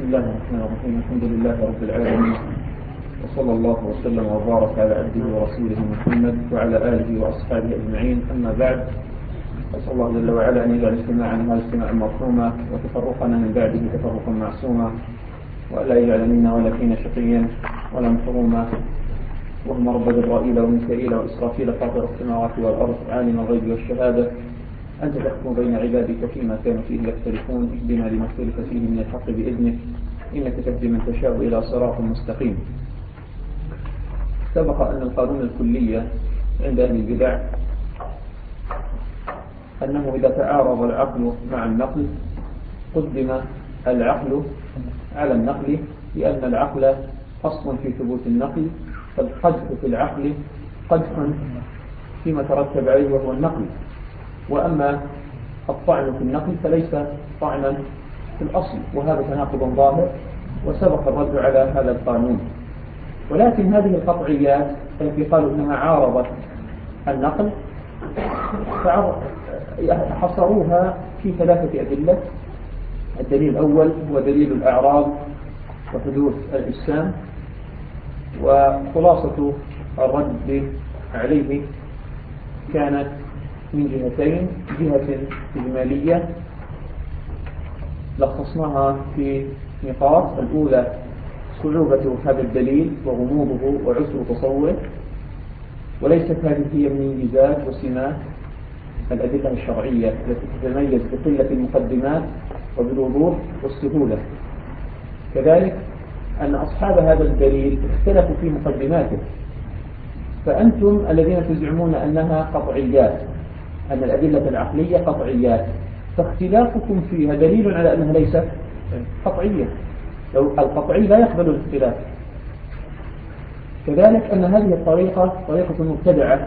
الله الرحمن الرحيم. الحمد لله رب العالمين، وصلى الله وسلم وبارك على عبده ورسوله محمد وعلى آله وأصحابه أجمعين. أما بعد، أسأل الله جل وعلا أن يجعل اجتماعنا هذا اجتماعا مرحوما، وتفرقنا من بعده تفرقا معصوما، ولا يجعل منا ولا فينا شقيا ولا محروما. اللهم رب جبرائيل وميكائيل وإسرافيل فاطر السماوات والأرض عالم الغيب والشهادة، أنت تحكم بين عبادك فيما كانوا فيه يختلفون، اهدنا لما اختلف فيه من الحق بإذنك، إنك تهدي من تشاء إلى صراط مستقيم. سبق أن القانون الكلية عند أهل البدع أنه إذا تعارض العقل مع النقل قدم العقل على النقل، لأن العقل أصل في ثبوت النقل، فالقدح في العقل قدح فيما ترتب عليه وهو النقل، وأما الطعن في النقل فليس طعنا في الأصل، وهذا تناقض ظاهر وسبق الرد على هذا القانون. ولكن هذه القطعيات التي قالوا أنها عارضت النقل حصروها في ثلاثة أدلة. الدليل الأول هو دليل الأعراض وحدوث الإجسام، وخلاصة الرد عليه كانت من جهتين: جهة إجمالية لخصناها في نقاط. الأولى صعوبة هذا الدليل وغموضه وعسر تصوره، وليست هذه هي من ميزات وسمات الأدلة الشرعية التي تتميز بقلة المقدمات وبالوضوح والسهولة. كذلك أن أصحاب هذا الدليل اختلفوا في مقدماته، فأنتم الذين تزعمون أنها قطعيات، أن الأدلة العقلية قطعيات، فاختلافكم فيها دليل على أنها ليست قطعية، لو القطعي لا يقبل الاختلاف. كذلك أن هذه الطريقة طريقة مبتدعة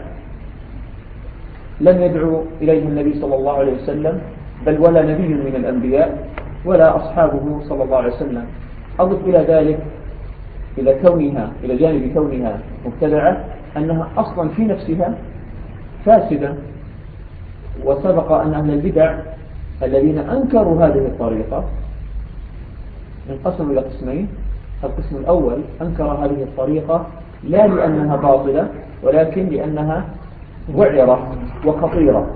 لم يدعو إليها النبي صلى الله عليه وسلم، بل ولا نبي من الأنبياء ولا أصحابه صلى الله عليه وسلم. أضف إلى ذلك إلى جانب كونها مبتدعة أنها أصلا في نفسها فاسدة. وسبق أن أهل البدع الذين أنكروا هذه الطريقة انقسموا إلى قسمين. القسم الأول أنكر هذه الطريقة لا لأنها باطلة، ولكن لأنها وعرة وخطيرة.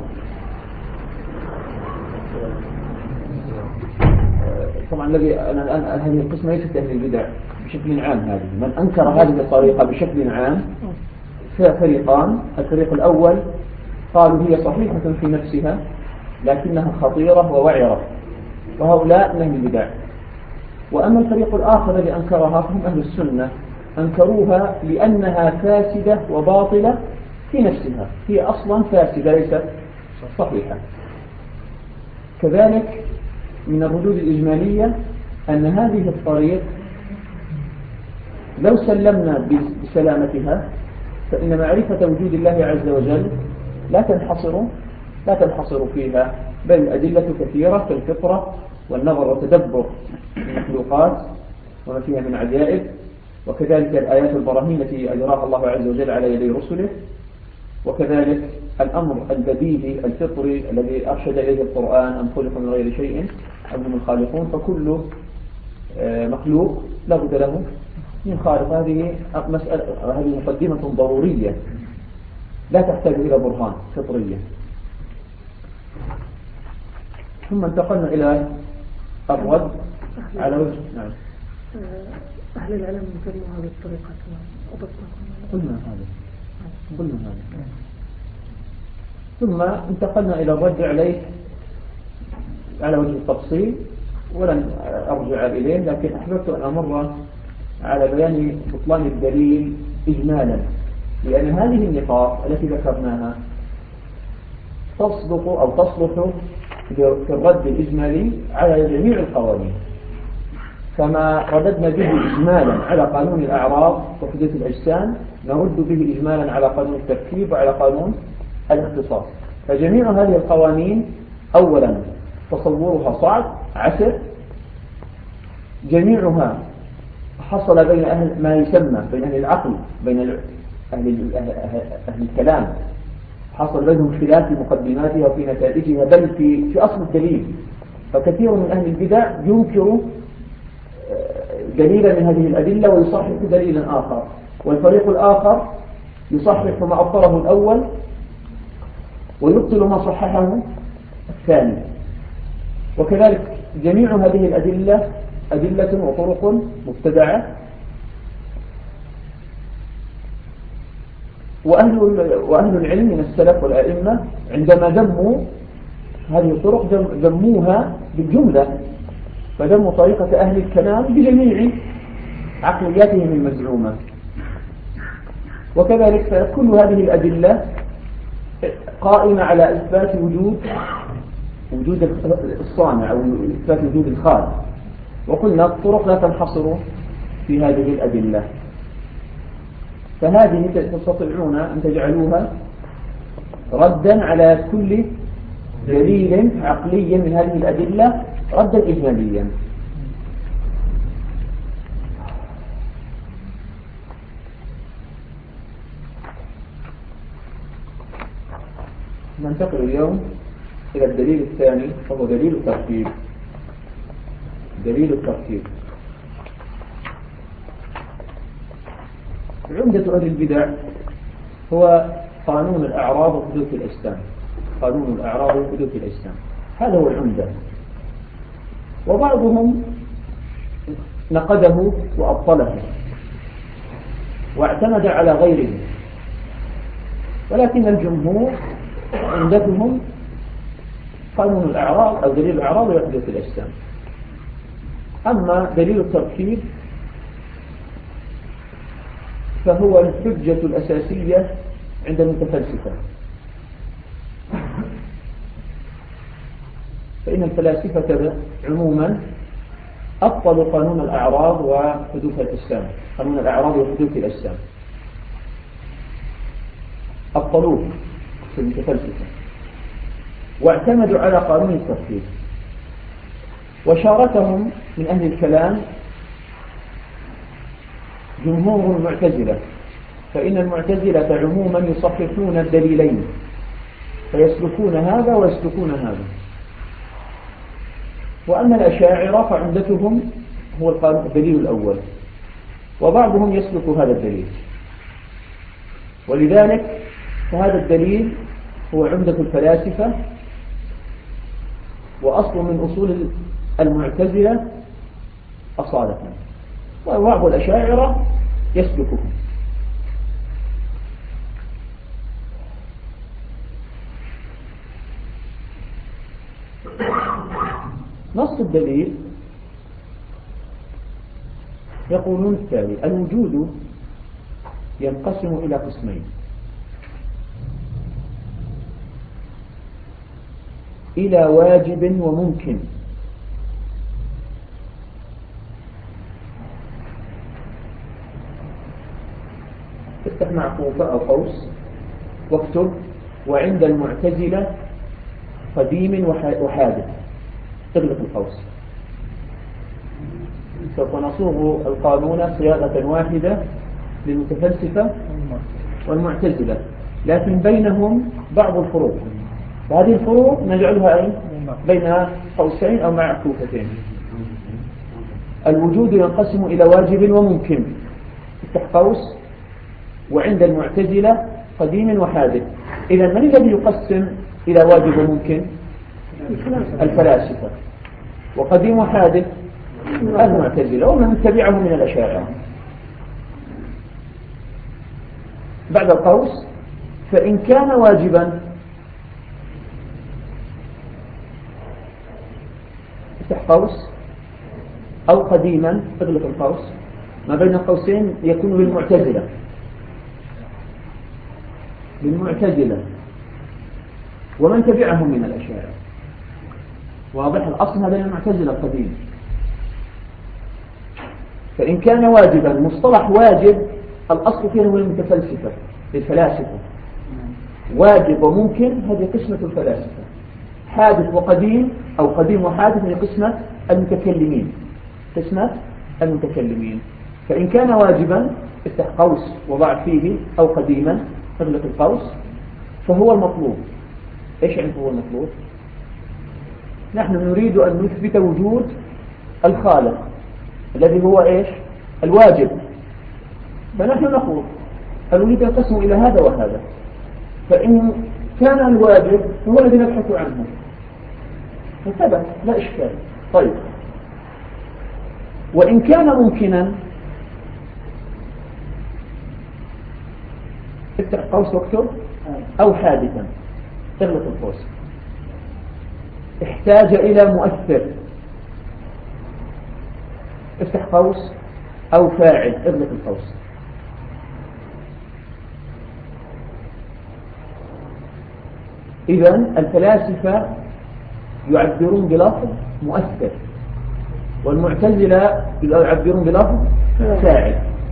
طبعا هذه القسمة ليست أهل البدع بشكل عام، هذه من أنكر هذه الطريقة بشكل عام فريقان. الفريق الأول قالوا هي صحيحة في نفسها لكنها خطيرة ووعرة، وهؤلاء من أهل البدع. وأما الفريق الآخر الذي أنكرها فهم أهل السنة، أنكروها لأنها فاسدة وباطلة في نفسها، هي أصلا فاسدة ليست صحيحة. كذلك من الردود الإجمالية أن هذه الطريق لو سلمنا بسلامتها فإن معرفة وجود الله عز وجل لا تنحصر فيها، بل الأدلة كثيرة كالفطرة والنظر وتدبر المخلوقات وما فيها من عجائب، وكذلك الآيات البراهين التي أجراها الله عز وجل على يدي رسله، وكذلك الأمر البديهي الفطري الذي أرشد إليه القرآن: أم خلقوا من غير شيء أم هم الخالقون. فكل مخلوق لا بد له من خالق. هذه مقدمة ضرورية لا تحتاج إلى برهان فطرية. ثم انتقلنا إلى الرد على وجه أهل العلم ينكرون هذه الطريقة. قلنا هذا. ثم انتقلنا إلى الرد عليه على وجه التفصيل، ولن أرجع إليه، لكن أحببت أن أمر على بيان بطلان الدليل إجمالا، لأن هذه النقاط التي ذكرناها تصلح في الرد الإجمالي على جميع القوانين. كما رددنا به إجمالا على قانون الأعراض وحدوث الأجسام، نرد به إجمالا على قانون التركيب وعلى قانون الاختصاص. فجميع هذه القوانين أولا تصورها صعب عسر، جميعها حصل بين ما يسمى بين أهل العقل، بين أهل الكلام، حصل بينهم خلاف في مقدماتها وفي نتائجها، بل في أصل الدليل. فكثير من أهل البدع ينكر دليلا من هذه الأدلة ويصحح دليلا آخر، والفريق الآخر يصحح ما أبطله الأول ويبطل ما صححه الثاني. وكذلك جميع هذه الأدلة أدلة وطرق مبتدعة، وأهل العلم من السلف والأئمة عندما ذموا هذه الطرق ذموها بالجملة، فذموا طريقة أهل الكلام بجميع عقلياتهم المزعومة. وكذلك كل هذه الأدلة قائمة على إثبات وجود الصانع أو إثبات وجود الخالق، وقلنا الطرق لا تنحصر في هذه الأدلة، فهذه تستطيعون أن تجعلوها ردا على كل دليل عقلي من هذه الأدلة ردا إجماليا. ننتقل اليوم إلى الدليل الثاني وهو دليل التركيب. دليل التركيب عمدة أهل البدع هو قانون الأعراض وحدوث الأجسام. قانون الأعراض وحدوث الأجسام هذا هو العمدة، وبعضهم نقده وأبطله واعتمد على غيره، ولكن الجمهور عندهم قانون الأعراض أو دليل الأعراض وحدوث الأجسام. أما دليل التركيب فهو الحجة الأساسية عند المتفلسفة، فإن الفلاسفة عموما أبطلوا قانون الأعراض وحدوث الأجسام، قانون الأعراض وحدوث الأجسام أبطلوه في المتفلسفة، واعتمدوا على قانون التركيب. وشاركهم من أهل الكلام جمهور المعتزلة، فإن المعتزلة عموما يصححون الدليلين، فيسلكون هذا ويسلكون هذا. وأما الأشاعرة فعمدتهم هو الدليل الأول، وبعضهم يسلك هذا الدليل، ولذلك فهذا الدليل هو عمدة الفلاسفة وأصل من أصول المعتزلة أصالة، وبعض الأشاعرة يسلكه. نص الدليل يقولون التالي: الوجود ينقسم إلى قسمين: إلى واجب وممكن. افتح معقوفة أو قوس واكتب: وعند المعتزلة قديم وحادث، تغلق القوس. سوف نصوغ القانون صياغة واحدة للمتفلسفة والمعتزلة، لكن بينهم بعض الفروق، وهذه الفروق نجعلها بين قوسين أو معكوفتين. الوجود ينقسم إلى واجب وممكن، افتح قوس: وعند المعتزلة قديم وحادث. إذا من الذي يقسم إلى واجب وممكن؟ الفلاسفة. وقديم وحادث المعتزلة ومن تبعهم من الأشاعرة. بعد القوس: فإن كان واجبا، افتح قوس، أو قديما، اغلق القوس، ما بين القوسين يكون للمعتزلة ومن تبعهم من الأشاعرة. واضح؟ الأصل هذا المعتزلة القديم. فإن كان واجبا، مصطلح واجب الأصل فيه هو المتفلسفة للفلاسفة. واجب وممكن هذه قسمة الفلاسفة. حادث وقديم أو قديم وحادث هي قسمة المتكلمين. قسمة المتكلمين. فإن كان واجبا افتح قوس وضع فيه أو قديما، اغلق القوس، فهو المطلوب. ايش يعني هو المطلوب؟ نحن نريد أن نثبت وجود الخالق الذي هو إيش؟ الواجب. فنحن نقول الوجود ينقسم إلى هذا وهذا، فإن كان الواجب هو الذي نبحث عنه فثبت لا إشكال. طيب، وإن كان ممكنا افتح قوس واكتب أو حادثا اغلق القوس، احتاج إلى مؤثر افتح قوس أو فاعل اغلق القوس. إذن الفلاسفة يعبرون بلفظ مؤثر، والمعتزلة يعبرون بلفظ فاعل.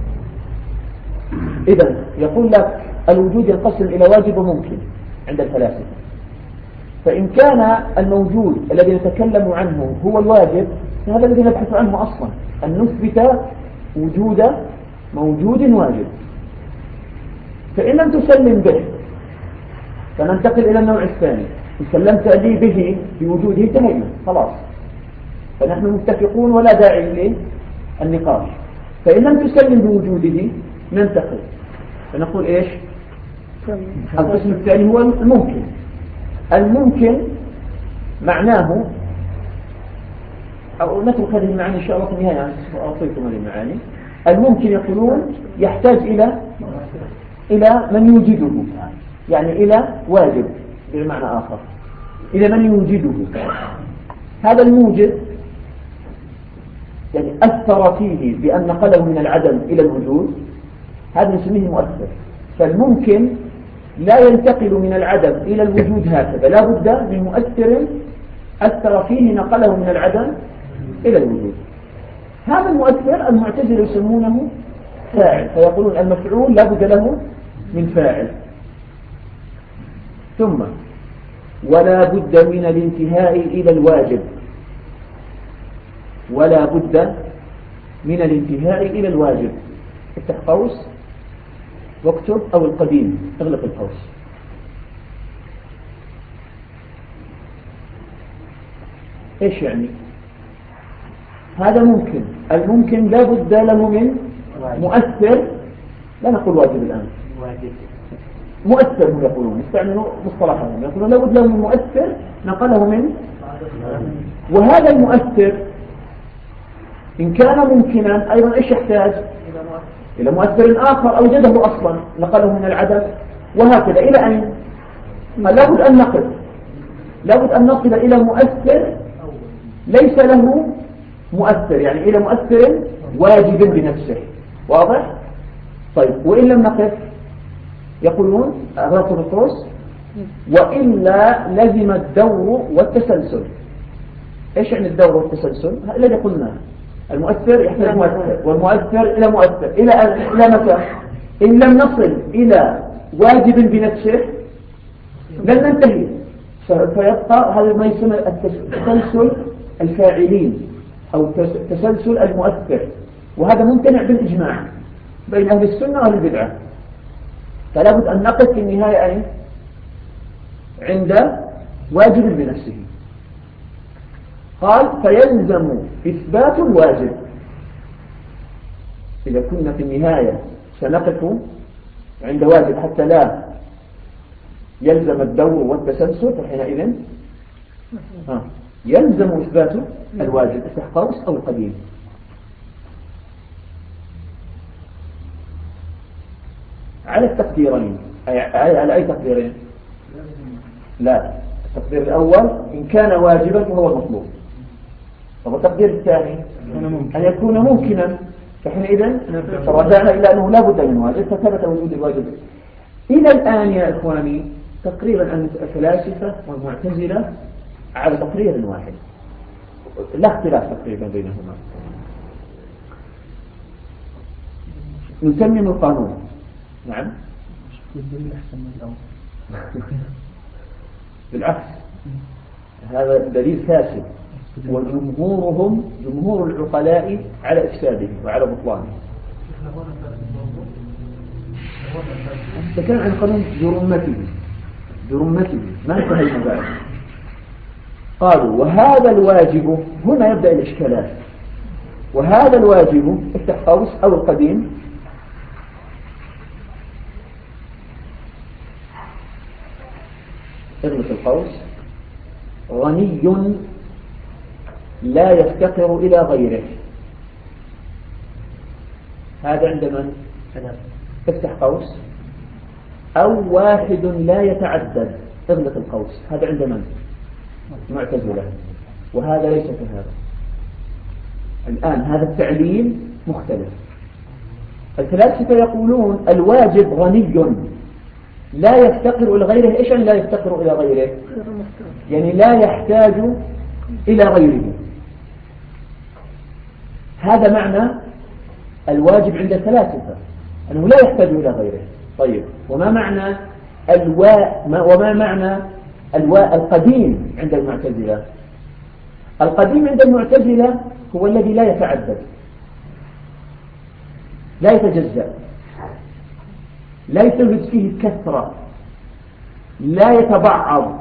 إذن يقول لك الوجود ينقسم إلى واجب وممكن عند الفلاسفة. فإن كان الموجود الذي نتكلم عنه هو الواجب، هذا الذي نبحث عنه أصلا، أن نثبت وجود موجود واجب. فإن لم تسلم به فننتقل إلى النوع الثاني. إن سلمت لي به بوجوده انتهينا خلاص، فنحن متفقون ولا داعي للنقاش. فإن لم تسلم بوجوده ننتقل فنقول إيش؟ القسم الثاني هو الممكن. الممكن معناه، أو نترك هذه المعاني إن شاء الله في النهاية، أعطيكم هذه المعاني. الممكن يقولون يحتاج إلى من يوجده، يعني إلى واجب بمعنى آخر، إلى من يوجده. هذا الموجد يعني أثر فيه بأن نقله من العدم إلى الوجود، هذا نسميه مؤثر. فالممكن لا ينتقل من العدم إلى الوجود هكذا، لا بد من مؤثر أثر فيه نقله من العدم إلى الوجود. هذا المؤثر المعتزلة يسمونه فاعل، فيقولون المفعول لا بد له من فاعل. ثم ولا بد من الانتهاء إلى الواجب، ولا بد من الانتهاء إلى الواجب افتح قوس واكتب أو القديم اغلق القوس. إيش يعني؟ هذا ممكن. الممكن لا بد له من مؤثر، لا نقول واجب الآن، مؤثر هم يقولون، يستعملوا مصطلحهم، يقولون لا بد له من مؤثر نقله من، وهذا المؤثر إن كان ممكنا أيضا إيش يحتاج؟ إلى مؤثر آخر أوجده أصلا نقله من العدم، وهكذا إلى أين؟ لابد أن نقل، لابد أن نصل إلى مؤثر ليس له مؤثر، يعني إلى مؤثر واجب بنفسه. واضح؟ طيب، وإن لم نقف يقولون أغلاق القوس وإلا لزم الدور والتسلسل. إيش يعني الدور والتسلسل؟ الذي قلنا المؤثر يحتاج مؤثر، والمؤثر إلى مؤثر إلى متى؟ إن لم نصل إلى واجب بنفسه لن ننتهي، فيبقى هذا ما يسمى التسلسل الفاعلين أو تسلسل المؤثر، وهذا ممتنع بالإجماع بين أهل السنة وأهل البدعة. فلا بد أن نقف في النهاية أي عند واجب بنفسه. قال فيلزم إثبات الواجب. إذا كنا في النهاية سنقف عند واجب حتى لا يلزم الدور والتسلسل، فحينئذ يلزم إثبات الواجب افتح قوس أو القديم. على التقديرين، على أي تقديرين؟ لا، التقدير الأول إن كان واجبا فهو المطلوب، والتقدير الثاني أن يكون ممكنا، فحينئذ فرجعنا إلى أنه لا بد من واجب فثبت وجود الواجب. إلى الآن يا إخواني تقريبا أن الفلاسفة والمعتزلة على تقرير واحد، لا اختلاف تقريبا بينهما. نسمم القانون. نعم بالعكس، هذا دليل فاسد، وجمهورهم جمهور العقلاء على إفساده وعلى بطلانه. كان عن قانون جرمته ما انتهينا بعد. قالوا وهذا الواجب، هنا يبدأ الإشكالات. وهذا الواجب افتح قوس أو القديم اغلق القوس غني لا يفتقر إلى غيره. هذا عند من؟ افتح قوس أو واحد لا يتعدد اغلق القوس. هذا عند من؟ معتزلة. وهذا ليس كهذا. الآن هذا التعليل مختلف. الفلاسفة يقولون الواجب غني لا يفتقر إلى غيره. إيش يعني لا يفتقر إلى غيره؟ يعني لا يحتاج إلى غيره. هذا معنى الواجب عند الفلاسفة، أنه لا يحتاج إلى غيره. طيب وما معنى القديم عند المعتزلة؟ القديم عند المعتزلة هو الذي لا يتعدد، لا يتجزأ، لا يوجد فيه الكثرة، لا يتبعض.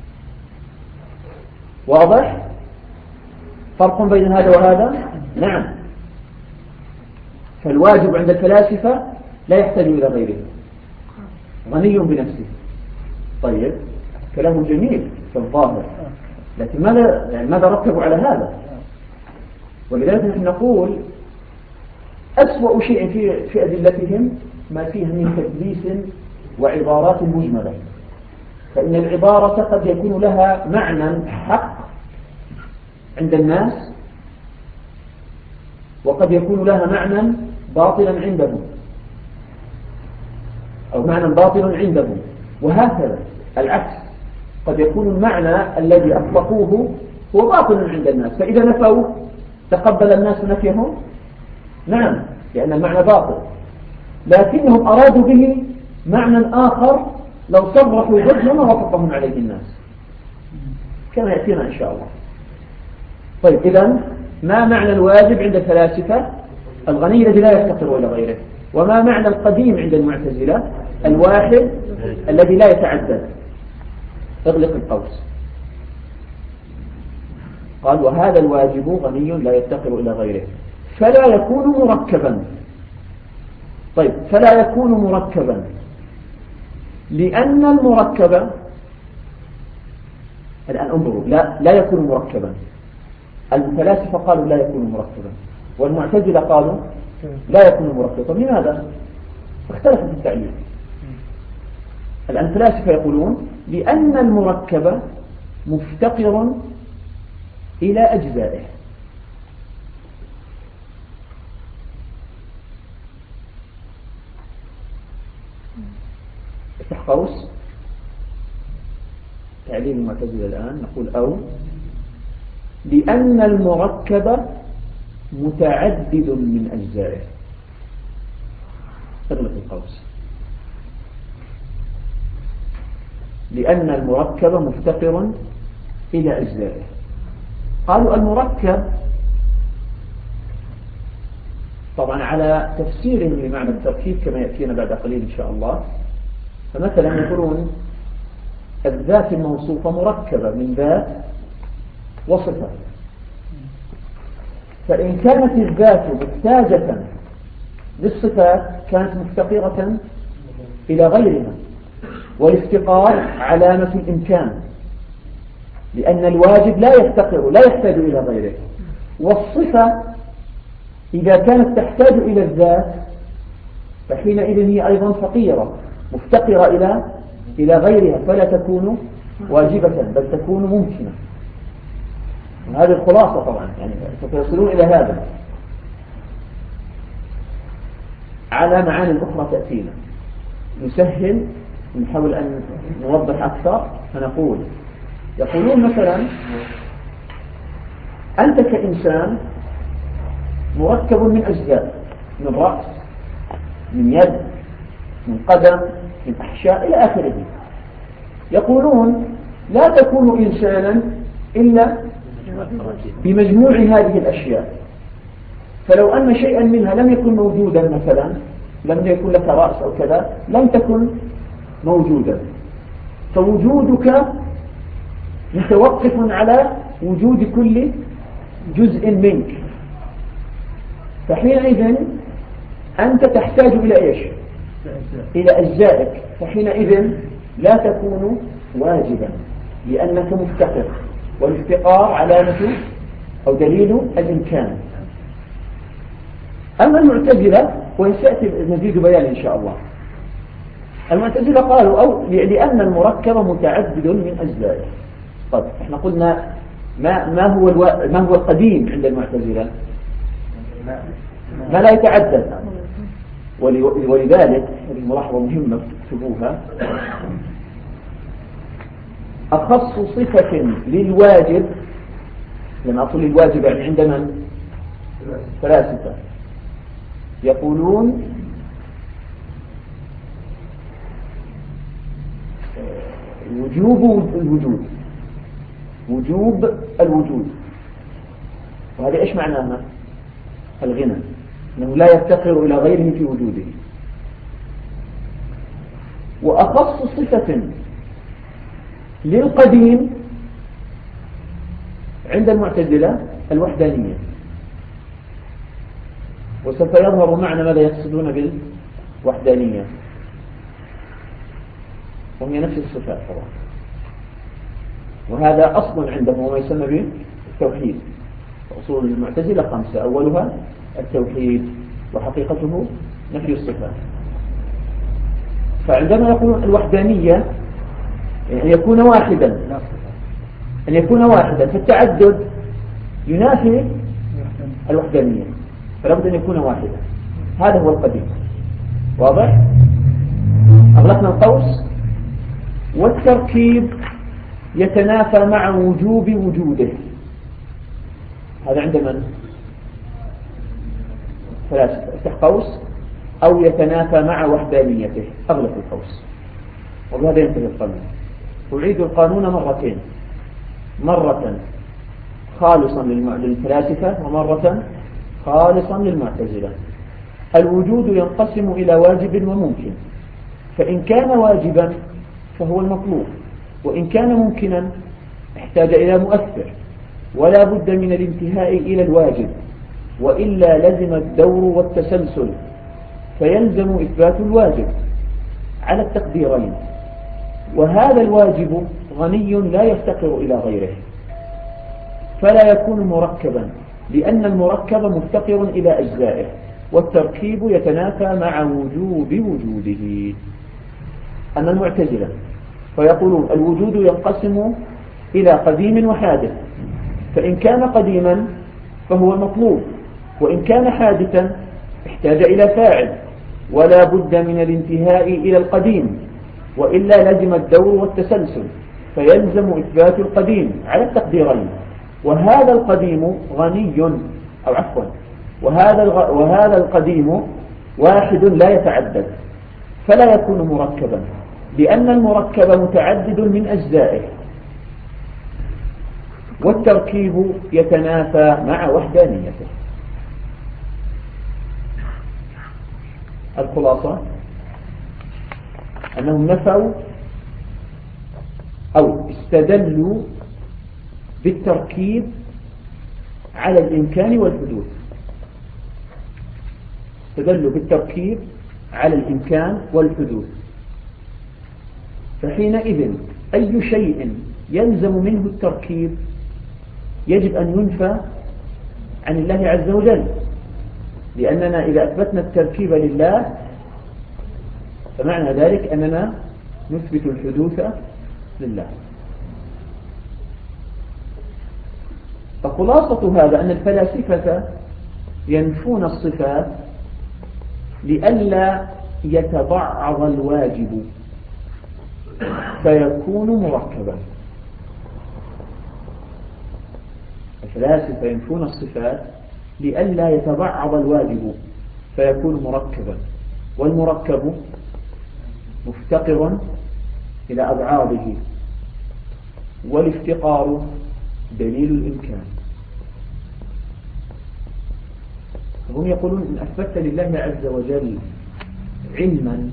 واضح؟ فرق بين هذا وهذا؟ نعم. فالواجب عند الفلاسفة لا يحتاج إلى غيره، غني بنفسه. طيب كلام جميل في الظاهر، لكن ماذا ركبوا على هذا؟ ولذلك نحن نقول أسوأ شيء في أدلتهم ما فيه من تدليس وعبارات مجملة. فإن العبارة قد يكون لها معنى حق عند الناس، وقد يكون لها معنى باطلا عندهم، أو معنى باطل عندهم، وهكذا العكس. قد يكون المعنى الذي أطلقوه هو باطل عند الناس، فإذا نفوا تقبل الناس نفيهم؟ نعم، لأن المعنى باطل، لكنهم أرادوا به معنى آخر لو صرحوا به لما وافقهم عليه الناس، كما يأتينا إن شاء الله. طيب إذن ما معنى الواجب عند الفلاسفة؟ الغني الذي لا يفتقر إلى غيره. وما معنى القديم عند المعتزلة؟ الواحد الذي لا يتعدد. اغلق القوس. قال وهذا الواجب غني لا يفتقر إلى غيره فلا يكون مركبا. طيب فلا يكون مركبا لأن المركب، الآن انظروا، لا يكون مركبا. الفلاسفة قالوا لا يكون مركبا، والمعتزلة قالوا لا يكون مركبا. طب لماذا؟ اختلفوا في التعليل. الآن الفلاسفة يقولون لأن المركب مفتقر إلى أجزائه. افتح قوس تعليل المعتزلة الآن. نقول أو لأن المركب متعدد من أجزائه. اغلق القوس. لأن المركب مفتقر إلى أجزائه. قالوا المركب طبعا على تفسيرهم لمعنى التركيب كما يأتينا بعد قليل إن شاء الله. فمثلا يقولون الذات الموصوفة مركبة من ذات وصفة، فإن كانت الذات محتاجة للصفات كانت مفتقرة إلى غيرها، والافتقار علامة الإمكان، لأن الواجب لا يحتاج إلى غيره. والصفة إذا كانت تحتاج إلى الذات فحينئذ هي أيضا فقيرة مفتقرة إلى غيرها، فلا تكون واجبة بل تكون ممكنة. وهذه الخلاصة طبعا، يعني سيصلون إلى هذا على معاني أخرى تأتينا. نسهل ونحاول أن نوضح أكثر. فنقول يقولون مثلا أنت كإنسان مركب من أجزاء، من رأس، من يد، من قدم، من أحشاء إلى آخره. يقولون لا تكون إنسانا إلا بمجموع هذه الأشياء. فلو أن شيئا منها لم يكن موجودا، مثلا لم يكن لك رأس أو كذا، لم تكن موجودا. فوجودك متوقف على وجود كل جزء منك. فحينئذ أنت تحتاج إلى إيش؟ إلى أجزائك، فحينئذ لا تكون واجبا لأنك مفتقر، والافتقار علامة أو دليل الإمكان. أما المعتزلة وسيأتي مزيد بيان إن شاء الله، المعتزلة قالوا أو لأن المركب متعدد من أجزائه. طيب احنا قلنا ما هو القديم عند المعتزلة؟ ما لا يتعدد. ولذلك هذه ملاحظة مهمة تكتبوها، أخص صفة للواجب، لما أقول الواجب يعني عند من؟ فلاسفة يقولون وجوب الوجود، وجوب الوجود. وهذا إيش معناها؟ الغنى، أنه لا يفتقر إلى غيره في وجوده. وأخص صفة للقديم عند المعتزلة الوحدانية، وسوف يظهر معنا ماذا يقصدون بالوحدانية، وهي نفس الصفات طبعا. وهذا أصل عندهم وما يسمى به التوحيد. أصول المعتزلة 5، أولها التوحيد وحقيقته نفي الصفات. فعندما يقولون الوحدانية أن يكون واحدا، أن يكون واحدا، فالتعدد ينافي الوحدانية، فلا بد أن يكون واحدا. هذا هو القديم. واضح؟ أغلقنا القوس. والتركيب يتنافى مع وجوب وجوده، هذا عند من؟ فلاسفة. افتح قوس. أو يتنافى مع وحدانيته، أغلق القوس. وبهذا ينتهي القانون. أعيد القانون مرتين، مرة خالصا للفلاسفة ومرة خالصا للمعتزلة. الوجود ينقسم إلى واجب وممكن، فإن كان واجبا فهو المطلوب، وإن كان ممكنا احتاج إلى مؤثر، ولا بد من الانتهاء إلى الواجب، وإلا لزم الدور والتسلسل، فيلزم إثبات الواجب على التقديرين. وهذا الواجب غني لا يفتقر إلى غيره، فلا يكون مركبا، لأن المركب مفتقر إلى أجزائه، والتركيب يتنافى مع وجوب وجوده. أما المعتزلة فيقولون الوجود ينقسم إلى قديم وحادث، فإن كان قديما فهو المطلوب، وإن كان حادثا احتاج إلى فاعل، ولا بد من الانتهاء إلى القديم، وإلا لزم الدور والتسلسل، فيلزم إثبات القديم على التقديرين. وهذا القديم غني، أو عفوا، وهذا القديم واحد لا يتعدد، فلا يكون مركبا، لأن المركب متعدد من أجزائه، والتركيب يتنافى مع وحدانيته. الخلاصة أنهم نفوا أو استدلوا بالتركيب على الإمكان والحدوث، استدلوا بالتركيب على الإمكان والحدوث. فحينئذ أي شيء يلزم منه التركيب يجب أن ينفى عن الله عز وجل، لأننا إذا أثبتنا التركيب لله فمعنى ذلك أننا نثبت الحدوث لله. فخلاصة هذا أن الفلاسفة ينفون الصفات لئلا يتبعض الواجب فيكون مركبا. الفلاسفة ينفون الصفات لئلا يتبعض الواجب فيكون مركبا، والمركب مفتقر إلى أبعاضه، والافتقار دليل الإمكان. هم يقولون إن أثبت لله عز وجل علما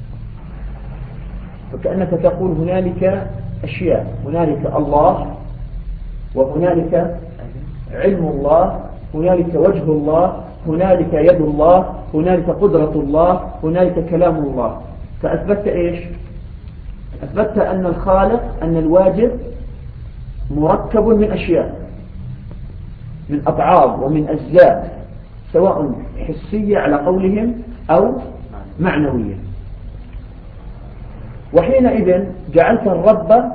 فكأنك تقول هنالك أشياء، هنالك الله، وهنالك علم الله، هنالك وجه الله، هنالك يد الله، هنالك قدرة الله، هنالك كلام الله. فأثبتت إيش؟ أثبتت أن الخالق، أن الواجب مركب من أشياء، من أبعاد ومن أجزاء، سواء حسية على قولهم أو معنوية. وحينئذ جعلت الرب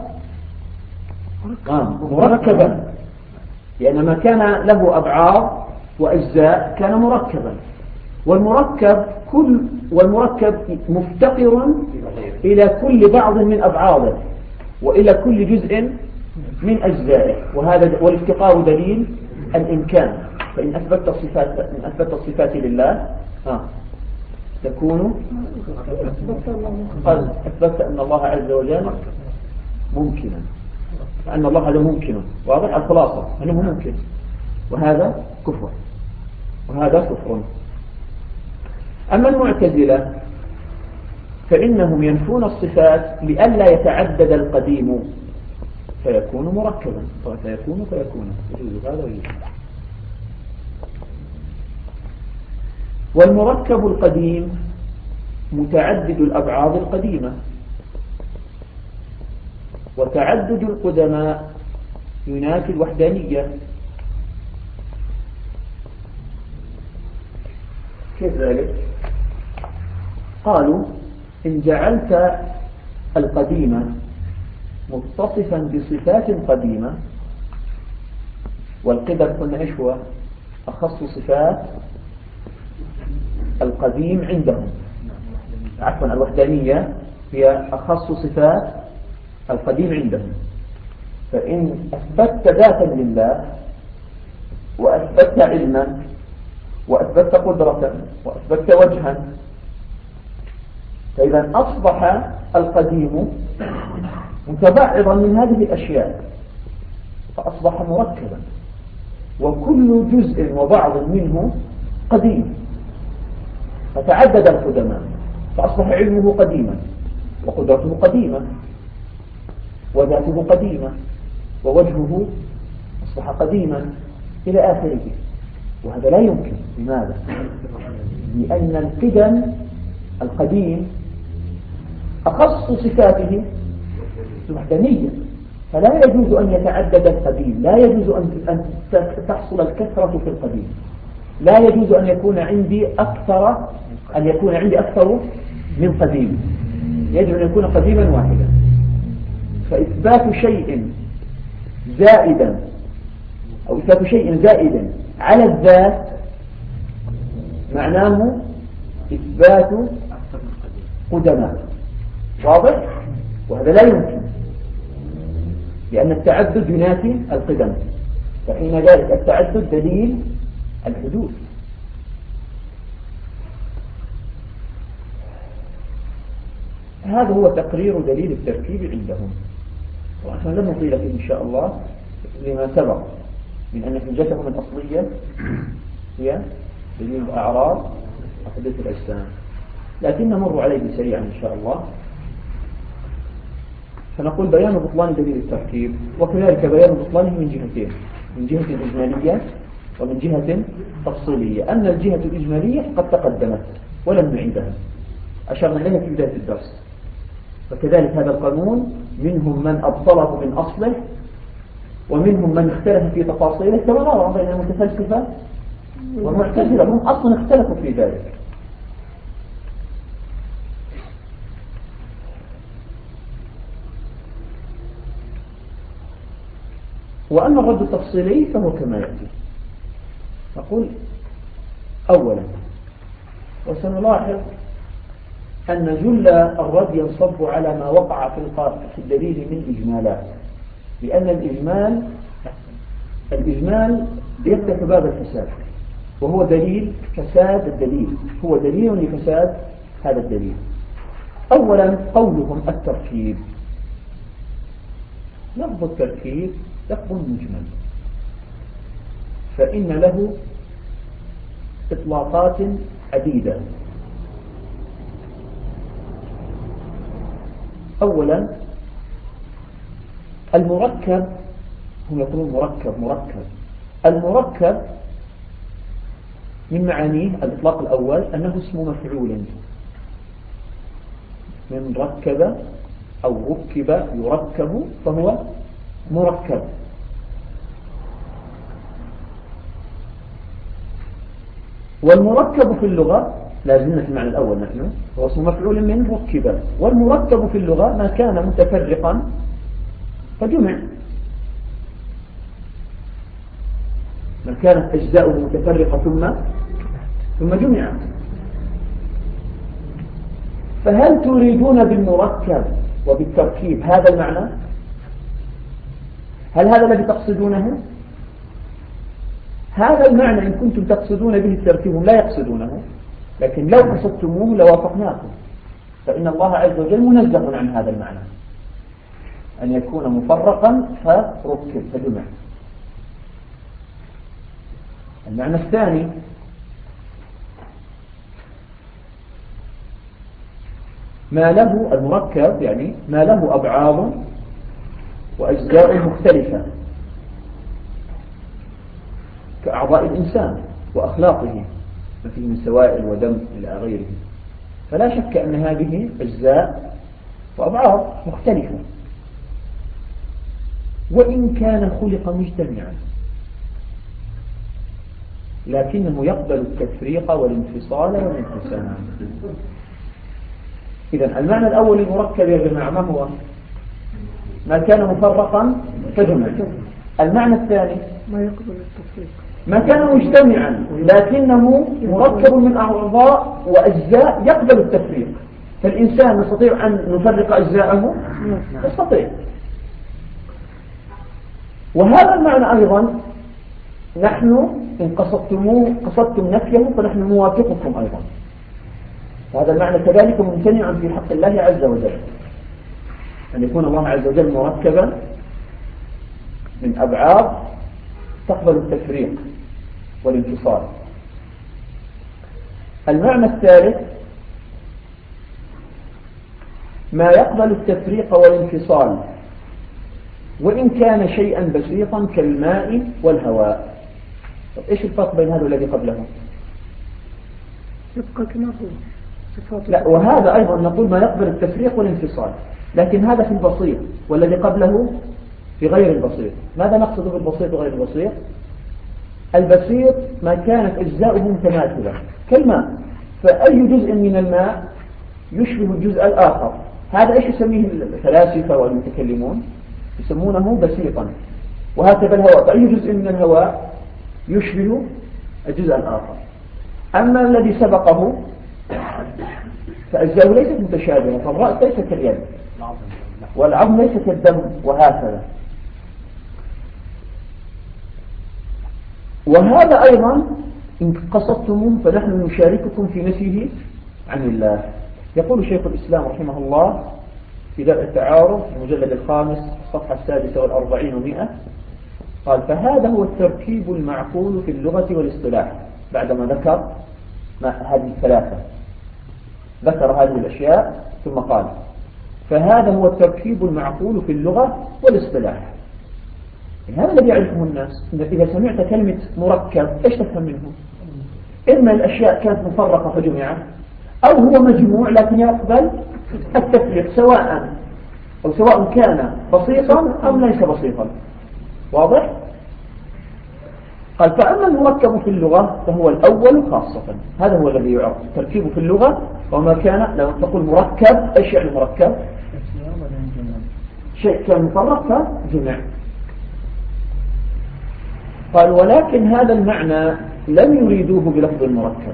مركبا، لأن ما كان له أبعاد وأجزاء كان مركبا، والمركب مفتقر إلى كل بعض من أبعاده وإلى كل جزء من أجزائه، والافتقار دليل الإمكان. فإن أثبت الصفات لله تكون قد أثبت أن الله عز وجل ممكنا، أن الله هذا ممكن، واضح الخلاصة أنه ممكن، وهذا كفر، وهذا كفر. أما المعتزلة فإنهم ينفون الصفات لئلا يتعدد القديم فيكون مركبا، فيكون يجوز هذا ويجوز. والمركب القديم متعدد الأبعاد القديمة، وتعدد القدماء ينافي الوحدانية. كيف ذلك؟ قالوا إن جعلت القديم متصفا بصفات قديمة، والقدم قلنا إيش هو؟ أخص صفات القديم عندهم، عفوا الوحدانية هي أخص صفات القديم عندهم. فإن أثبتت ذاتا لله وأثبتت علما وأثبتت قدرة وأثبتت وجها، فإذا أصبح القديم متبعضا من هذه الأشياء فأصبح مركبا، وكل جزء وبعض منه قديم، فتعدد القدماء فأصبح علمه قديما، وقدرته قديمة، وذاته قديمة، ووجهه أصبح قديما إلى آخره. وهذا لا يمكن. لماذا؟ لأن القدم القديم أخص صفاته الوحدانية، فلا يجوز أن يتعدد القديم، لا يجوز أن تحصل الكثرة في القديم، لا يجوز أن يكون عندي أكثر من قديم، يجب أن يكون قديما واحدا. فإثبات شيء زائدا أو إثبات شيء زائدا على الذات معناه إثبات قدماء، واضح؟ وهذا لا يمكن، لأن التعدد ينافي القدم، فحين ذلك التعدد دليل الحدوث. هذا هو تقرير دليل التركيب عندهم. ونحن لن نطيل فيه إن شاء الله لما سبق من أن حجتهم الأصلية هي دليل الأعراض وحدث الأجسام، لكن نمر عليه سريعا إن شاء الله. فنقول بيان بطلان دليل التركيب، وكذلك بيان بطلانه من جهتين، من جهة إجمالية ومن جهة تفصيلية. أن الجهة الإجمالية قد تقدمت ولم نعيدها، أشرنا إليها في بداية الدرس. وكذلك هذا القانون منهم من أبطله من أصله، ومنهم من اختلف في تفاصيله، كما نرى بين المتفلسفة والمعتزلة هم أصلا اختلفوا في ذلك. وأما الرد التفصيلي فهو كما يأتي. نقول أولا، وسنلاحظ أن جل الرد ينصب على ما وقع في الدليل من إجمالات، لأن الإجمال يفتح باب الفساد، وهو دليل فساد الدليل، هو دليل لفساد هذا الدليل. أولا قولهم التركيب، لفظ التركيب لفظ مجمل، فإن له إطلاقات عديدة. أولا المركب، هم يقولون مركب. المركب من معانيه الإطلاق الأول أنه اسم مفعول من ركب أو ركب يركب فهو مركب. والمركب في اللغة لا زلنا في المعنى الأول نحن هو اسم مفعول من ركب، والمركب في اللغة ما كان متفرقا فجمع، ما كانت أجزاؤه متفرقة ثم جمع. فهل تريدون بالمركب وبالتركيب هذا المعنى؟ هل هذا الذي تقصدونه؟ هذا المعنى إن كنتم تقصدون به التركيب هم لا يقصدونه، لكن لو قصدتموه لوافقناكم، فإن الله عز وجل منزه عن هذا المعنى أن يكون مفرقا فركب فجمع. المعنى الثاني ما له المركب يعني ما له أبعاض وأجزاء مختلفة كأعضاء الإنسان وأخلاقه ما فيه من سوائل ودم إلى غيره، فلا شك أن هذه أجزاء وأبعاض مختلفة، وإن كان خلق مجتمعا لكنه يقبل التفريق والانفصال والانقسام. إذن المعنى الأول المركب يا جماعة ما هو؟ ما كان مفرقا فجمع. المعنى الثاني ما يقبل التفريق ما كان مجتمعا لكنه مركب من أعضاء وأجزاء يقبل التفريق. فالإنسان نستطيع أن نفرق أجزاءه؟ نستطيع. وهذا المعنى أيضا نحن إن قصدتم نفيه فنحن نوافقكم أيضا. هذا المعنى كذلك ممتنع في حق الله عز وجل، أن يكون الله عز وجل مركبا من أبعاد تقبل التفريق والانفصال. المعنى الثالث ما يقبل التفريق والانفصال وإن كان شيئا بسيطا كالماء والهواء. طب إيش الفرق بين هذا والذي قبله؟ يبقى كما هو صفات. لا، وهذا أيضا نقول ما يقبل التفريق والانفصال، لكن هذا في البسيط والذي قبله في غير البسيط. ماذا نقصد بالبسيط وغير البسيط؟ البسيط ما كانت أجزاؤه متماثلة كالماء، فأي جزء من الماء يشبه الجزء الآخر، هذا إيش يسميه الفلاسفة والمتكلمون؟ يسمونه بسيطا. وهكذا الهواء، فأي جزء من الهواء يشبه الجزء الآخر. أما الذي سبقه فأجزاؤه ليست متشابهة، فالرأس ليس كاليد والعظم ليس كالدم وهكذا. وهذا أيضا إن قصدتموه فنحن نشارككم في نفيه عن الله. يقول شيخ الإسلام رحمه الله في درء التعارض المجلد 5 الصفحة 46 و100 قال: فهذا هو التركيب المعقول في اللغة والاصطلاح. بعدما ذكر هذه الثلاثة ذكر هذه الأشياء ثم قال: فهذا هو التركيب المعقول في اللغة والاصطلاح. هذا الذي يعرفه الناس. إذا سمعت كلمة مركب إيش تفهم منه؟ إما الأشياء كانت مفرقة فجمعت، أو هو مجموع لكن يقبل التفريق سواء كان بسيطا أو ليس بسيطا. واضح؟ قال: فأما المركب في اللغة فهو الأول خاصة. هذا هو الذي يعرف التركيب في اللغة. وما كان لو تقول مركب إيش يعني مركب؟ شيء كان مفرق فجمع. قال: ولكن هذا المعنى لم يريدوه بلفظ المركب.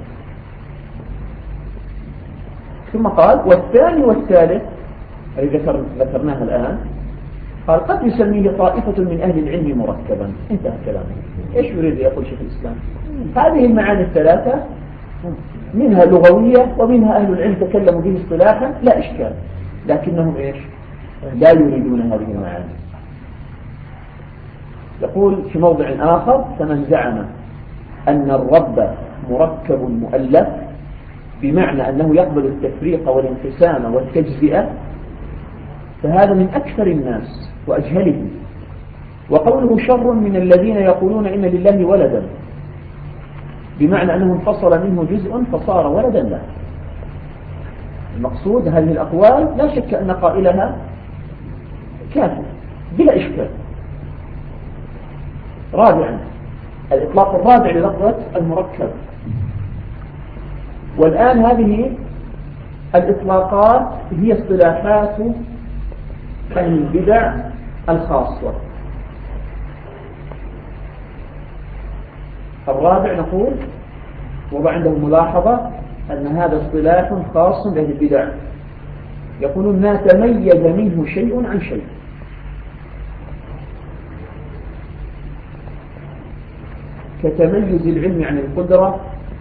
ثم قال: والثاني والثالث الذي ذكرناها الآن قال: قد يسميه طائفة من أهل العلم مركبا. انتهى كلامه. إيش يريد يقول شيخ الإسلام؟ هذه المعاني الثلاثة منها لغوية ومنها أهل العلم تكلموا به اصطلاحا لا إشكال، لكنهم إيش؟ لا يريدون هذه المعاني. يقول في موضع آخر: فمن زعم أن الرب مركب مؤلف بمعنى أنه يقبل التفريق والانقسام والتجزئة فهذا من أكثر الناس وأجهلهم، وقوله شر من الذين يقولون إن لله ولدا. بمعنى أنه انفصل منه جزء فصار ولدا له. المقصود هذه الأقوال لا شك أن قائلها كافر بلا إشكال. رابعا الإطلاق الرابع للفظة المركب. والآن هذه الإطلاقات هي اصطلاحات البدع الخاصة. الرابع نقول وضع عنده ملاحظة أن هذا اصطلاح خاص بأهل البدع، يقولون ما تميز منه شيء عن شيء. كتميز العلم عن القدرة،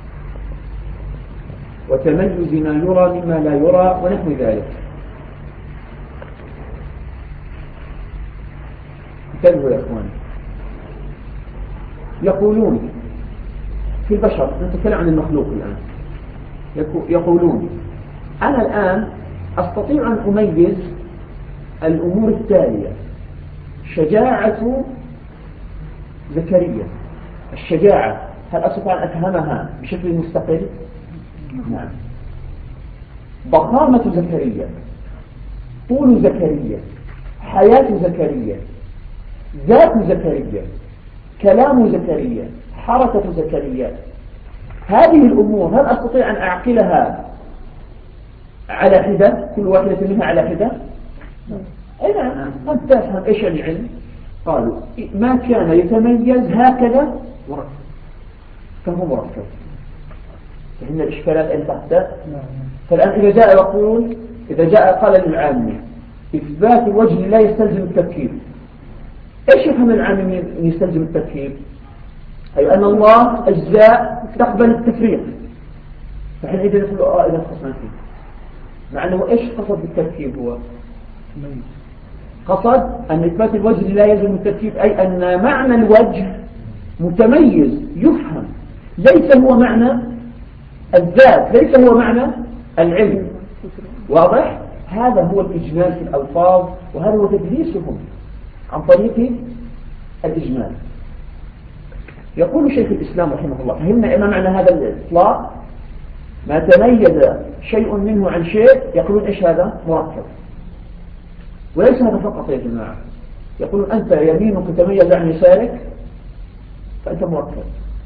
وتميز ما يرى مما لا يرى، ونحو ذلك. انتبهوا يا اخوان، يقولون في البشر، نتكلم عن المخلوق الآن، يقولون أنا الآن أستطيع أن أميز الأمور التالية: شجاعة زكريا. الشجاعة هل أستطيع أن أفهمها بشكل مستقل؟ نعم. ضخامة زكريا، طول زكريا، حياة زكريا، ذات زكريا، كلام زكريا، حركة زكريا، هذه الأمور هل أستطيع أن أعقلها على حدة، كل واحدة منها على حدة؟ أي نعم. أنت تفهم إيش العلم؟ قالوا ما كان يتميز هكذا فهو مركب. فإن الإشكالات أن تحدث. فالآن إذا جاء يقول، إذا جاء قال للعامة إثبات وجه لا يستلزم التركيب، إيش يفهم العامة يستلزم التركيب؟ أي أن الله أجزاء تقبل التفريق، فحينئذ يقول إذا خصنا فيه، مع أنه إيش قصد بالتركيب؟ هو قصد أن إثبات الوجه لا يلزم التركيب، أي أن معنى الوجه متميز يفهم، ليس هو معنى الذات، ليس هو معنى العلم. واضح؟ هذا هو الإجمال في الألفاظ، وهذا هو تدليسهم عن طريق الإجمال. يقول شيخ الإسلام رحمه الله: فهمنا ما معنى هذا الإطلاق؟ ما تميز شيء منه عن شيء، يقولون إيش هذا؟ مركب. وليس هذا فقط يا جماعة، يقولون أنت يمينك تميز عن يسارك فأنت مركب.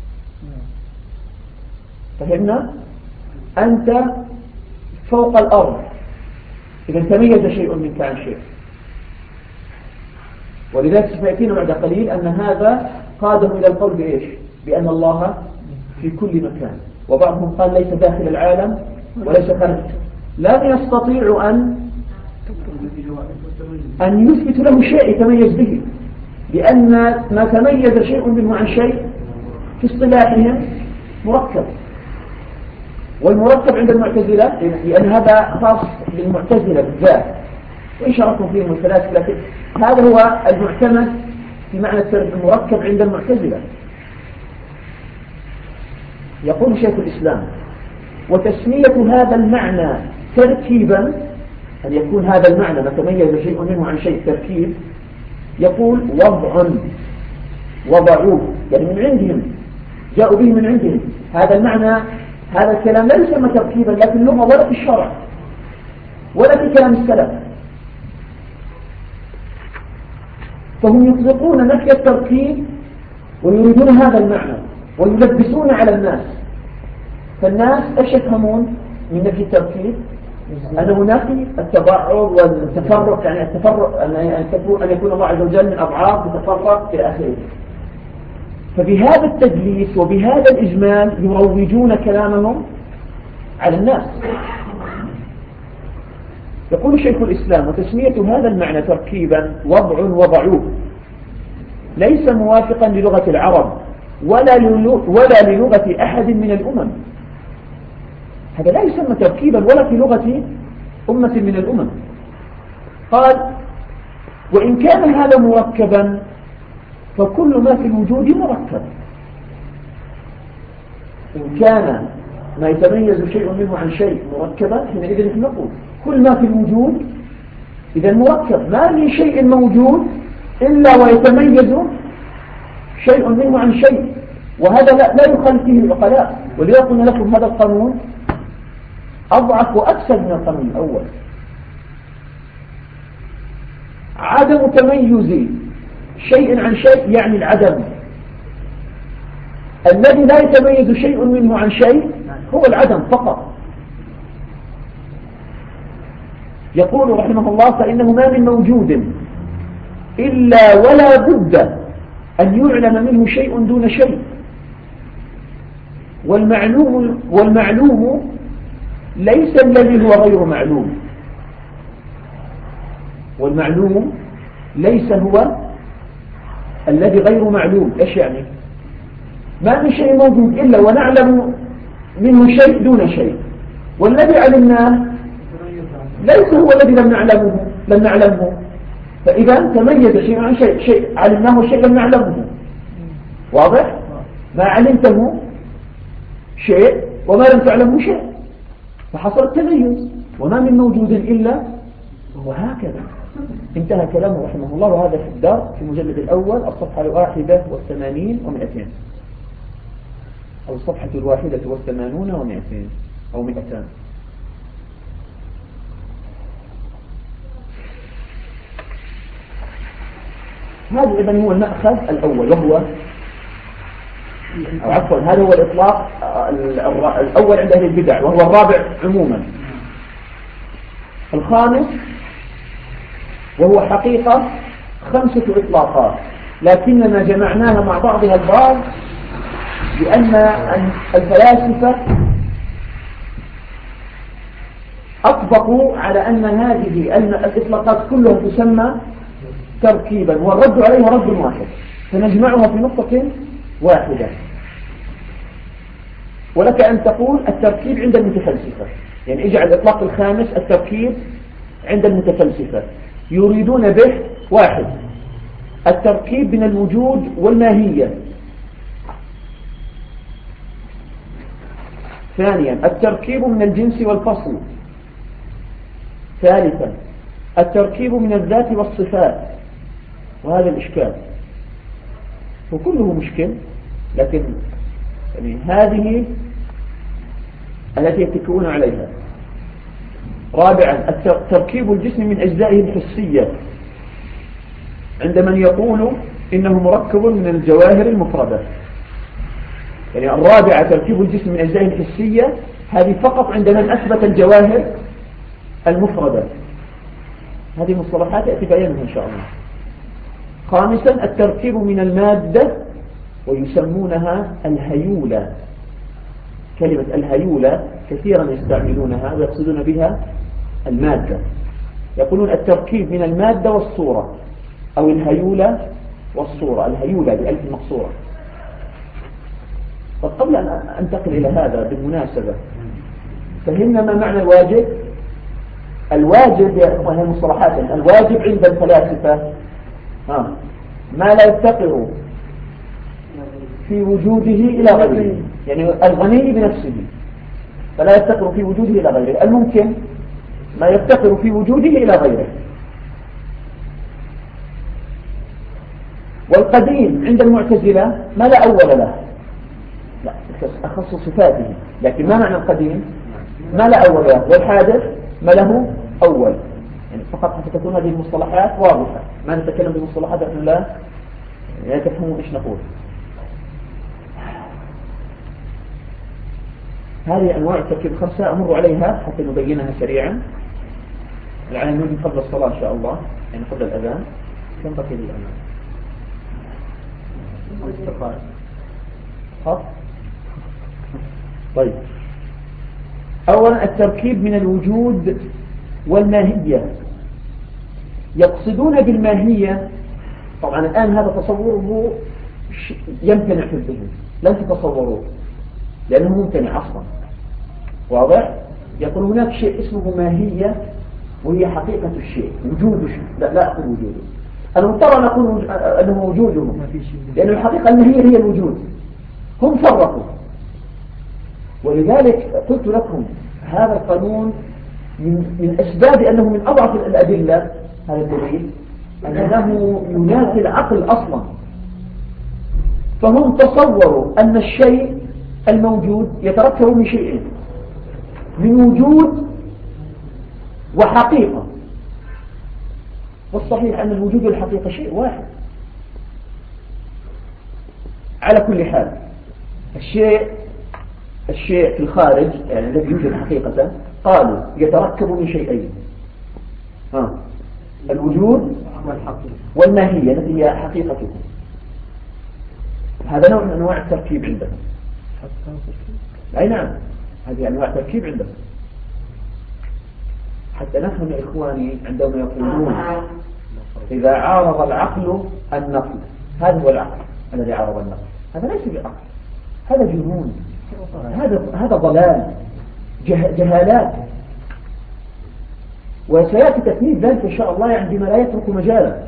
فهمنا؟ أنت فوق الأرض إذا تميز شيء منك عن شيء. ولذلك سيأتينا بعد قليل أن هذا قادم إلى القول بإيش؟ بأن الله في كل مكان. وبعضهم قال ليس داخل العالم وليس خارج. لا يستطيع أن يثبت له شيء يتميز به، لأن ما تميز شيء منه عن شيء في اصطلاحهم مركب. والمركب عند المعتزلة، لأن هذا خاص بالمعتزلة بالذات، وإن شرفوا فيهم الثلاثة، لكن هذا هو المعتمد في معنى المركب عند المعتزلة. يقول شيخ الإسلام: وتسمية هذا المعنى تركيبا، أن يكون هذا المعنى ما تميز شيء منه عن شيء تركيب، يقول وضعوه، يعني من عندهم، جاءوا به من عندهم. هذا المعنى، هذا الكلام لا يسمى تركيبا لا في اللغة ولا في الشرع ولا في كلام السلف. فهم يطلقون نفي التركيب ويريدون هذا المعنى ويلبسون على الناس. فالناس ايش يفهمون من نفي التركيب؟ أنه نفي التبعض والتفرق، يعني التفرق أن يكون الله عز وجل من أضعاف تتفرق إلى آخره. فبهذا التدليس وبهذا الإجمال يروجون كلامهم على الناس. يقول شيخ الإسلام: وتسمية هذا المعنى تركيبا وضعوه ليس موافقا للغة العرب ولا للغة أحد من الأمم. هذا لا يسمى تركيبا ولا في لغة أمة من الأمم. قال: وإن كان هذا مركبا فكل ما في الوجود مركب. إن كان ما يتميز شيء منه عن شيء مركبا، حينئذ نقول كل ما في الوجود إذا مركب. ما من شيء موجود إلا ويتميز شيء منه عن شيء. وهذا لا يخالف فيه العقلاء. ولذا قلنا لكم هذا القانون أضعف وأكثر من القانون الأول. عدم تميز شيء عن شيء يعني العدم. الذي لا يتميز شيء منه عن شيء هو العدم فقط. يقول رحمه الله: فإنه ما من موجود إلا ولا بد أن يعلم منه شيء دون شيء. والمعلوم ليس الذي هو غير معلوم. والمعلوم ليس هو الذي غير معلوم. إيش يعني؟ ما من شيء موجود إلا ونعلم منه شيء دون شيء، والذي علمناه ليس هو الذي لم نعلمه. فإذا تميز شيء عن شيء علمناه شيء لم نعلمه. واضح؟ ما علمته شيء وما لم تعلمه شيء، فحصل التميز. وما من موجود إلا وهكذا. انتهى كلامه رحمه الله. وهذا في الدار في المجلد الأول الصفحة 81 و200، أو الصفحة 81 و200 أو 200. هذا إذن هو المأخذ الأول، وهو أو عفوا هذا هو الإطلاق الأول عند أهل البدع، وهو الرابع عموما. الخامس وهو حقيقة 5 إطلاقات، لكننا جمعناها مع بعضها البعض لأن الفلاسفة أطبقوا على أن هذه الإطلاقات كلها تسمى تركيبا، والرد عليها رد واحد، فنجمعها في نقطة واحدة. ولك أن تقول التركيب عند المتفلسفة، يعني اجعل الإطلاق الخامس التركيب عند المتفلسفة، يريدون به: 1 التركيب من الوجود والماهية. 2 التركيب من الجنس والفصل. 3 التركيب من الذات والصفات. وهذا الإشكال وكله مشكل، لكن يعني هذه التي يتكئون عليها. 4 تركيب الجسم من أجزائه الحسية، عند من يقول إنه مركب من الجواهر المفردة. يعني 4 تركيب الجسم من أجزائه الحسية، هذه فقط عند من أثبت الجواهر المفردة. هذه مصطلحات يأتي بيانها إن شاء الله. 5 التركيب من المادة، ويسمونها الهيولة. كلمة الهيولة كثيرا يستعملونها ويقصدون بها المادة، يقولون التركيب من المادة والصورة، أو الهيولة والصورة. الهيولة بألف مقصورة. طب قبل أن أنتقل إلى هذا بالمناسبة، فهمنا ما معنى الواجب؟ الواجب يا أخوان المصطلحات، الواجب عند الفلاسفة ما لا يفتقر في وجوده إلى غيره، يعني الغني بنفسه فلا يفتقر في وجوده إلى غيره. الممكن ما يفتقر في وجوده إلى غيره. والقديم عند المعتزلة ما لا أول له، لا أخص صفاته، لكن ما معنى القديم؟ ما لا أول له. والحادث ما له أول. يعني فقط حتى تكون هذه المصطلحات واضحة، ما نتكلم بمصطلحات أن لا تفهموا إيش نقول. هذه أنواع التركيب 5 أمر عليها حتى نبينها سريعا. الآن نريد قبل الصلاة إن شاء الله، يعني قبل الأذان. كم بقي الأذان؟ طيب، أولا التركيب من الوجود والماهية. يقصدون بالماهية، طبعا الآن هذا تصوره يمتنع في الذهن، لن تتصوروه لأنه ممتنع أصلا. واضح؟ يقول هناك شيء اسمه ماهية، وهي حقيقة الشيء، وجود الشيء. لا أقول وجوده، أنا مضطر أن أقول أنه وجوده، لأن الحقيقة الماهية هي الوجود. هم فرقوا، ولذلك قلت لكم هذا القانون من أسباب أنه من أضعف الأدلة. هذا الدليل أنه ينافي العقل أصلا. فهم تصوروا أن الشيء الموجود يتركب من شيئين، من وجود وحقيقة، والصحيح أن الوجود والحقيقة شيء واحد. على كل حال الشيء في الخارج يعني الذي يوجد حقيقة قالوا يتركب من شيئين، الوجود والماهية التي هي حقيقته. هذا نوع من أنواع التركيب عندنا. أي نعم، هذه أنواع التركيب عندنا. حتى نفهم يا إخواني عندما يقولون إذا عارض العقل النقل، هذا هو العقل الذي عارض النقل، هذا ليس بعقل، هذا جنون، هذا ضلال، جهالات، وسيأتي تثنيد ذلك إن شاء الله يعني بما لا يترك مجالا.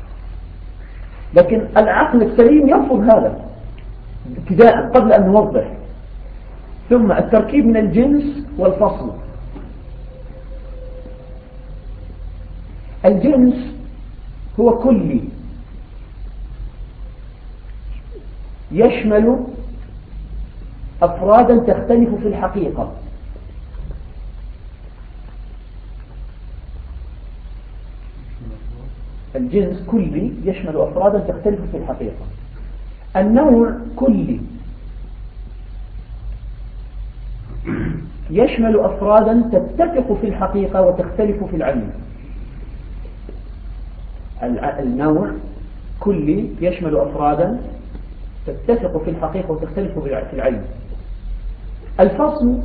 لكن العقل السليم يرفض هذا ابتداء قبل أن نوضح. ثم التركيب من الجنس والفصل. الجنس هو كلي يشمل أفرادا تختلف في الحقيقة. الجنس كلي يشمل أفرادا تختلف في الحقيقة. النوع كلي يشمل أفرادا تتفق في الحقيقة وتختلف في العين. النوع كلي يشمل أفرادا تتفق في الحقيقة وتختلف في العين. الفصل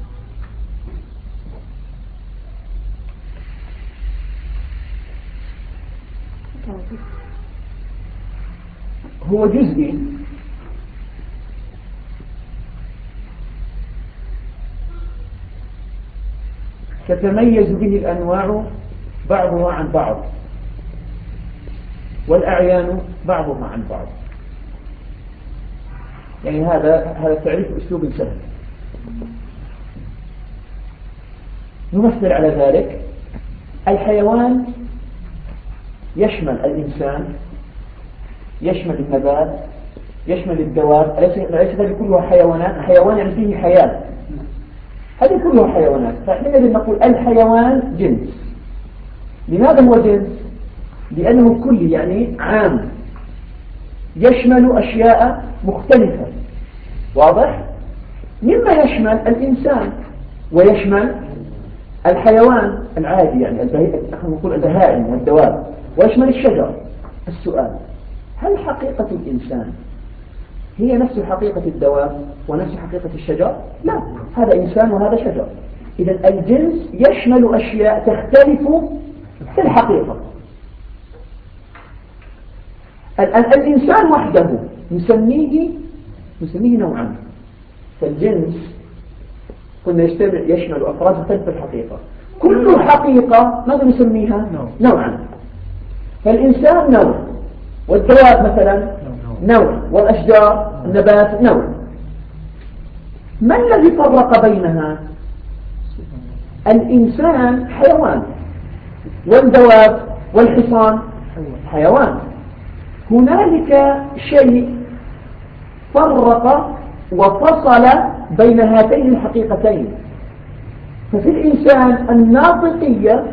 هو جزئي تتميز به الأنواع بعضها عن بعض والأعيان بعضها عن بعض. يعني هذا التعريف أسلوب سهل. نمثل على ذلك الحيوان يشمل الإنسان، يشمل النبات، يشمل الدواب. أليس هذه كلها حيوانات؟ حيوان يعني فيه حياة، هذه كلها حيوانات. فحينئذ نقول الحيوان جنس. لماذا هو جنس؟ لأنه كلي يعني عام يشمل أشياء مختلفة. واضح؟ مما يشمل الإنسان ويشمل الحيوان العادي يعني نقول البهائم والدواب، ويشمل الشجر. السؤال: هل حقيقة الإنسان هي نفس حقيقة الدواب ونفس حقيقة الشجر؟ لا، هذا إنسان وهذا شجر. إذن الجنس يشمل أشياء تختلف في الحقيقة. الإنسان وحده نسميه نوعا. فالجنس قلنا يشمل أفراد مختلفة في الحقيقة. كل حقيقة ماذا نسميها؟ نوعا. فالإنسان نوع، والدواب مثلا نوع، والأشجار النبات نوع. ما الذي فرق بينها؟ الإنسان حيوان، والدواب والحصان حيوان. هنالك شيء فرق وفصل بين هاتين الحقيقتين. ففي الإنسان الناطقية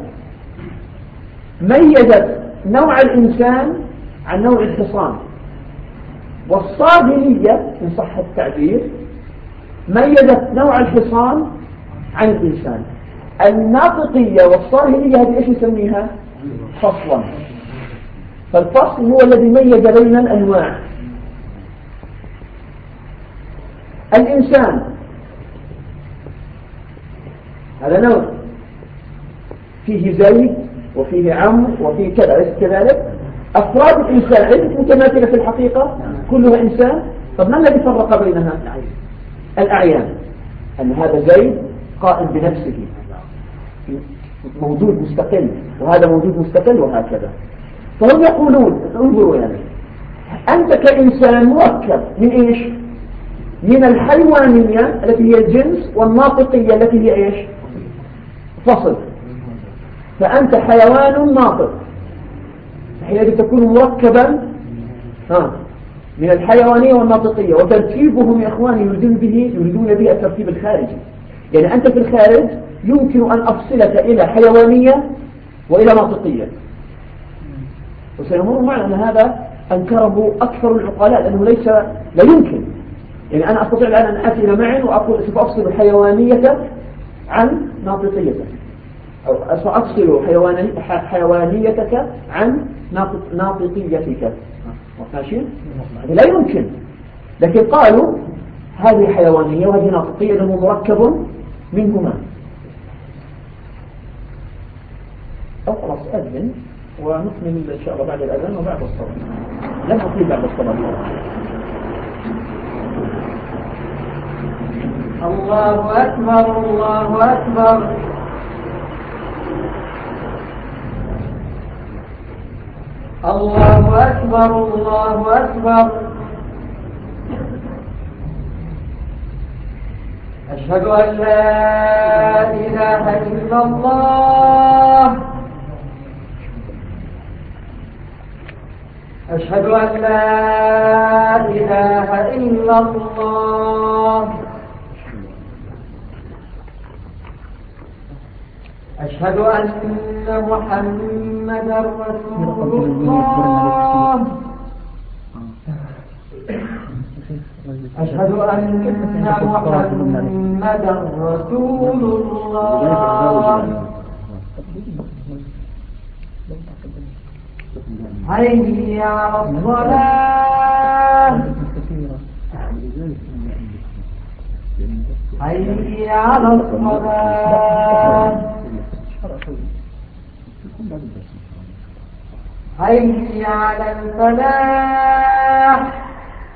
ميزت نوع الإنسان عن نوع الحصان، والصاهلية إن صح التعبير ميزت نوع الحصان عن الإنسان. الناطقية والصاهلية هذه إيش نسميها؟ فصلا. فالفصل هو الذي ميز بين الأنواع. الإنسان هذا نوع فيه زيد وفيه عمرو وفيه كذا، أليس كذلك؟ أفراد الإنسان ليست متماثلة في الحقيقة، كلها إنسان. طب ما الذي فرق بينها؟ الأعيان، أن هذا زيد قائم بنفسه موجود مستقل، وهذا موجود مستقل، وهكذا. فهم يقولون انظروا يعني أنت كإنسان مركب من إيش؟ من الحيوانية التي هي الجنس، والناطقية التي هي إيش؟ فصل. فأنت حيوان ناطق، حينئذ تكون مركبا من الحيوانية والناطقية، وترتيبهم يا إخواني يريدون به الترتيب الخارجي. يعني أنت في الخارج يمكن أن أفصلك إلى حيوانية وإلى ناطقية، وسيمر معنا أن هذا أنكره أكثر العقلاء، لأنه لا يمكن. يعني أنا أستطيع الآن أن أتي إلى معن وأقول سأفصل حيوانية عن ناطقيتك، أو سأفصل حيوانيتك عن ناطقيتك، ماشي؟ لا يمكن. لكن قالوا هذه حيوانية وهذه ناطقية، لأنه مركب منهما. أو خلاص أذن ونكمل إن شاء الله بعد الأذان وبعد الصلاة. لن نطيل بعد الصلاة. الله أكبر الله أكبر. الله أكبر الله أكبر. أشهد أن لا إله إلا الله. أشهد أن لا إله إلا الله. أشهد أن محمدا رسول الله. أشهد أن محمدا رسول الله. حي على الصلاة. حي على الصلاة. حي على الفلاح.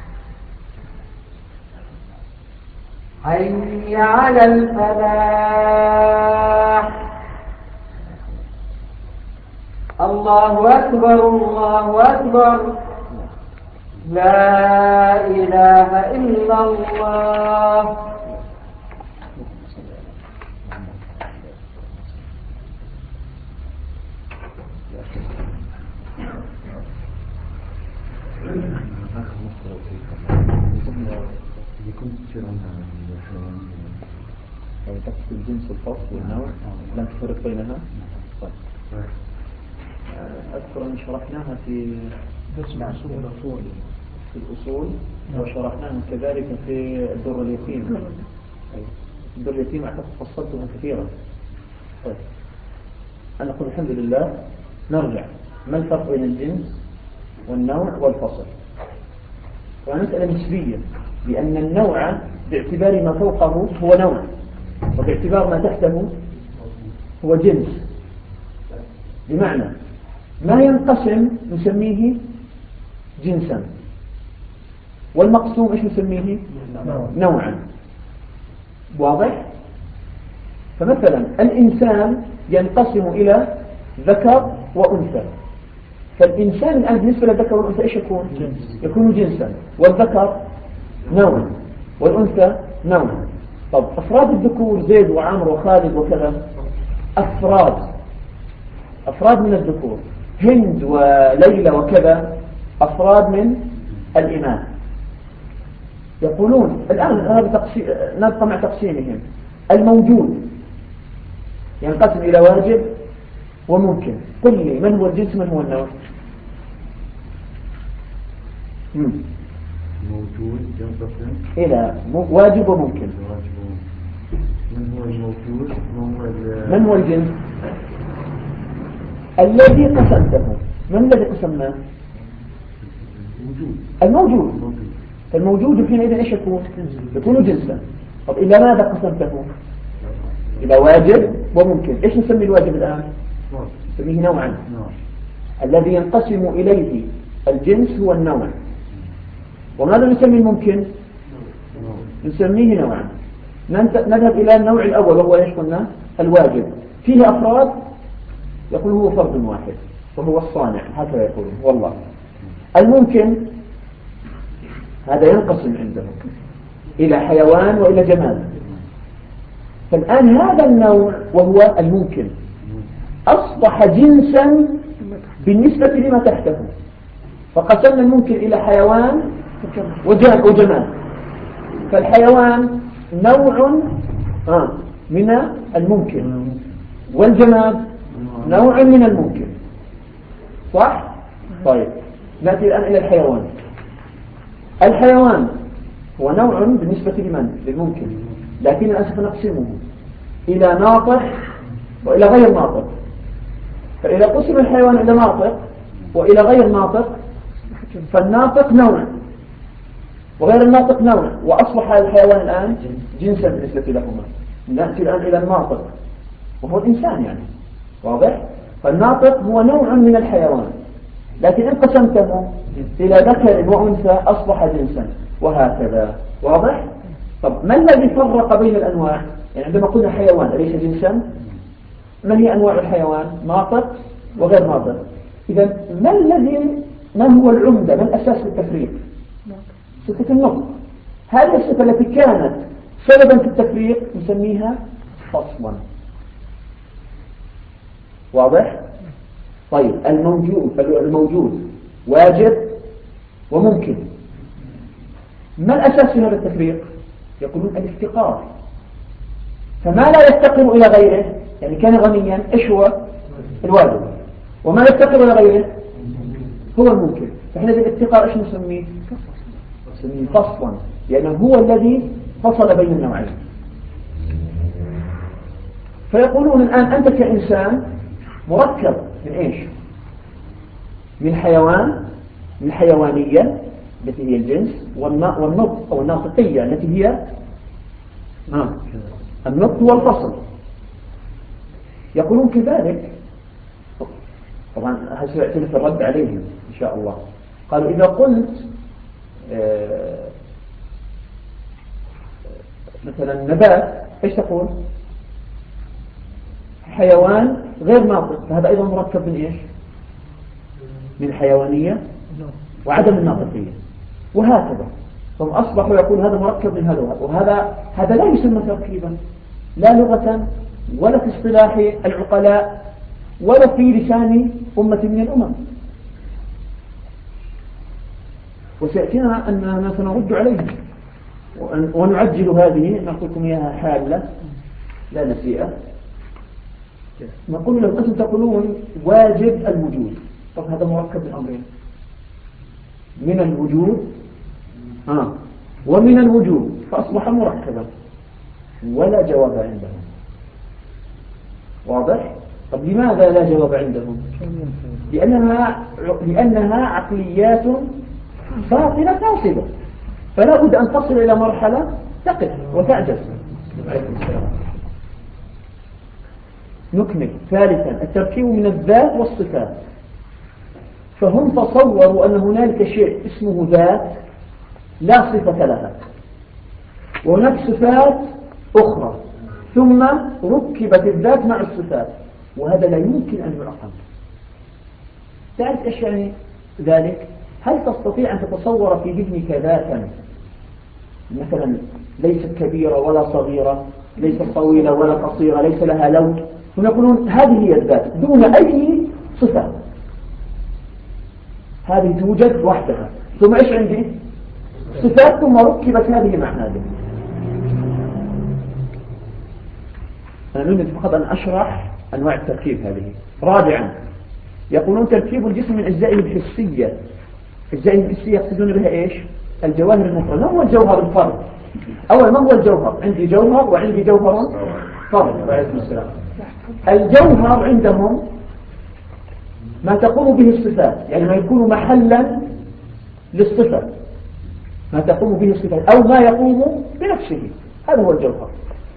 حي على الفلاح. الله أكبر الله أكبر. لا إله إلا الله. يعني تقصد الجنس الفصل والنوع لا تفرق بينها. طيب. أذكر أن شرحناها في الأصول وشرحناها كذلك في الدر اليتيم. الدر اليتيم أعتقد فصلتها كثيرا. طيب. أنا أقول الحمد لله. نرجع، ما الفرق بين الجنس والنوع والفصل؟ ومسألة نسبية، لأن النوع باعتبار ما فوقه هو نوع، وباعتبار ما تحته هو جنس. بمعنى ما ينقسم نسميه جنسا، والمقسوم ايش نسميه؟ نوعا. واضح؟ فمثلا الإنسان ينقسم إلى ذكر وأنثى، فالإنسان الآن بالنسبة للذكر والأنثى ايش يكون؟ يكون جنسا، والذكر نوع والأنثى نوع. طب أفراد الذكور زيد وعمر وخالد وكذا أفراد من الذكور، هند وليلى وكذا أفراد من الإناث. يقولون الآن نبقى مع تقسيمهم. الموجود ينقسم إلى واجب وممكن. قل لي من هو الجنس من هو النوع؟ موجود ينقسم إلى واجب وممكن. من هو الموجود؟ من هو الجنس الذي قسمته؟ من الذي قسمناه؟ الموجود. فالموجود حينئذ ايش يكون جنسا. طب إلى ماذا قسمته؟ إلى واجب وممكن. ايش نسمي الواجب الآن؟ نسميه نوعا. الذي ينقسم إليه الجنس هو النوع. وماذا نسمي الممكن؟ نسميه نوعا. نذهب إلى النوع الأول وهو ايش قلنا؟ الواجب. فيه أفراد يقول هو فرد واحد وهو الصانع، هكذا يقولون والله. الممكن هذا ينقسم عندهم إلى حيوان وإلى جماد. فالآن هذا النوع وهو الممكن أصبح جنسا بالنسبة لما تحته، فقسمنا الممكن إلى حيوان وجماد. فالحيوان نوع من الممكن، والجماد نوع من الممكن، صح؟ طيب نأتي الآن إلى الحيوان. الحيوان هو نوع بالنسبة للممكن، لكن للأسف نقسمه إلى ناطق وإلى غير ناطق. فإذا قسم الحيوان إلى ناطق وإلى غير ناطق، فالناطق نوع وغير الناطق نوع، وأصبح الحيوان الآن جنسا بالنسبة لهما. نأتي الآن إلى الناطق وهو الإنسان، يعني واضح؟ فالناطق هو نوع من الحيوان، لكن إن قسمته إلى ذكر وأنثى أصبح جنسا، وهكذا. واضح؟ طب ما الذي فرق بين الأنواع؟ يعني عندما قلنا حيوان أليس جنسا؟ ما هي أنواع الحيوان؟ ناطق وغير ناطق. إذا ما هو العمدة، ما الأساس للتفريق؟ صفة النطق. هذه الصفة التي كانت سببا في التفريق نسميها فصلا. واضح؟ طيب الموجود واجب وممكن. ما الأساس في هذا التفريق؟ يقولون الافتقار. فما لا يفتقر إلى غيره، يعني كان غنيا، إيش هو؟ الواجب. وما يفتقر إلى غيره هو الممكن. فإحنا الافتقار إيش نسميه؟ نسميه فصلا، لأنه هو الذي فصل بين النوعين. فيقولون الآن أنت كإنسان مركب من إيش؟ من حيوان، من حيوانية التي هي الجنس، والنطق أو الناطقية التي هي النطق والفصل. يقولون كذلك، طبعا سيأتي في الرد عليهم إن شاء الله. قالوا إذا قلت مثلا نبات، إيش تقول؟ حيوان غير ناطق، فهذا أيضا مركب من إيش؟ من حيوانية وعدم الناطقية، وهكذا. ثم أصبحوا يقول هذا مركب من هذا، وهذا لا يسمى تركيبا، لا لغة ولا في اصطلاح العقلاء ولا في لسان أمة من الأمم. وسيأتينا أننا سنرد عليهم ونعجل هذه، نقول لكم إياها حالة لا نسيئة. نقول لهم أنتم تقولون واجب الوجود، طب هذا مركب من أمرين، من الوجود ومن الوجود، فأصبح مركبا ولا جواب عندهم. واضح؟ طب لماذا لا جواب عندهم؟ لأنها عقليات باطلة فاسدة، فلا بد أن تصل إلى مرحلة تقف وتعجز. نكمل. ثالثا التركيب من الذات والصفات. فهم تصوروا أن هنالك شيء اسمه ذات لا صفة لها، وهناك صفات أخرى، ثم ركبت الذات مع الصفات، وهذا لا يمكن أن يعقل. تعرف إيش يعني ذلك؟ هل تستطيع أن تتصور في ذهنك ذاتا مثلا ليست كبيرة ولا صغيرة، ليست طويلة ولا قصيرة، ليس لها لون، هم يقولون هذه هي الذات دون أي صفة، هذه توجد وحدها، ثم إيش عندي؟ صفات، ثم ركبت هذه مع هذه. أنا أريد فقط أن أشرح أنواع التركيب هذه. رابعا يقولون تركيب الجسم من أجزائه الحسية. أجزائه الحسية يقصدون بها إيش؟ الجواهر المفردة. ما هو الجوهر الفرد؟ أول ما هو الجوهر؟ عندي جوهر وعندي جوهر فرد. عليكم السلام. الجوهر عندهم ما تقوم به الصفات، يعني ما يكون محلا للصفة، ما تقوم به الصفات أو ما يقوم بنفسه، هذا هو الجوهر.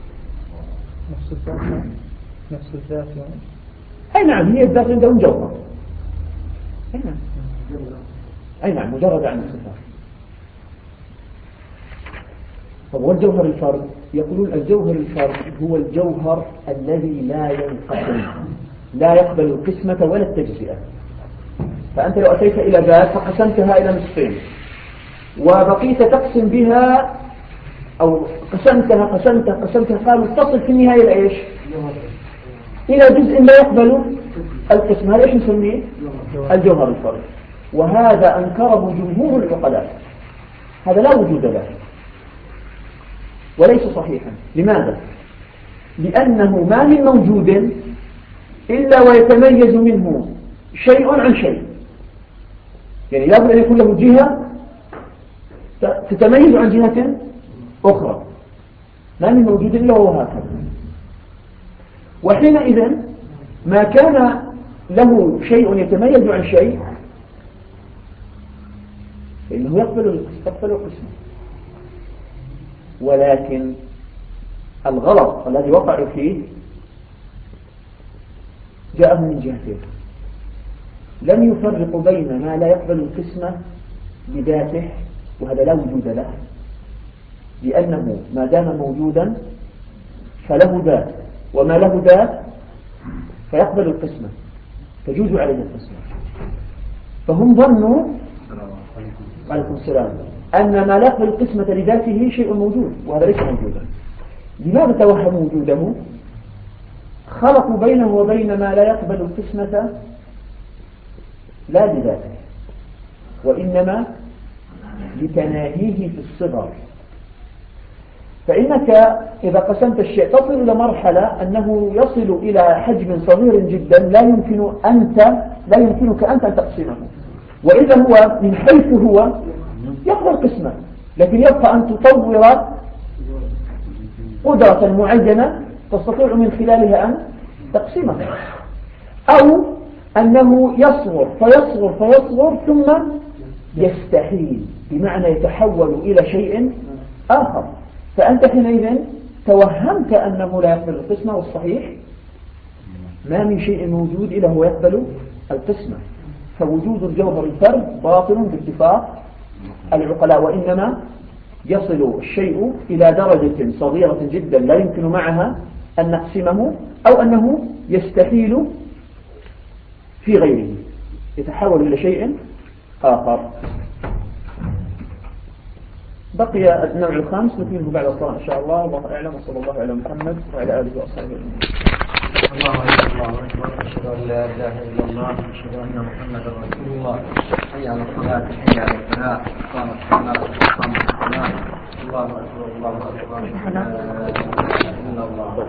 نفس الذات يعني. أي نعم، هي الذات عندهم جوهر. أي نعم مجرد عن الصفات. طب والجوهر الفرد؟ يقولون الجوهر الفرد هو الجوهر الذي لا ينقسم، لا يقبل القسمة ولا التجزئة. فأنت لو أتيت إلى ذات فقسمتها إلى نصفين وبقيت تقسم بها، أو قسمتها قالوا تصل في النهاية إلى إيش؟ إلى جزء لا يقبل القسمة. هذا إيش نسميه؟ الجوهر الفرد. وهذا أنكره جمهور العقلاء، هذا لا وجود له وليس صحيحا. لماذا؟ لأنه ما من موجود إلا ويتميز منه شيء عن شيء، يعني لابد أن يكون له جهة تتميز عن جهة أخرى، ما من موجود إلا وهو هكذا. وحينئذ ما كان له شيء يتميز عن شيء فإنه يقبل القسمة. ولكن الغلط الذي وقع فيه جاءه من جهتين: لم يفرق بين ما لا يقبل القسمة بذاته وهذا لا وجود له، لأنه ما دام موجودا فله ذات، وما له ذات فيقبل القسمة، تجوز عليه القسمة. فهم ظنوا عليكم السلام أن ما لا يقبل القسمة لذاته شيء موجود، وهذا ليس موجودا. لماذا توهموا وجوده؟ خلقوا بينه وبين ما لا يقبل القسمة لا لذاته، وإنما لتناهيه في الصغر. فإنك إذا قسمت الشيء تصل إلى مرحلة أنه يصل إلى حجم صغير جدا لا يمكنك أنت أن تقسمه، وإذا هو من حيث هو يقبل قسمة، لكن يبقى أن تطور قدرة معينة تستطيع من خلالها أن تقسمه، أو أنه يصغر فيصغر فيصغر ثم يستحيل، بمعنى يتحول إلى شيء آخر. فأنت حينئذ توهمت أنه لا يقبل القسمة، والصحيح ما من شيء موجود إلا هو يقبل القسمة. فوجود الجوهر الفرد باطل باتفاق العقلاء، وإنما يصل الشيء إلى درجة صغيرة جدا لا يمكن معها أن نقسمه، أو أنه يستحيل في غيره، يتحول إلى شيء آخر. بقي النوع الخامس نكمله بعد الصلاة إن شاء الله. الله أعلم، وصلى الله على محمد وعلى آله وأصحابه أجمعين. الله أكبر، أشهد أن لا إله إلا الله، أشهد أن محمدا رسول الله. حي على الصلاة، حي على الفلاح، قامت الصلاة، قامت الصلاة. الله أكبر، الله أكبر، لا إله إلا الله.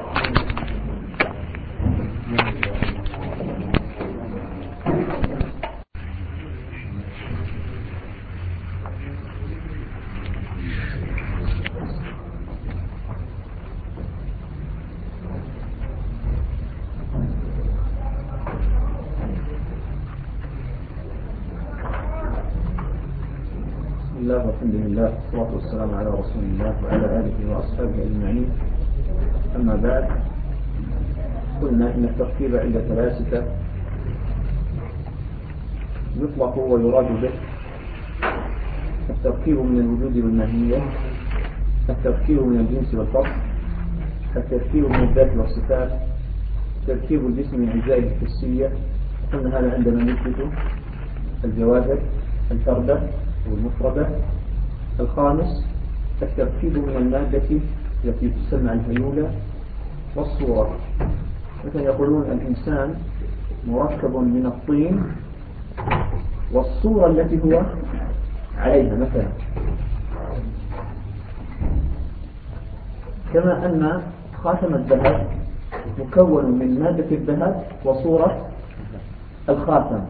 الله والحمد لله والصلاة والسلام على رسول الله وعلى آله وأصحابه أجمعين. أما بعد، قلنا إن التركيب عند ثلاثة يطلق ويراد به التركيب من الوجود والماهية، التركيب من الجنس والفصل، التركيب من الذات والصفات، تركيب الجسم من أجزائه الحسية. قلنا هذا عندما نثبت الجواهر الفردة والمفردة. الخامس التركيب من المادة التي تسمى الهيولة والصورة. مثلا يقولون الإنسان مركب من الطين والصورة التي هو عليها مثلا، كما أن خاتم الذهب مكون من مادة الذهب وصورة الخاتم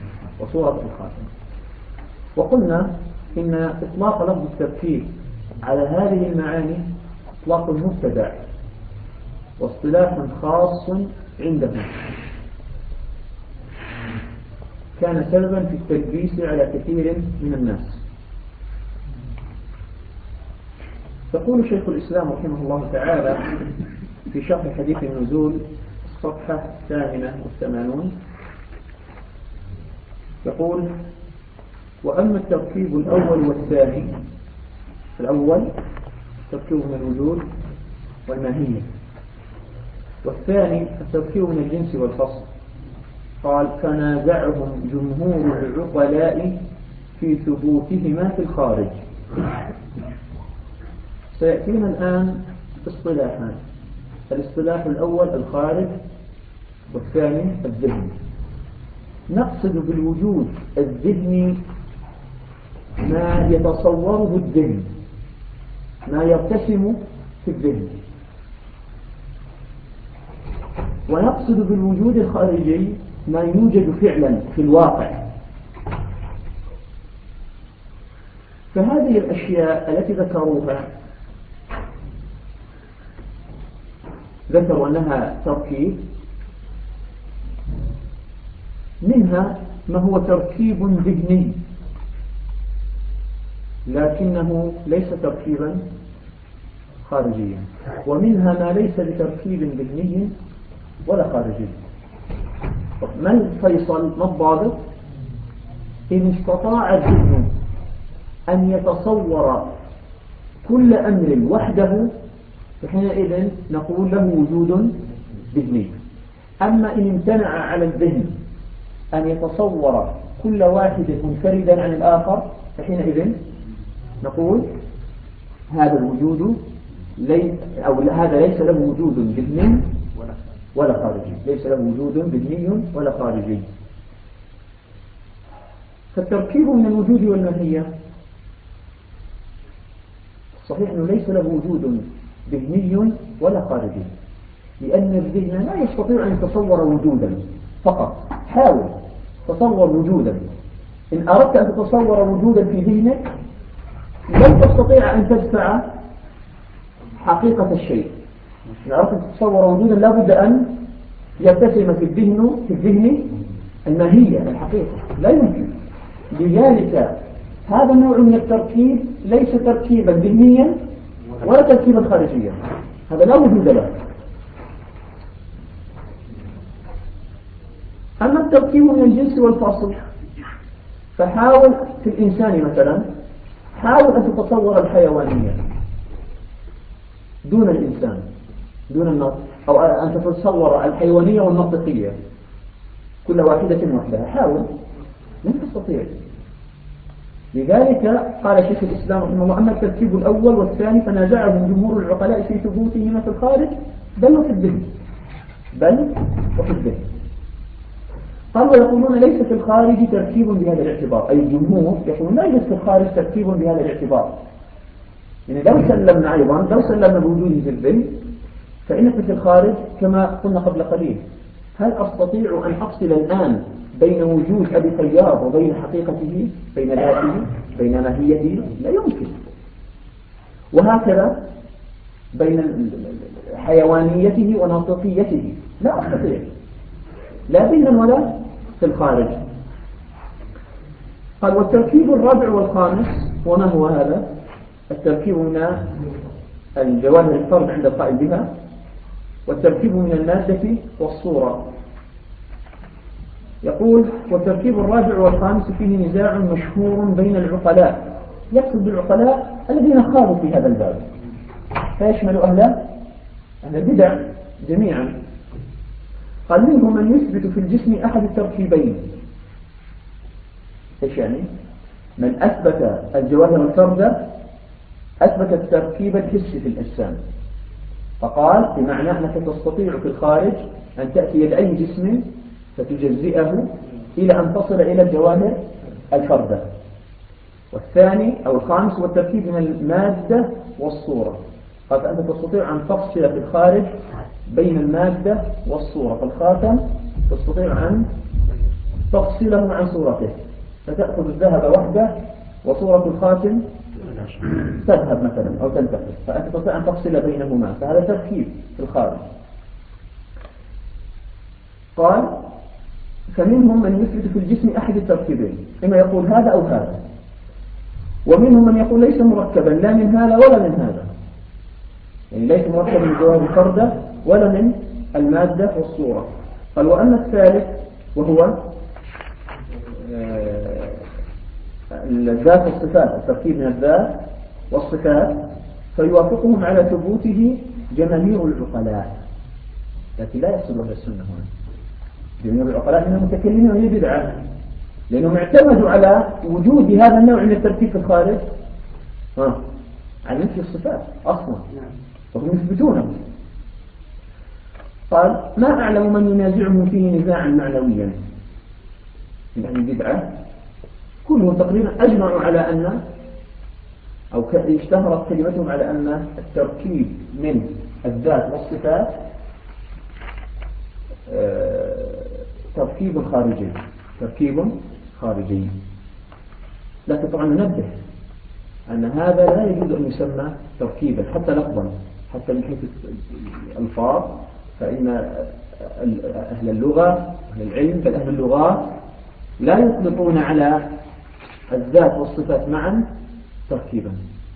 وقلنا إن إطلاق لفظ التركيب على هذه المعاني إطلاق مبتدع واصطلاح خاص عندهم، كان سببا في التلبيس على كثير من الناس. يقول شيخ الإسلام رحمه الله تعالى في شرح حديث النزول الصفحة 88 يقول: وأما التركيب الأول والثاني، الأول التركيب من الوجود والماهية، والثاني التركيب من الجنس والفصل. قال: فنازعهم جمهور العقلاء في ثبوتهما في الخارج. سيأتينا الآن اصطلاحان: الاصطلاح الأول الخارج، والثاني الذهني. نقصد بالوجود الذهني ما يتصوره الذهن، ما يرتسم في الذهن. ونقصد بالوجود الخارجي ما يوجد فعلا في الواقع. فهذه الأشياء التي ذكروها ذكروا أنها تركيب، منها ما هو تركيب ذهني لكنه ليس تركيبا خارجيا، ومنها ما ليس بتركيب ذهني ولا خارجي. ما الفيصل؟ ما الضابط؟ إن استطاع الذهن أن يتصور كل أمر وحده فحينئذ نقول له وجود ذهني. أما إن امتنع على الذهن أن يتصور كل واحد منفردا عن الآخر فحينئذ نقول هذا الوجود هذا ليس له وجود ذهني ولا خارجي، ليس له وجود ذهني ولا خارجي. فالتركيب من الوجود والماهية صحيح أنه ليس له وجود ذهني ولا خارجي، لأن الذهن لا يستطيع أن يتصور وجودا فقط. حاول تصور وجودا، إن أردت أن تتصور وجودا في ذهنك لن تستطيع أن تدفع حقيقة الشيء. إن أردت أن تتصور وجودا لابد أن يرتسم في الذهن الماهية الحقيقة، لا يمكن. لذلك هذا النوع من التركيب ليس تركيبا ذهنيا ولا تركيبا خارجيا، هذا لا وجود له. أما التركيب من الجنس والفصل فحاول في الإنسان مثلا، حاول أن تتصور الحيوانية دون الإنسان، دون النطق، أو أن تتصور الحيوانية والنطقية كل واحدة وحدها، حاول، لن تستطيع. لذلك قال شيخ الإسلام رحمه الله: أما التركيب الأول والثاني فنازعهم جمهور العقلاء في ثبوتهما في الخارج بل وفي الذهن، قال: ويقولون ليس في الخارج تركيب بهذا الاعتبار، أي الجمهور يقولون لا يوجد في الخارج تركيب بهذا الاعتبار. يعني لو سلمنا بوجوده في الذهن فإنك في الخارج كما قلنا قبل قليل، هل أستطيع أن أفصل الآن بين وجود أبي طيار وبين حقيقته، بين ذاته، بين ماهيته؟ لا يمكن. وهكذا بين حيوانيته وناطقيته لا أستطيع، لا ذهنا ولا في الخارج. قال: والتركيب الرابع والخامس، وما هو هذا؟ التركيب من الجواهر الفرد عند القائل بها، والتركيب من المادة والصورة. يقول: والتركيب الرابع والخامس فيه نزاع مشهور بين العقلاء. يقصد بالعقلاء الذين خاضوا في هذا الباب، فيشمل أهل البدع جميعا. قال: منهم من يثبت في الجسم أحد التركيبين. إيش يعني؟ من أثبت الجواهر الفردة أثبت التركيب الحسي في الأجسام، فقال بمعنى أنك تستطيع في الخارج أن تأتي لأي جسم فتجزئه إلى أن تصل إلى الجواهر الفردة. والثاني أو الخامس هو التركيب من المادة والصورة. قال: أنت تستطيع أن تفصل في الخارج بين المادة والصورة، فالخاتم تستطيع أن تفصله عن صورته، فتأخذ الذهب وحده وصورة الخاتم تذهب مثلا أو تنتقل، فأنت تستطيع أن تفصل بينهما، فهذا تركيب في الخارج. قال: فمنهم من يثبت في الجسم أحد التركيبين، إما يقول هذا أو هذا، ومنهم من يقول ليس مركبا لا من هذا ولا من هذا، يعني ليس مركبا من جواهر الفردة ولا من المادة والصورة. قال: وأما الثالث وهو الذات والصفات، التركيب من الذات والصفات، فيوافقهم على ثبوته جماهير العقلاء، لكن لا يحصل له السنة هنا. جماهير العقلاء من المتكلمين وهي بدعة، لأنهم اعتمدوا على وجود هذا النوع من التركيب في الخارج على نفي الصفات أصلا، وهم يثبتونه. قال: ما أعلم من ينازعهم فيه نزاعا معنويا، يعني بدعة كلهم تقريبا أجمعوا على أن أو اشتهرت كلمتهم على أن التركيب من الذات والصفات تركيب خارجي. لكن طبعا ننبه أن هذا لا يجوز أن يسمى تركيبا حتى لفظا، حتى من حيث الألفاظ، فإن أهل اللغة أهل العلم بل أهل اللغات لا يطلقون على الذات والصفات معا تركيبا.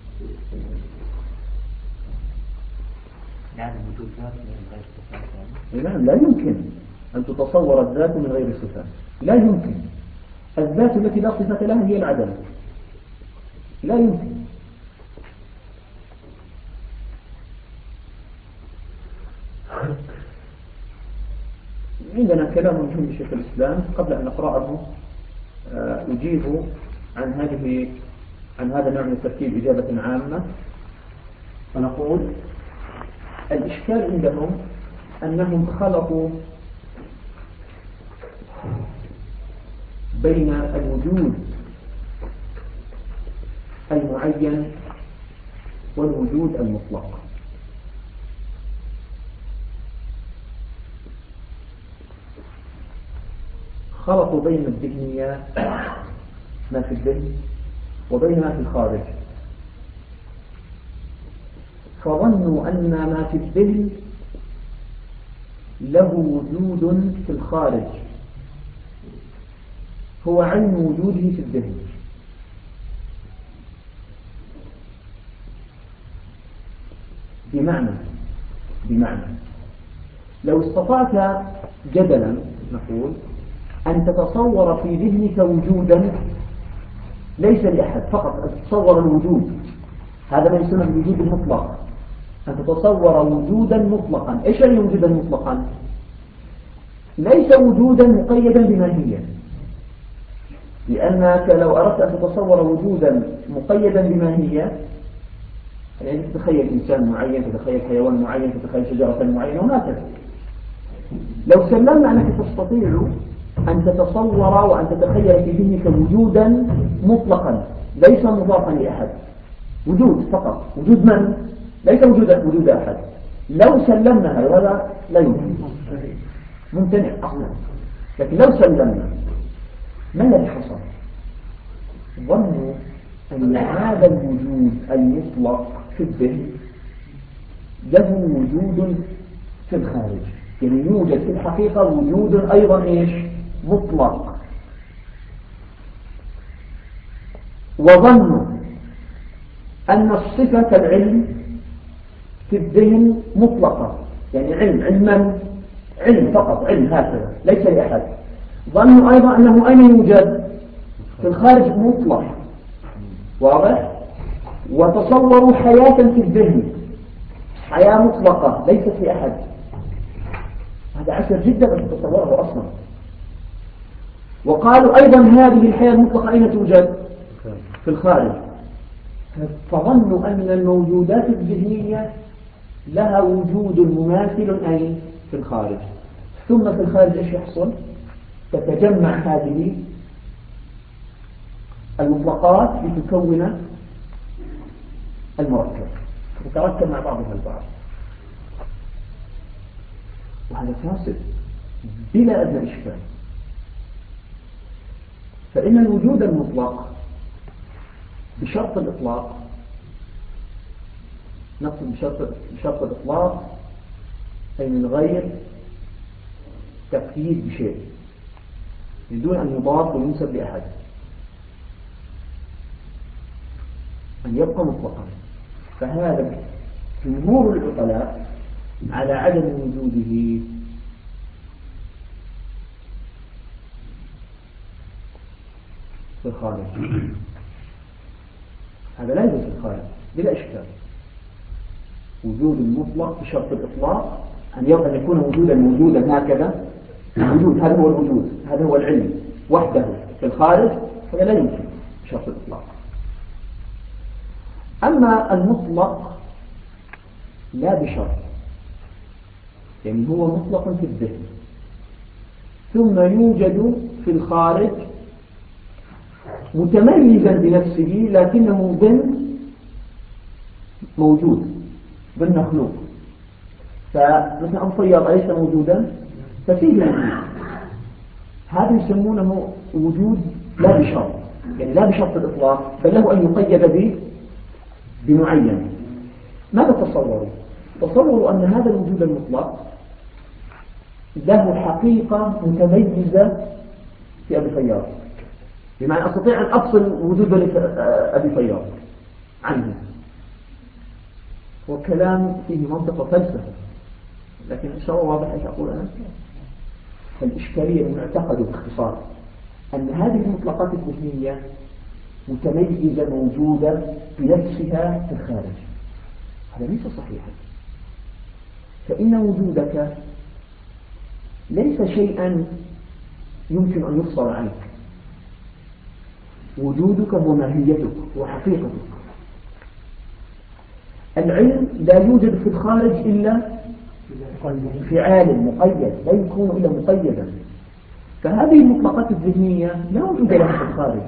يعني وجود ذات من غير صفات. نعم، لا يمكن أن تتصور الذات من غير صفات، لا يمكن. الذات التي لا صفة لها هي العدم، لا يمكن. عندنا كلام مهم لشيخ الإسلام قبل أن نقرأه أجيب عن هذا النوع من التركيب إجابة عامة، ونقول الإشكال عندهم أنهم خلطوا بين الوجود المعين والوجود المطلق. خلطوا بين الذهنيات ما في الذهن وبين ما في الخارج، فظنوا أن ما في الذهن له وجود في الخارج هو عين وجوده في الذهن. بمعنى لو استطعت جدلا نقول أن تتصور في ذهنك وجودا ليس لأحد، فقط أن تتصور الوجود، هذا ما يسمى الوجود المطلق، أن تتصور وجودا مطلقا. إيش يعني وجودا مطلقا؟ ليس وجودا مقيدا بماهية، لأنك لو أردت أن تتصور وجودا مقيدا بماهية يعني تتخيل إنسان معين، تتخيل حيوان معين، تتخيل شجرة معينة وهكذا. لو سلمنا أنك تستطيع أن تتصور وأن تتخيل في ذهنك وجودا مطلقا ليس مضافا لأحد، وجود فقط، وجود من؟ ليس وجود أحد. لو سلمنا هذا لا يمكن، ممتنع أصلا. لكن لو سلمنا ما الذي حصل؟ ظنوا أن هذا الوجود المطلق في الذهن له وجود في الخارج، يعني يوجد في الحقيقة وجود أيضا إيش؟ مطلق. وظنوا أن الصفة العلم في الذهن مطلقة، يعني علم فقط، علم هكذا ليس لأحد. ظنوا أيضا أنه أين يوجد؟ في الخارج مطلق، واضح؟ وتصوروا حياة في الذهن، حياة مطلقة ليست لأحد. هذا عسر جدا أن تتصوره أصلا. وقالوا أيضا هذه الحياة المطلقة أين توجد؟ في الخارج. فظنوا أن الموجودات الذهنية لها وجود مماثل أين؟ في الخارج. ثم في الخارج إيش يحصل؟ تتجمع هذه المطلقات لتكون المركب، تتركب مع بعضها البعض، وهذا فاسد بلا أدنى إشكال. فإن الوجود المطلق بشرط الإطلاق، نقصد بشرط الإطلاق أي من غير تقييد بشيء، بدون أن يضاف وينسب لأحد، أن يبقى مطلقا. فهذا جمهور العقلاء على عدم وجوده في الخارج. هذا لا يوجد في الخارج بلا إشكال. وجود المطلق بشرط الإطلاق أن يكون وجودا هكذا، وجود، هذا هو الوجود، هذا هو العلم وحده في الخارج، هذا لا يمكن بشرط الإطلاق. أما المطلق لا بشرط، يعني هو مطلق في الذهن ثم يوجد في الخارج متميزا بنفسه لكنه ضمن موجود، ضمن مخلوق. فمثلا أبو فياض أليس موجودا؟ ففيه وجود، هذا يسمونه وجود لا بشرط، يعني لا بشرط الإطلاق، بل له أن يقيد به بمعين. ماذا تصوروا؟ تصوروا أن هذا الوجود المطلق له حقيقة متميزة في أبي فياض، بمعنى أستطيع أن أفصل وجود أبي فياض عنه. وكلام فيه منطق وفلسفة، لكن إن شاء الله واضح إيش أقول أنا. فالإشكالية المعتقد باختصار أن هذه المطلقات الذهنية متميزة موجودة بنفسها في الخارج، هذا ليس صحيحا. فإن وجودك ليس شيئا يمكن أن يفصل عنك، وجودك هو ماهيتك وحقيقتك. العلم لا يوجد في الخارج إلا في عالم مقيد، لا يكون إلا مقيدا. فهذه المطلقات الذهنية لا وجود لها في الخارج،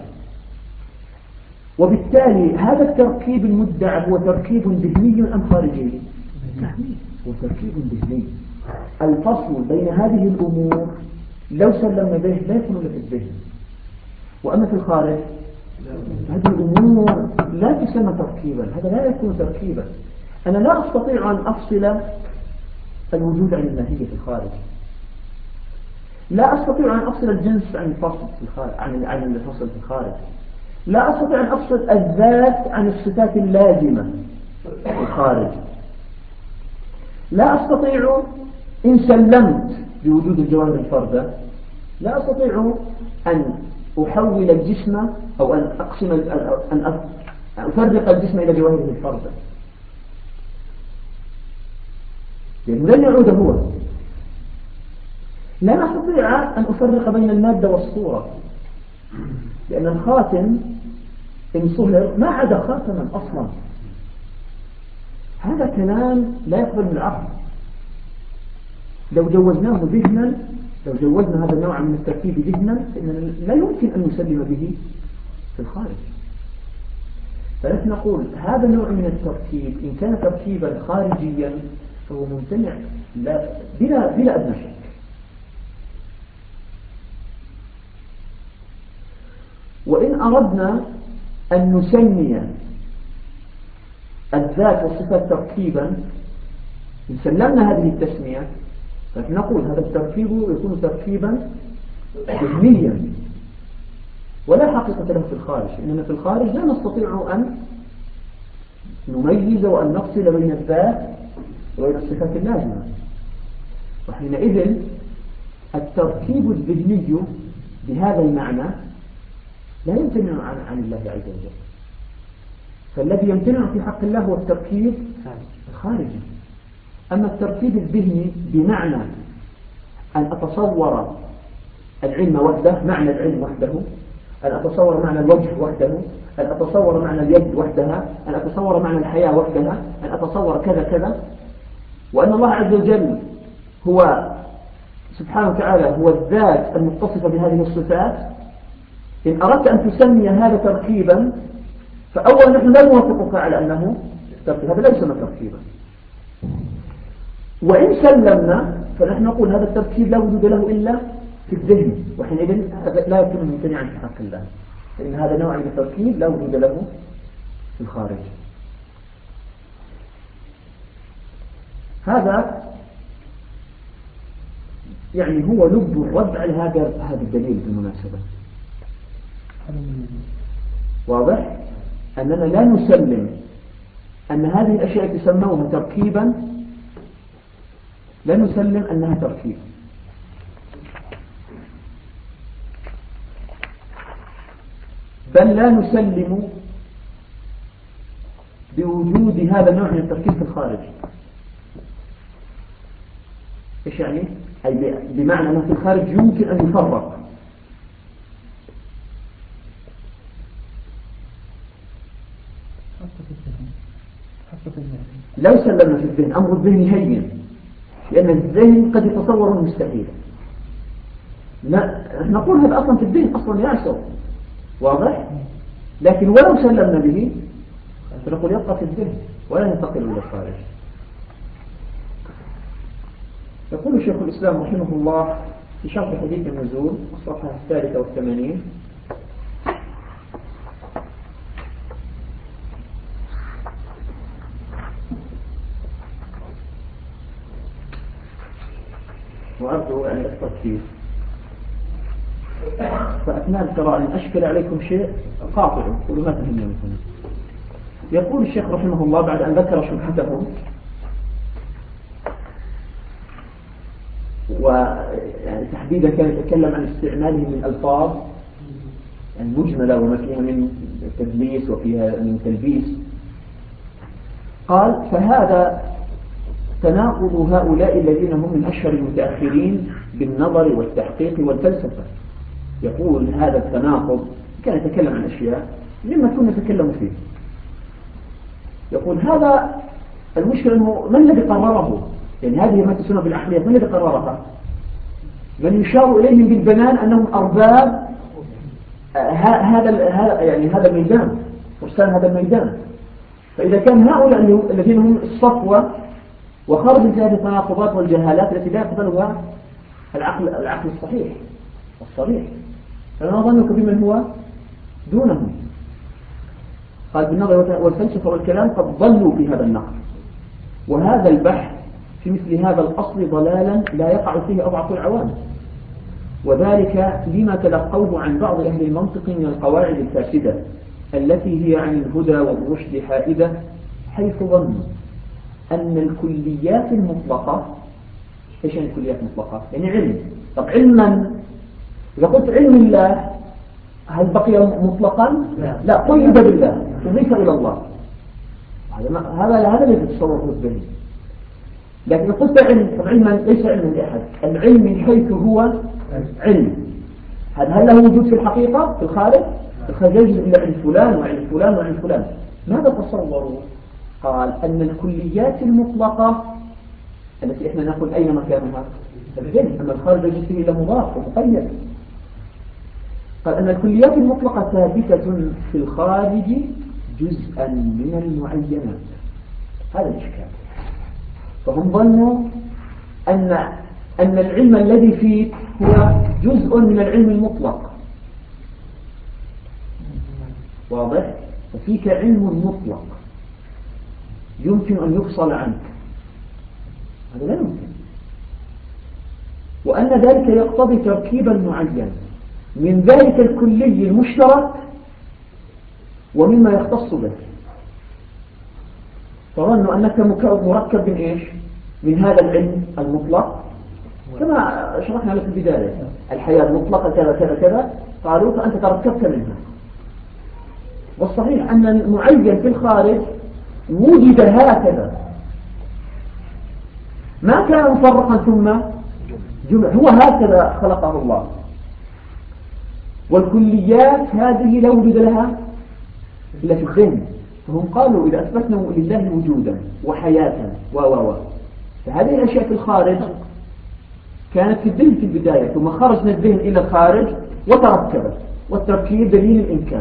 وبالتالي هذا التركيب المدعى هو تركيب ذهني أم خارجي؟ هو تركيب ذهني. الفصل بين هذه الأمور لو سلمنا به لا يكون إلا في الذهن، وأما في الخارج هذه الأمور لا تسمى تركيبا، هذا لا يكون تركيبا. أنا لا أستطيع أن أفصل الوجود عن الماهية في الخارج، لا أستطيع أن أفصل الجنس عن الفصل في الخارج، عن الفصل في الخارج، لا أستطيع أن أفصل الذات عن الصفات اللازمة في الخارج، لا أستطيع إن سلمت بوجود الجوانب الفردة لا أستطيع أن أحول الجسم أو أن أفرق الجسم إلى جوانب الفردة، لأنه لن يعود هو. لا أستطيع أن أفرق بين المادة والصورة، لأن الخاتم إن صهر ما عاد خاتما أصلا. هذا كلام لا يقبل بالعقل. لو جوزناه ذهنا، لو جوزنا هذا النوع من التركيب ذهنا، فإننا لا يمكن أن نسلم به في الخارج. فنحن نقول هذا النوع من التركيب إن كان تركيبا خارجيا فهو ممتنع بلا أدنى شك. وإن أردنا أن نسمي الذات والصفات تركيبا، إن سلمنا هذه التسمية فنقول هذا التركيب يكون تركيبا ذهنيا ولا حقيقة له في الخارج، إننا في الخارج لا نستطيع أن نميز وأن نفصل بين الذات وبين الصفات اللازمة. وحينئذ التركيب الذهني بهذا المعنى لا يمتنع عن الله عز وجل. فالذي يمتنع في حق الله هو التركيب الخارجي. أما التركيب الذهني بمعنى أن أتصور العلم وحده، معنى العلم وحده، أن أتصور معنى الوجه وحده، أن أتصور معنى اليد وحدها، أن أتصور معنى الحياة وحدها، أن أتصور كذا كذا، وأن الله عز وجل هو سبحانه وتعالى هو الذات المتصفة بهذه الصفات. إن أردت أن تسمي هذا تركيبا فأولا نحن لا نوافقك على أنه تركيب، هذا ليس تركيبا. وإن سلمنا فنحن نقول هذا التركيب لا وجود له إلا في الذهن، وحينئذ لا يكون ممتنعا في حق الله، فإن هذا نوع من التركيب لا وجود له في الخارج. هذا يعني هو لب الرد على هذا الدليل بالمناسبة. واضح أننا لا نسلم أن هذه الأشياء تسمونها تركيبا، لا نسلم أنها تركيب، بل لا نسلم بوجود هذا النوع من التركيب في الخارج. إيش يعني؟ أي بمعنى أنه في الخارج يمكن أن يفرق. لو سلمنا في الذهن، أمر الذهن هين، لأن الذهن قد يتصور المستحيل. لا نقول هذا أصلا في الذهن أصلا يعصر، واضح؟ لكن ولو سلمنا به فنقول يبقى في الذهن ولا ينتقل إلى الخارج. يقول شيخ الإسلام رحمه الله في شرح حديث النزول الصفحة 83 وأرجو أن أكثر فيه، فأثناء القراءة إن أشكل عليكم شيء قاطعوا قولوا ما فهمنا مثلا. يقول الشيخ رحمه الله بعد أن ذكر شبهتهم ويعني تحديدا كان يتكلم عن استعمالهم من ألفاظ يعني مجملة وما فيها من تدليس وفيها من تلبيس. قال فهذا تناقض هؤلاء الذين هم من أشهر المتأخرين بالنظر والتحقيق والفلسفة. يقول هذا التناقض كان يتكلم عن أشياء مما كنا نتكلم فيه. يقول هذا المشكلة أنه من الذي قرره؟ يعني هذه ما تسمى بالعقلية من الذي قررها؟ من يشار إليهم بالبنان أنهم أرباب هذا الميدان فرسان هذا الميدان. فإذا كان هؤلاء الذين هم الصفوة وخرج من هذه التناقضات والجهالات التي لا يقبلها العقل الصحيح الصريح، فما ظنك بمن هو دونهم؟ قال بالنظر والفلسفة والكلام قد ضلوا في هذا النقد، وهذا البحث في مثل هذا الأصل ضلالا لا يقع فيه أضعف العوام، وذلك لما تلقوه عن بعض أهل المنطق من القواعد الفاسدة التي هي عن الهدى والرشد حائدة، حيث ظنوا أن الكليات المطلقة. إيش يعني الكليات المطلقة؟ يعني علم. طب علما إذا قلت علم الله هل بقي مطلقا؟ لا قيد بالله أضيف إلى الله. هذا الذي تتصوره الذهن. لكن قلت علم، طب علما ليس علما لأحد. العلم من حيث هو علم هل له وجود في الحقيقة في الخارج؟ الخارج يجب إلا علم فلان وعلم فلان وعلم فلان. ماذا تصوروا؟ قال أن الكليات المطلقة التي إحنا نقول أين مكانها؟ الذهن. أما الخارج يجب فيه إلا مضاف ومقيد. قال أن الكليات المطلقة ثابتة في الخارج جزءا من المعينات. هذا الإشكال. فهم ظنوا أن العلم الذي فيه هو جزء من العلم المطلق. واضح؟ ففيك علم مطلق يمكن أن يفصل عنك، هذا لا يمكن. وأن ذلك يقتضي تركيبا معين من ذلك الكلي المشترك ومما يختص به. فظنوا أنك مركب من إيش؟ من هذا العلم المطلق كما شرحنا لك في البداية. الحياة مطلقة كذا كذا كذا، قالوا فأنت تركبت منها. والصحيح أن المعين في الخارج وجد هكذا، ما كان مفرقا ثم جمع، هو هكذا خلقه الله. والكليات هذه لا وجود لها إلا في الذهن. فهم قالوا إذا أثبتنا لله وجودا وحياة فهذه الأشياء في الخارج كانت في الذهن في البداية، ثم خرجنا الذهن إلى الخارج وتركبت، والتركيب دليل الإمكان.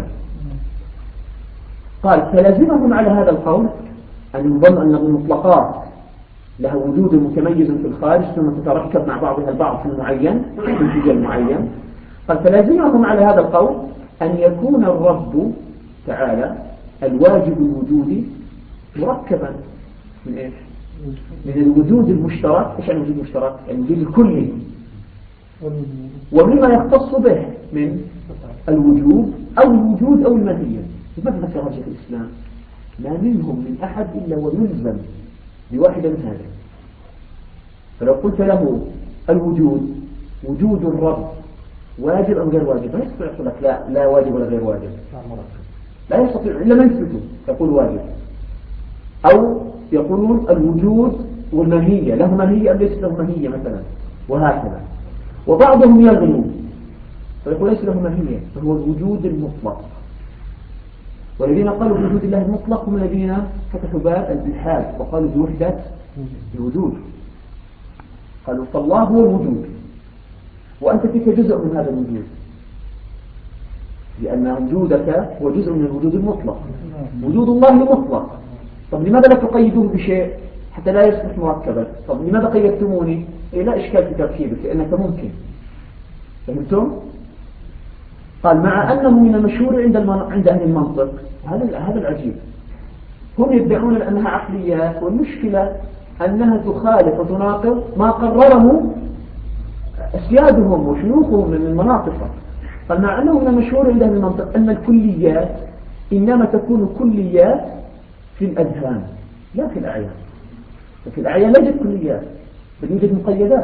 قال فلازمهم على هذا القول أن يظن أن المطلقات لها وجود متميز في الخارج ثم تتركب مع بعضها البعض في المعين في الجزء المعين. قال فلازمهم على هذا القول أن يكون الرب تعالى الواجب الوجودي مركبا من إيش؟ من الوجود المشترك. إيش يعني الوجود المشترك؟ الوجود الكلي ومما يختص به من الوجود أو الوجود أو الماهية. لماذا ذكر شيخ الإسلام؟ ما منهم من أحد إلا ويلزم بواحدة من هذا. فلو قلت له الوجود وجود الرب واجب أم غير واجب، لا يستطيع يقول لك لا واجب ولا غير واجب، لا يستطيع إلا من يثبته يقول واجب. أو يقولون الوجود والماهية له ماهية أم ليس له ماهية مثلا، وهكذا. وبعضهم يغلو فيقول ليس له ماهية، فهو الوجود المطلق. والذين قالوا بوجود الله المطلق هم الذين فتحوا باب الإلحاد وقالوا بوحدة الوجود. قالوا فالله هو الوجود وأنت فيك جزء من هذا الوجود. لأن وجودك هو جزء من الوجود المطلق، وجود الله مطلق. طب لماذا لا تقيدوه بشيء حتى لا يصبح مركبا؟ طب لماذا قيدتموني؟ لا إشكال في تركيبك لأنك ممكن. فهمتم؟ قال مع أنه من المشهور عند أهل المنطق، هذا العجيب، هم يدعون أنها عقليات، والمشكلة أنها تخالف وتناقض ما قرره أسيادهم وشيوخهم من المناطق. قال مع أنه من المشهور عند أهل المنطق أن الكليات إنما تكون كليات في الأذهان لا في الأعيان، وفي الأعيان لا يوجد كليات بل يوجد مقيدات.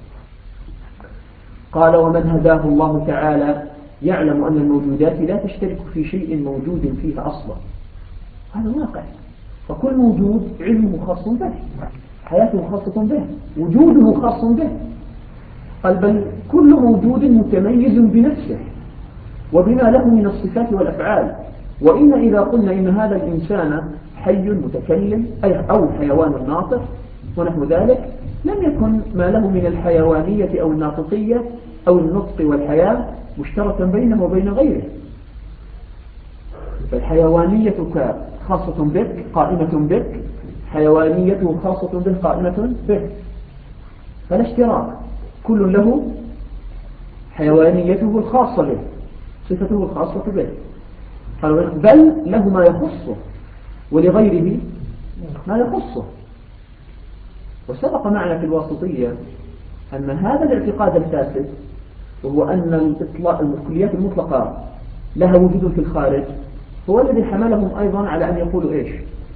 قال ومن هداه الله تعالى يعلم أن الموجودات لا تشترك في شيء موجود فيها أصلا. هذا واقع، فكل موجود علمه خاص به، حياته خاصة به، وجوده خاص به. قال بل كل موجود متميز بنفسه وبما له من الصفات والأفعال. وإن إذا قلنا إن هذا الإنسان حي متكلم أو حيوان ناطق ونحو ذلك، لم يكن ما له من الحيوانية أو الناطقية أو النطق والحياة مشتركا بينه وبين غيره. فالحيوانية خاصة بك قائمة بك، حيوانيته خاصة به قائمة به، فلا اشتراك، كل له حيوانيته الخاصة به، صفته الخاصة به. بل له ما يخصه ولغيره ما يخصه. وسبق معنا في الواسطية أن هذا الاعتقاد الفاسد، وهو أن الكليات المطلقة لها وجود في الخارج، هو الذي حملهم أيضا على أن يقولوا إيش؟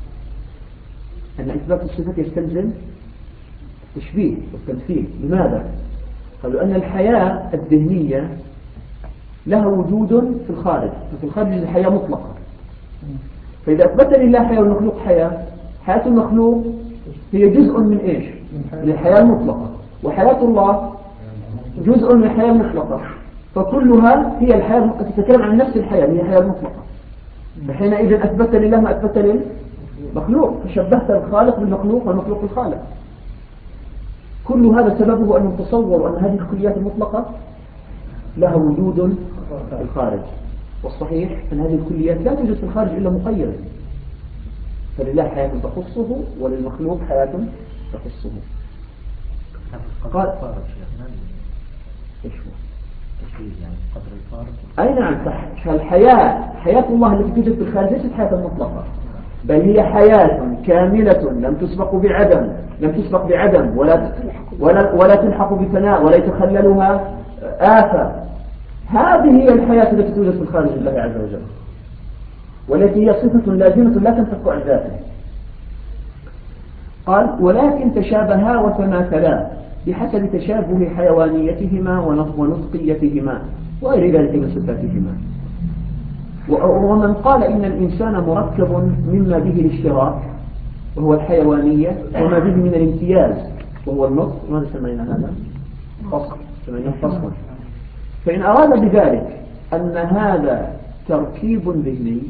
أن إثبات الصفات يستلزم التشبيه والتمثيل. لماذا؟ قالوا أن الحياة الذهنية لها وجود في الخارج، ففي الخارج الحياة مطلقة. فإذا أثبت لله حياة والمخلوق حياة المخلوق هي جزء من إيش؟ من الحياة المطلقة، وحياة الله جزء من الحياة المطلقة، فكلها هي الحياة المطلقة، تتكلم عن نفس الحياة هي الحياة المطلقة. فحينئذ أثبت لله ما أثبت للمخلوق، فشبهت الخالق بالمخلوق والمخلوق بالخالق. كل هذا سببه أن نتصور أن هذه الكليات المطلقة لها وجود في الخارج، والصحيح أن هذه الكليات لا توجد في الخارج إلا مقيدة، فلله حياة تخصه وللمخلوق حياة تخصه. قال إيش هو؟ يعني قدر الفارق. أي نعم، حياة الله التي توجد في الخارج ليست حياة مطلقة، بل هي حياة كاملة لم تسبق بعدم ولا تلحق بفناء ولا يتخللها آفة. هذه هي الحياة التي توجد في الخارج لله عز وجل، والتي هي صفة لازمة لا تنفك عن ذاته. قال ولكن تشابها وتماثلا بحسب تشابه حيوانيتهما ونطقيتهما وغير ذلك من صفاتهما. ومن قال إن الإنسان مركب مما به الاشتراك وهو الحيوانية وما به من الامتياز وهو النطق، ماذا سمينا هذا؟ فصل. فإن أراد بذلك أن هذا تركيب ذهني،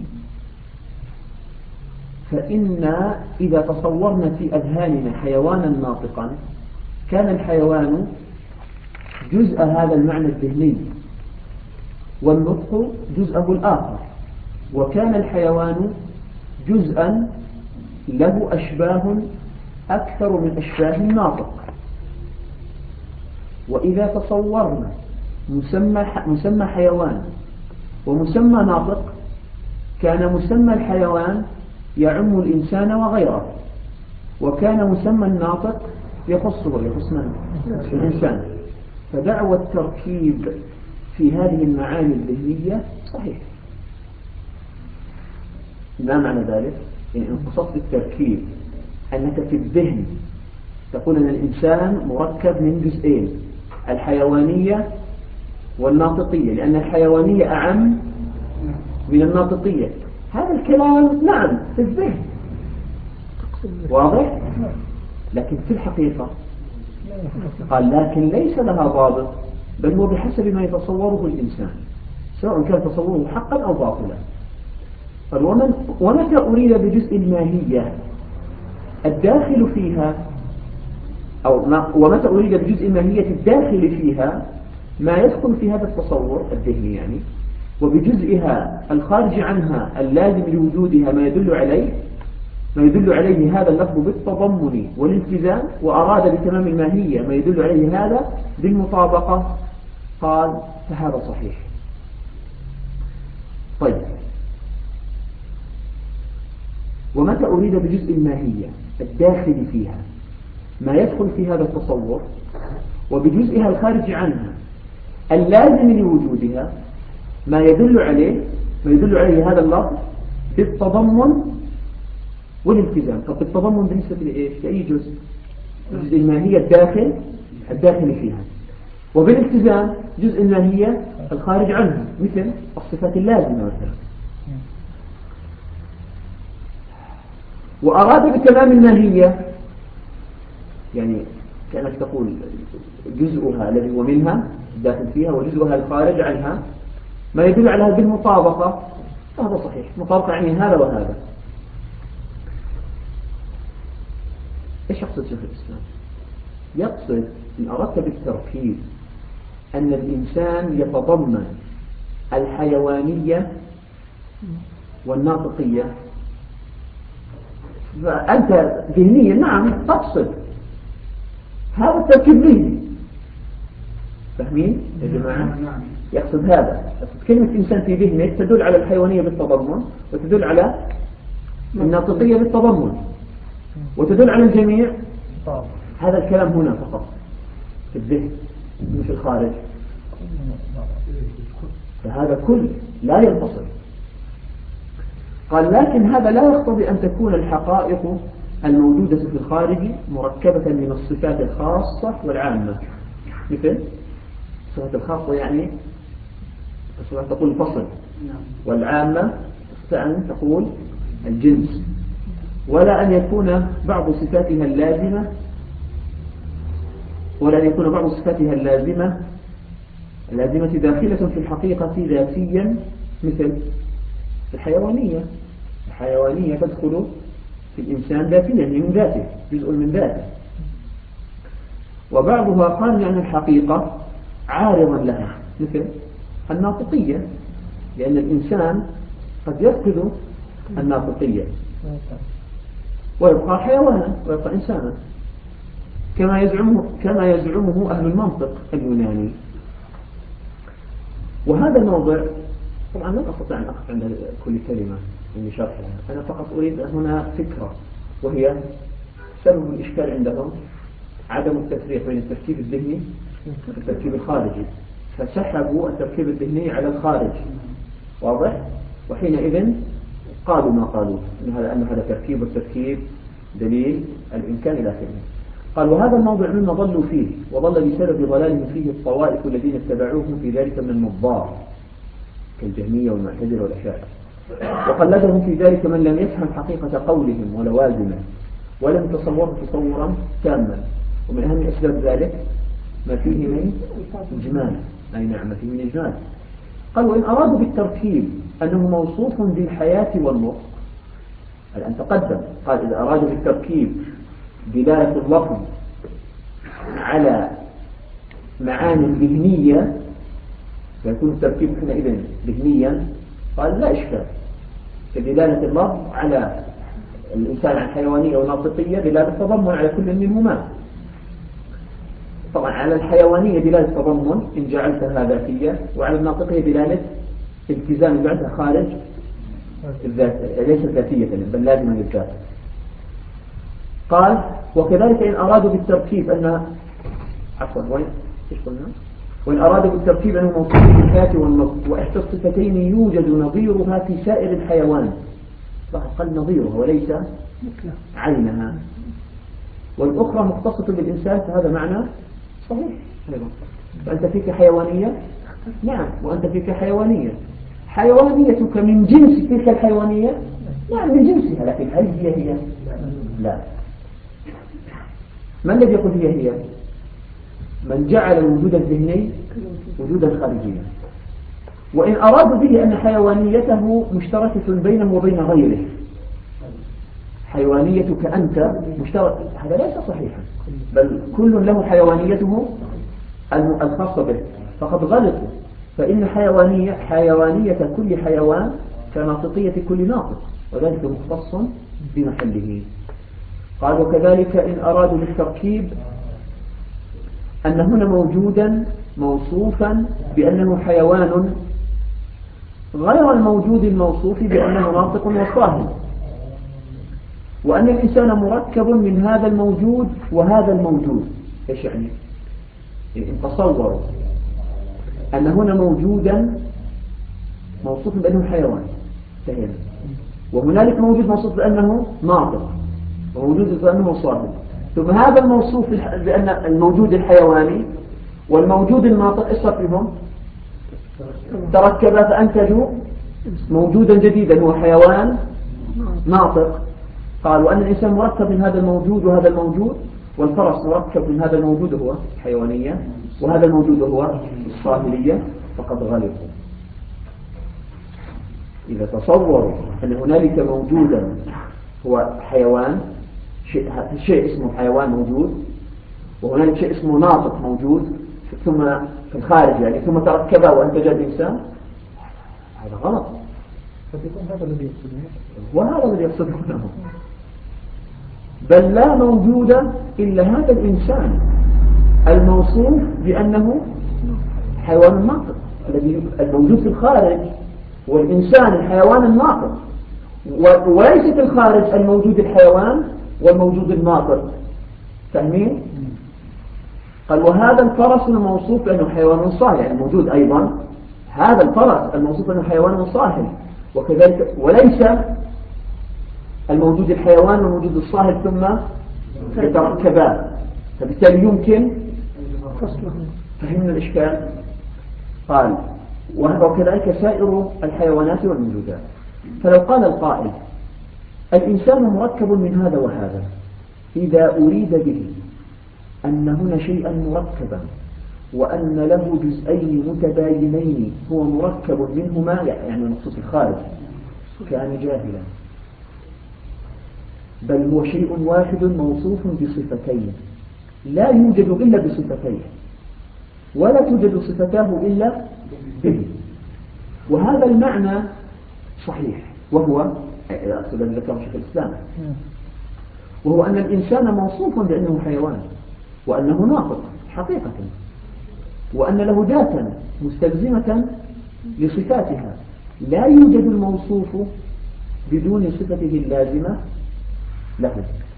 فإن إذا تصورنا في أذهاننا حيوانا ناطقا كان الحيوان جزء هذا المعنى الذهني والنطق جزءه الآخر، وكان الحيوان جزءا له أشباه أكثر من أشباه الناطق. وإذا تصورنا مسمى حيوان ومسمى ناطق، كان مسمى الحيوان يعم الإنسان وغيره، وكان مسمى الناطق يخص الإنسان. فدعوى التركيب في هذه المعاني الذهنية صحيح. ما معنى ذلك؟ إن قصدت التركيب أنك في الذهن تقول أن الإنسان مركب من جزئين، الحيوانية والناطقية، لأن الحيوانية أعم من الناطقية. هذا الكلام نعم في الذهن واضح، لكن في الحقيقة قال لكن ليس لها ضابط، بل هو بحسب ما يتصوره الإنسان سواء كان تصوره حقا أو باطلا. قال ومتى أريد بجزء الماهية الداخل فيها ومتى أريد بجزء الماهية الداخل فيها ما يدخل في هذا التصور الذهني، يعني وبجزئها الخارج عنها اللازم لوجودها ما يدل عليه هذا اللفظ بالتضمن والالتزام، وأراد بتمام الماهية ما يدل عليه هذا بالمطابقة، قال فهذا صحيح. طيب، ومتى أريد بجزء الماهية الداخل فيها ما يدخل في هذا التصور، وبجزئها الخارج عنها اللازم لوجودها ما يدل عليه هذا اللفظ بالتضمن والالتزام. طب بالتضمن بالنسبة لإيش؟ لأي جزء الماهية الداخل فيها، وبالالتزام جزء الماهية الخارج عنها مثل الصفات اللازمة مثلا. وأراد بتمام الماهية يعني كأنك تقول جزءها الذي هو منها الداخل فيها وجزءها الخارج عنها ما يدل عليها بالمطابقة، هذا صحيح. مطابقة يعني هذا وهذا. إيش يقصد شيخ الإسلام؟ يقصد إن أردت بالتركيب أن الإنسان يتضمن الحيوانية والناطقية، فأنت ذهنيا نعم تقصد هذا التركيب ذهني. فاهمين يا جماعة؟ يقصد هذا. كلمة إنسان في ذهنك تدل على الحيوانية بالتضمن، وتدل على الناطقية بالتضمن، وتدل على الجميع. هذا الكلام هنا فقط في الذهن مش في الخارج، فهذا كل لا ينفصل. قال لكن هذا لا يقتضي أن تكون الحقائق الموجودة في الخارج مركبة من الصفات الخاصة والعامة. مثل الصفات الخاصة يعني تقول الفصل، والعامة أن تقول الجنس، ولا أن يكون بعض صفاتها اللازمة داخلة في الحقيقة ذاتيا، مثل الحيوانية تدخل في الإنسان ذاتيا من ذاته، جزء من ذاته. وبعضها قال عن الحقيقة عارضا لها، مثل الناطقية، لأن الإنسان قد يفقد الناطقية ويبقى حيوانا ويبقى إنسانا كما يزعمه أهل المنطق اليوناني. وهذا الموضع طبعا لا أستطيع أن أقف عند كل كلمة من شرحها، أنا فقط أريد هنا فكرة، وهي سبب الإشكال عندهم عدم التفريق بين التركيب الذهني والتركيب الخارجي، فسحبوا التركيب الذهني على الخارج، واضح؟ وحينئذ قالوا ما قالوا أن هذا تركيب، والتركيب دليل الإمكان إلى آخره. قال وهذا الموضع مما ضلوا فيه، وضل بسبب ضلالهم فيه الطوائف الذين اتبعوهم في ذلك من النظار كالجهمية والمعتزلة والأشاعرة، وقلدهم في ذلك من لم يفهم حقيقة قولهم ولوازمه، ولم يتصوره تصورا تاما. ومن أهم أسباب ذلك ما فيه من إجمال، أي نعم، ما فيه من إجمال. قال وإن أرادوا بالتركيب أنه موصوف بالحياة والنطق، الآن تقدم قال إذا أرادوا بالتركيب دلالة اللفظ على معاني ذهنية فيكون التركيب حينئذ ذهنيا، قال لا إشكال، كدلالة اللفظ على الإنسان عن حيوانية وناطقية دلالة تضمن على كل منهما. طبعا على الحيوانية دلالة تضمن إن جعلتها ذاتية، وعلى الناطقية دلالة التزام بعدها خارج الذات، ليست ذاتية بل لازمة للذات. قال وكذلك إن أرادوا بالتركيب أن وإن أرادوا بالتركيب أنه موصوف بالحياة والنطق، وإحدى الصفتين يوجد نظيرها في سائر الحيوان، قال نظيرها وليس عينها، والأخرى مختصة بالإنسان، فهذا معنى صحيح أيضا. فأنت فيك حيوانية، نعم، وأنت فيك حيوانية، حيوانيتك من جنس تلك الحيوانية، نعم من جنسها، لكن هل هي؟ لا. ما الذي يقول هي؟ من جعل الوجود الذهني وجودا خارجيا. وإن أرادوا به أن حيوانيته مشتركة بينه وبين غيره، حيوانيتك أنت مشترك، هذا ليس صحيحا، بل كل له حيوانيته الخاصة به، فقد غلطوا فإن حيوانية كل حيوان كناطقية كل ناطق، وذلك مختص بمحله. قال وكذلك إن أرادوا للتركيب أن هنا موجودا موصوفا بأنه حيوان غير الموجود الموصوف بأنه ناطق وصاهل، وأن الإنسان مركب من هذا الموجود وهذا الموجود. إيش يعني؟ إن تصوروا أن هنا موجودا موصوف بأنه حيوان سهل، وهنالك موجود موصوف بأنه ناطق وموجود بأنه صاهل، ثم هذا الموصوف بأن الموجود الحيواني والموجود الناطق إصر فيهم تركبا فأنتجوا موجودا جديدا هو حيوان ناطق. قالوا أن الإنسان مركب من هذا الموجود وهذا الموجود، والفرس مركب من هذا الموجود هو حيوانية وهذا الموجود هو الصاهلية، فقد غلطوا. إذا تصوروا أن هنالك موجودا هو حيوان، شيء اسمه حيوان موجود، وهنالك شيء اسمه ناطق موجود ثم في الخارج يعني ثم تركبا وأنتج الإنسان، هذا غلط. فبيكون هذا الذي يقصدونه، وهذا الذي يقصدونه، بل لا موجود إلا هذا الإنسان الموصوف بأنه حيوان ناطق، الذي الموجود في الخارج والإنسان الحيوان الناطق، وليس في الخارج الموجود الحيوان والموجود الناطق. فاهمين؟ قال وهذا الفرس الموصوف بأنه حيوان صاهل، يعني موجود أيضا هذا الفرس الموصوف بأنه حيوان صاهل، وكذلك وليس الموجود الحيوان والموجود الصاهل ثم يتركبان، فبالتالي يمكن فهمنا الإشكال. قال وكذلك سائر الحيوانات والموجودات. فلو قال القائل الإنسان مركب من هذا وهذا، إذا أريد به أن هنا شيئا مركبا وأن له جزئين متباينين هو مركب منهما، يعني نقصد الخارج، كان جاهلا، بل هو شيء واحد موصوف بصفتين لا يوجد إلا بصفتين ولا توجد صفتاه إلا به. وهذا المعنى صحيح، وهو أقصد أن ذكر شيخ الإسلام، وهو أن الإنسان موصوف بأنه حيوان وأنه ناطق حقيقة، وأن له ذاتا مستلزمة لصفاتها، لا يوجد الموصوف بدون صفته اللازمة له.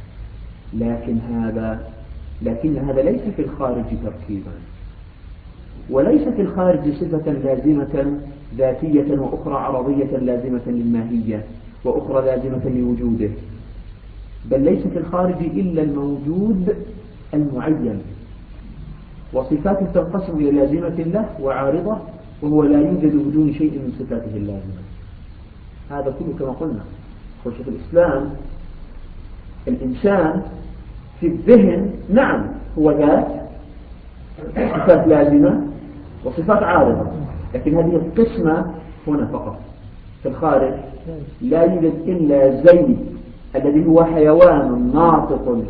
لكن هذا ليس في الخارج تركيبا، وليس في الخارج صفة لازمة ذاتية وأخرى عرضية لازمة للماهية وأخرى لازمة لوجوده، بل ليس في الخارج إلا الموجود المعين، وصفاته تنقسم إلى لازمة له وعارضة، وهو لا يوجد بدون شيء من صفاته اللازمة. هذا كله كما قلنا خشية الإسلام. الإنسان في الذهن نعم هو ذات صفات لازمة وصفات عارضة، لكن هذه القسمة هنا فقط. في الخارج لا يوجد إلا زيد الذي هو حيوان ناطق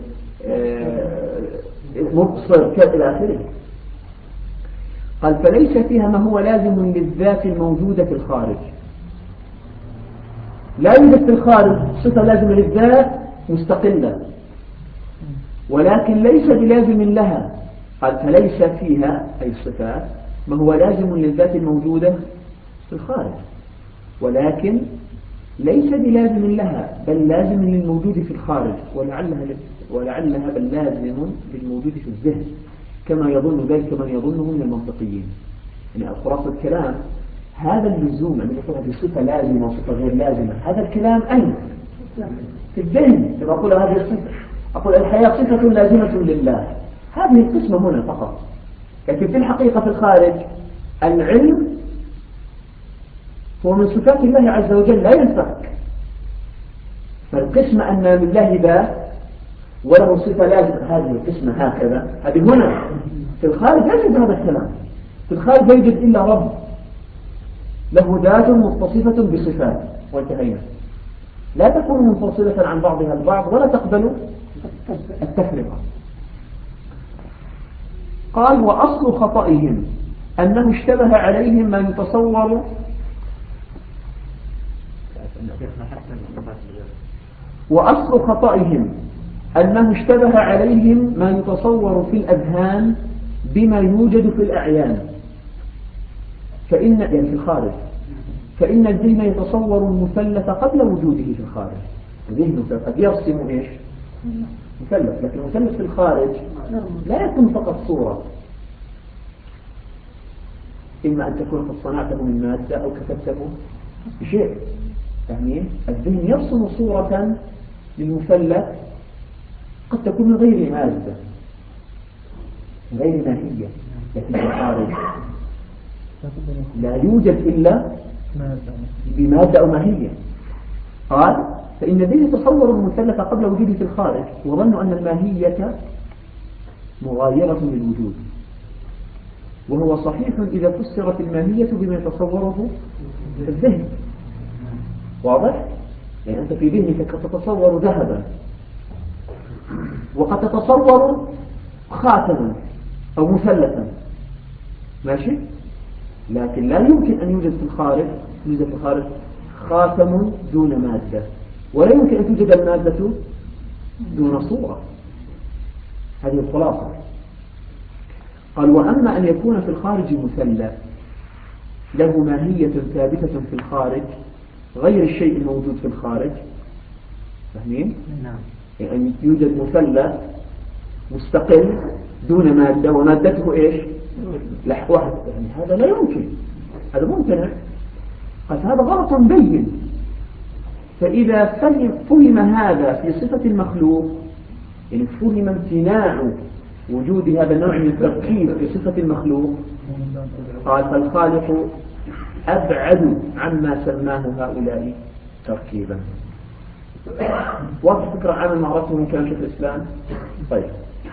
مبصر إلى آخره. قال فليس فيها ما هو لازم للذات الموجودة في الخارج. لا يوجد في الخارج صفة لازمة للذات مستقلة، ولكن ليس بلازم لها. قال فليس فيها أي الصفات ما هو لازم للذات الموجودة في الخارج، ولكن ليس بلازم لها بل لازم للموجود في الخارج، ولعلها بل لازم للموجود في الذهن، كما يظن ذلك من يظنه من المنطقيين. يعني خلاصة الكلام هذا اللزوم، يعني يقول هذه صفة لازمة وصفة غير لازمة، هذا الكلام أين؟ في الذهن. لما أقول هذه الصفة، أقول الحياة صفة لازمة لله، هذه القسمة هنا فقط. لكن في الحقيقة في الخارج العلم هو من صفات الله عز وجل لا ينفك. فالقسمة أن لله ذات وله صفة لازمة، هذه القسمة هكذا، هذه هنا. في الخارج لا يوجد هذا الكلام. في الخارج لا يوجد إلا رب له ذات متصفة بصفات، وانتهينا. لا تكون منفصلة عن بعضها البعض ولا تقبل التفرقة. قال وأصل خطئهم أنه اشتبه عليهم ما يتصور وأصل خطئهم أنه اشتبه عليهم ما يتصور في الأذهان بما يوجد في الأعيان يعني في الخارج، فإن الذهن يتصور المثلث قبل وجوده في الخارج. الذهن قد يرسم إيش؟ مثلث، لكن المثلث في الخارج لا يكون فقط صورة، إما أن تكون قد صنعته من مادة أو كتبته بشيء. يعني الذهن يرسم صورة للمثلث قد تكون من غير مادة، من غير ماهية، لكن في الخارج لا يوجد إلا بمادة أو ماهية. قال فإن الذين يتصور المثلث قبل وجوده في الخارج وظنوا أن الماهية مغايرة للوجود، وهو صحيح إذا فسرت الماهية بما يتصوره في الذهن. واضح؟ يعني أنت في ذهنك قد تتصور ذهبا، وقد تتصور خاتما أو مثلثا، ماشي؟ لكن لا يمكن أن يوجد في الخارج خاتم دون مادة، ولا يمكن أن توجد المادة دون صورة. هذه الخلاصة. قال وأما أن يكون في الخارج مثلث له ماهية ثابتة في الخارج غير الشيء الموجود في الخارج، فاهمين؟ نعم. يعني يوجد مثلث مستقل دون مادة ومادته إيش؟ لح واحد، يعني هذا لا يمكن، هذا ممتنع. قال هذا غلط بين. فإذا فهم هذا في صفة المخلوق، يعني فهم امتناع وجود هذا النوع من التركيب في صفة المخلوق، قال فالخالق أبعد عما سماه هؤلاء تركيبا. واضح فكرة عامة معرفة من كلام شيخ الإسلام. طيب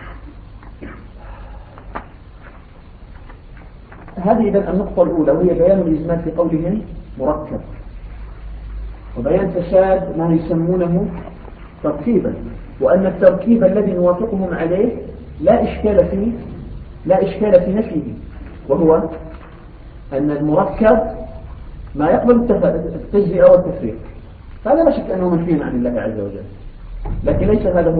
هذه إذن النقطة الأولى، وهي بيان الإجمال في قولهم مركب، وبيان فساد ما يسمونه تركيبا، وأن التركيب الذي نوافقهم عليه لا إشكال في نفيه، وهو أن المركب ما يقبل التجزئة والتفريق، هذا لا شك أنه منفي عن الله عز وجل، لكن ليس هذا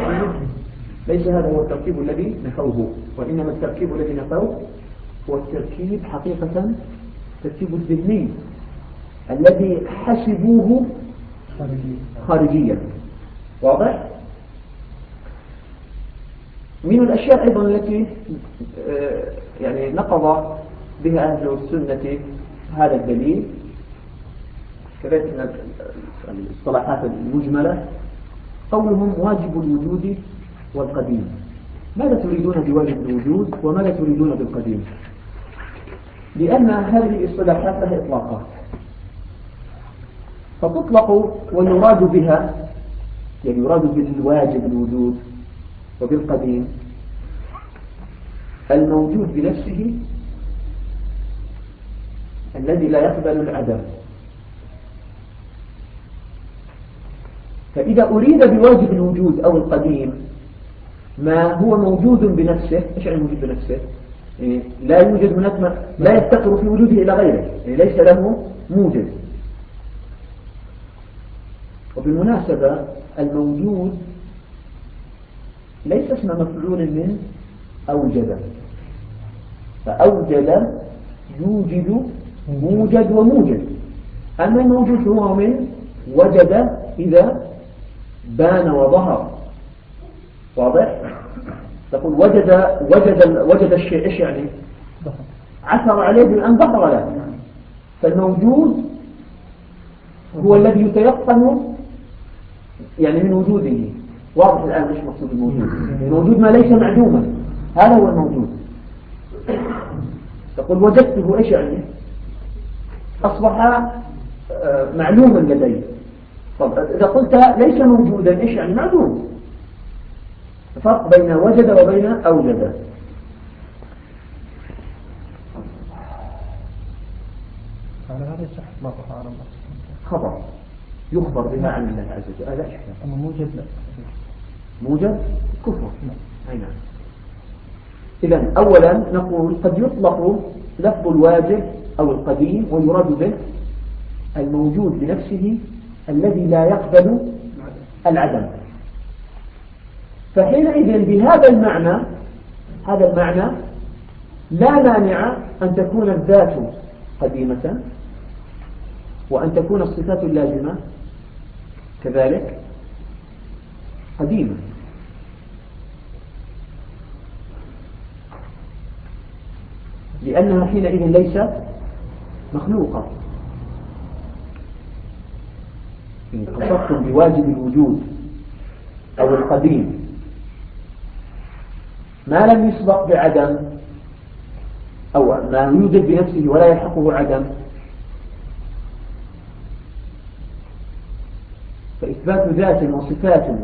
هو التركيب الذي نفوه، وإنما التركيب الذي نفوه هو التركيب حقيقة التركيب الذهني الذي حسبوه خارجيا. واضح؟ من الأشياء أيضا التي يعني نقض بها أهل السنة هذا الدليل، كذلك من الاصطلاحات المجملة، قولهم واجب الوجود والقديم. ماذا تريدون بواجب الوجود وماذا تريدون بالقديم؟ لأن هذه الاصطلاحات لها إطلاقات، فتطلق ويراد بها، يعني يراد بالواجب الوجود وبالقديم الموجود بنفسه الذي لا يقبل العدم. فإذا أريد بواجب الوجود أو القديم ما هو موجود بنفسه، إيش يعني موجود بنفسه؟ يعني لا يوجد هناك، لا يفتقر في وجوده إلى غيره، يعني ليس له موجد. وبالمناسبة الموجود ليس اسم مفعول من أوجد، فأوجد يوجد موجد وموجد، أما الموجود هو من وجد إذا بان وظهر. واضح؟ تقول وجد الشيء، إيش يعني؟ عثر عليه بأن ظهر له. فالموجود هو الذي يتيقن يعني من وجوده. واضح الآن إيش مقصود الموجود؟ الموجود ما ليس معدوما، هذا هو الموجود. تقول وجدته، إيش يعني؟ أصبح معلوما لدي. طب إذا قلت ليس موجودا، إيش يعني؟ معلوم. فرق بين وجد وبين أوجد. على هذا يصح إطلاقها على الله، خبر يخبر بها عن الله عز وجل، هذا إشكال. أما موجد لا، موجد كفر. أي نعم. إذن أولا نقول قد يطلق لفظ الواجب أو القديم ويراد به الموجود بنفسه الذي لا يقبل العدم. فحينئذ بهذا المعنى، هذا المعنى لا مانع أن تكون الذات قديمة وأن تكون الصفات اللازمة كذلك قديمة، لأنها حينئذ ليست مخلوقة. إن قصدتم بواجب الوجود أو القديم ما لم يسبق بعدم أو ما يوجد بنفسه ولا يلحقه عدم، فإثبات ذات وصفات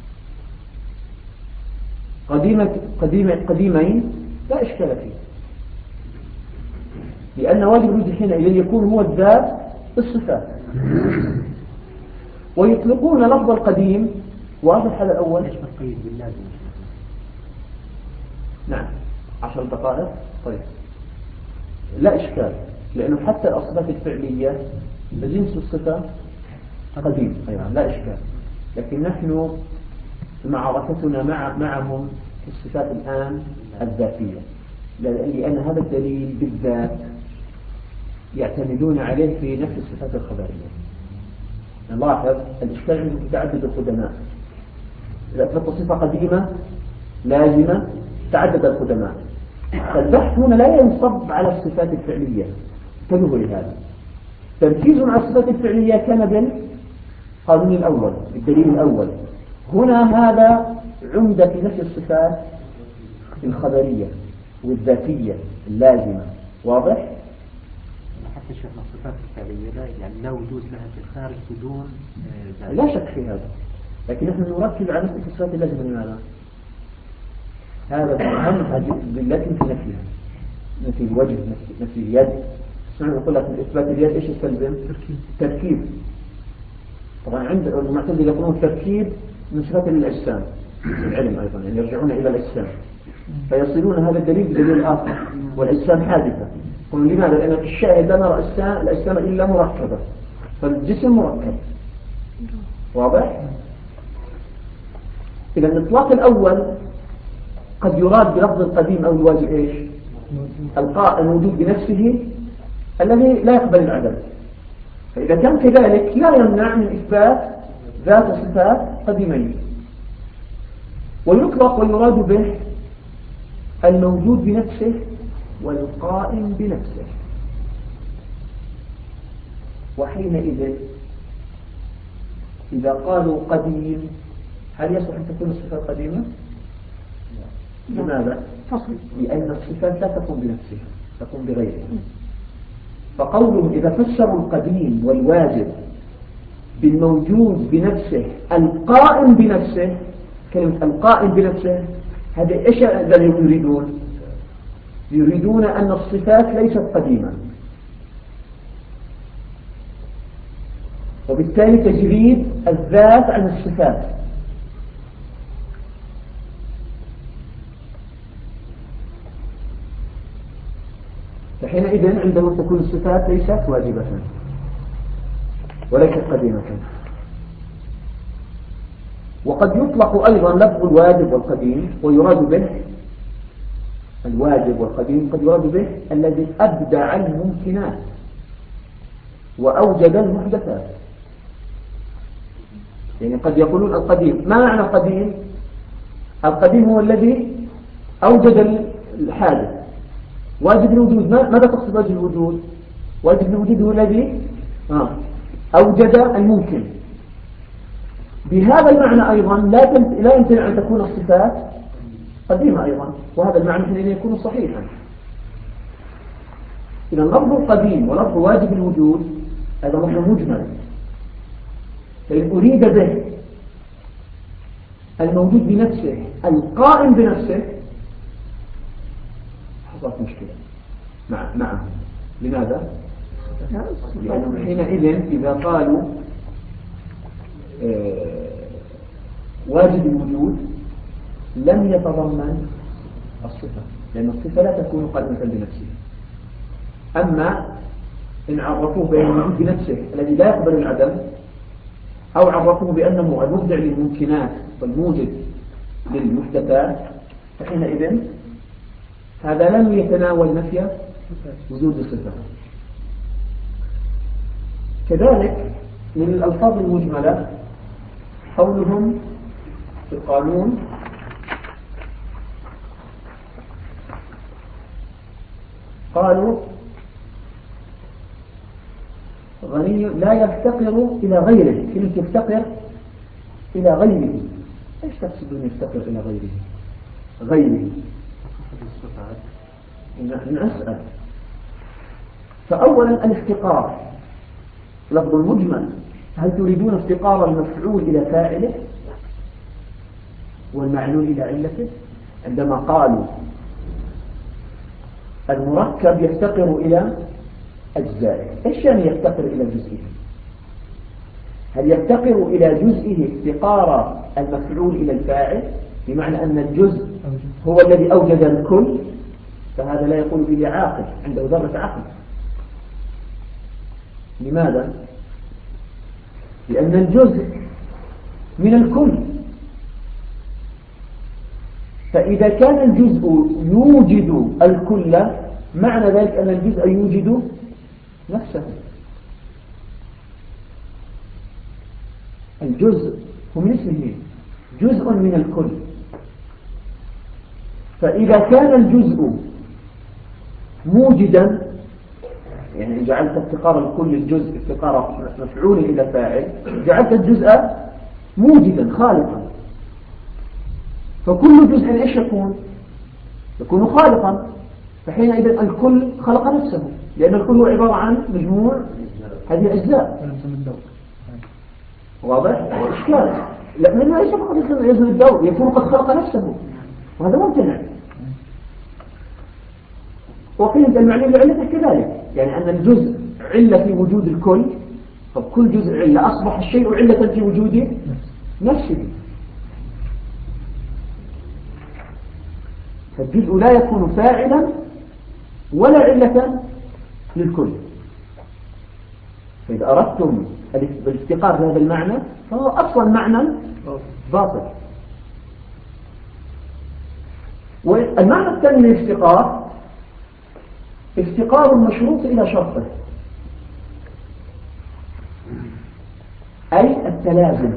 قديمين لا إشكال فيه، لأن واجب الوجود حينئذ يكون هو الذات الصفات. ويطلقون لفظ القديم، وهذا الحال الأول نعم 10 دقائق. طيب لا إشكال، لأنه حتى الصفات الفعلية بجنس الصفة قديم أيضا لا إشكال، لكن نحن معركتنا معهم في الصفات الآن الذاتية، لأن هذا الدليل بالذات يعتمدون عليه في نفس الصفات الخبرية. نلاحظ الإشكال عندهم تعدد القدماء، إذا أثبت صفة قديمة لازمة تعدد القدماء، فالبحث هنا لا ينصب على الصفات الفعلية. انتبهوا لهذا، تركيز على الصفات الفعلية كان بالقانون الأول بالدليل الأول. هنا هذا عمدة في نفس الصفات الخبرية والذاتية اللازمة. واضح؟ حتى شيخنا الصفات الفعلية يعني لا وجود لها في الخارج بدون لا شك في هذا، لكن نحن نركز على نفس الصفات اللازمة. لماذا؟ هذا أهم التي في نفسها، نفي الوجه، نفي اليد. اسمعوا يقول لك إثبات اليد إيش يستلزم؟ تركيب. طبعا عند المعتزلة يقولون التركيب من صفات الأجسام العلم أيضا، يعني يرجعون إلى الأجسام فيصلون هذا الدليل بدليل آخر، والأجسام حادثة. يقولون لماذا؟ لأن في الشاهد لا نرى الأجسام إلا مركبة، فالجسم مركب. واضح؟ إذا الإطلاق الأول قد يراد بلفظ القديم أو الواجب إيش؟ الموجود بنفسه الذي لا يقبل العدم. فإذا كان كذلك لا يمنع من إثبات ذات صفات قديمين. ويطلق ويراد به الموجود بنفسه والقائم بنفسه. وحينئذ إذا قالوا قديم هل يصح أن تكون الصفات قديمة؟ لماذا؟ لأن الصفات لا تقوم بنفسها، تقوم بغيرها. فقولهم إذا فسروا القديم والواجب بالموجود بنفسه القائم بنفسه، كلمة القائم بنفسه هذا إيش الذي يريدون؟ يريدون أن الصفات ليست قديمة، وبالتالي تجريد الذات عن الصفات. فحينئذ عندما تكون الصفات ليست واجبة وليست قديمة. وقد يطلق أيضا لفظ الواجب والقديم ويراد به الواجب والقديم، قد يراد به الذي أبدع الممكنات وأوجد المحدثات. يعني قد يقولون القديم، ما معنى القديم؟ القديم هو الذي أوجد الحادث. واجب الوجود، ماذا تقصد واجب الوجود؟ واجب الوجود هو الذي أوجد الممكن. بهذا المعنى أيضا لا يمكن أن تكون الصفات قديمة أيضا، وهذا المعنى حينئذ يكون صحيحا. إذا لفظ القديم ولفظ واجب الوجود هذا لفظ مجمل، فإن أريد به الموجود بنفسه القائم بنفسه حصلت مشكلة معه. لماذا؟ لأنه حينئذ إذا قالوا واجب الوجود لم يتضمن الصفة، لأن الصفة لا تكون قائمة بنفسها. أما إن عرفوه بأن الوجود بنفسه الذي لا يقبل العدم، أو عرفوه بأنه المبدع للممكنات والموجد للمحدثات، فحينئذ هذا لم يتناول نفي وجود الصفة. كذلك من الألفاظ المجملة قولهم في القانون قالوا غني لا يفتقر إلى غيره. كلمة يفتقر إلى غيره، إيش تقصدون يفتقر إلى غيره؟ غيره نسأل. فأولا الافتقار لفظ المجمل، هل تريدون افتقار المفعول إلى فاعله والمعلول إلى علته؟ عندما قالوا المركب يفتقر إلى أجزائه، إيش يعني يفتقر إلى جزئه؟ هل يفتقر إلى جزئه افتقار المفعول إلى الفاعل، بمعنى أن الجزء هو الذي أوجد الكل؟ فهذا لا يقول به عاقل، عنده ذرة عقل. لماذا؟ لأن الجزء من الكل، فإذا كان الجزء يوجد الكل معنى ذلك أن الجزء يوجد نفسه. الجزء هو من اسمه جزء من الكل، فإذا كان الجزء موجدا، يعني جعلت افتقار الكل الجزء افتقار مفعول إلى فاعل، جعلت الجزء موجدا خالقا، فكل جزء ايش يكون؟ يكون خالقا، فحينئذ الكل خلق نفسه، لأن الكل هو عبارة عن مجموع هذه الأجزاء. واضح؟ إشكال لأنه ليس فقط يزن الدور، يكون قد خلق نفسه، وهذا ممتنع. وقيمة المعنى لعلته كذلك، يعني أن الجزء علة في وجود الكل، فكل جزء علة أصبح الشيء علة في وجود نفسه. فالجزء لا يكون فاعلا ولا علة للكل. فإذا أردتم بالافتقار بهذا المعنى فهو أصلا معنى باطل. والمعنى الثاني للافتقار افتقار المشروط إلى شرطه، أي التلازم.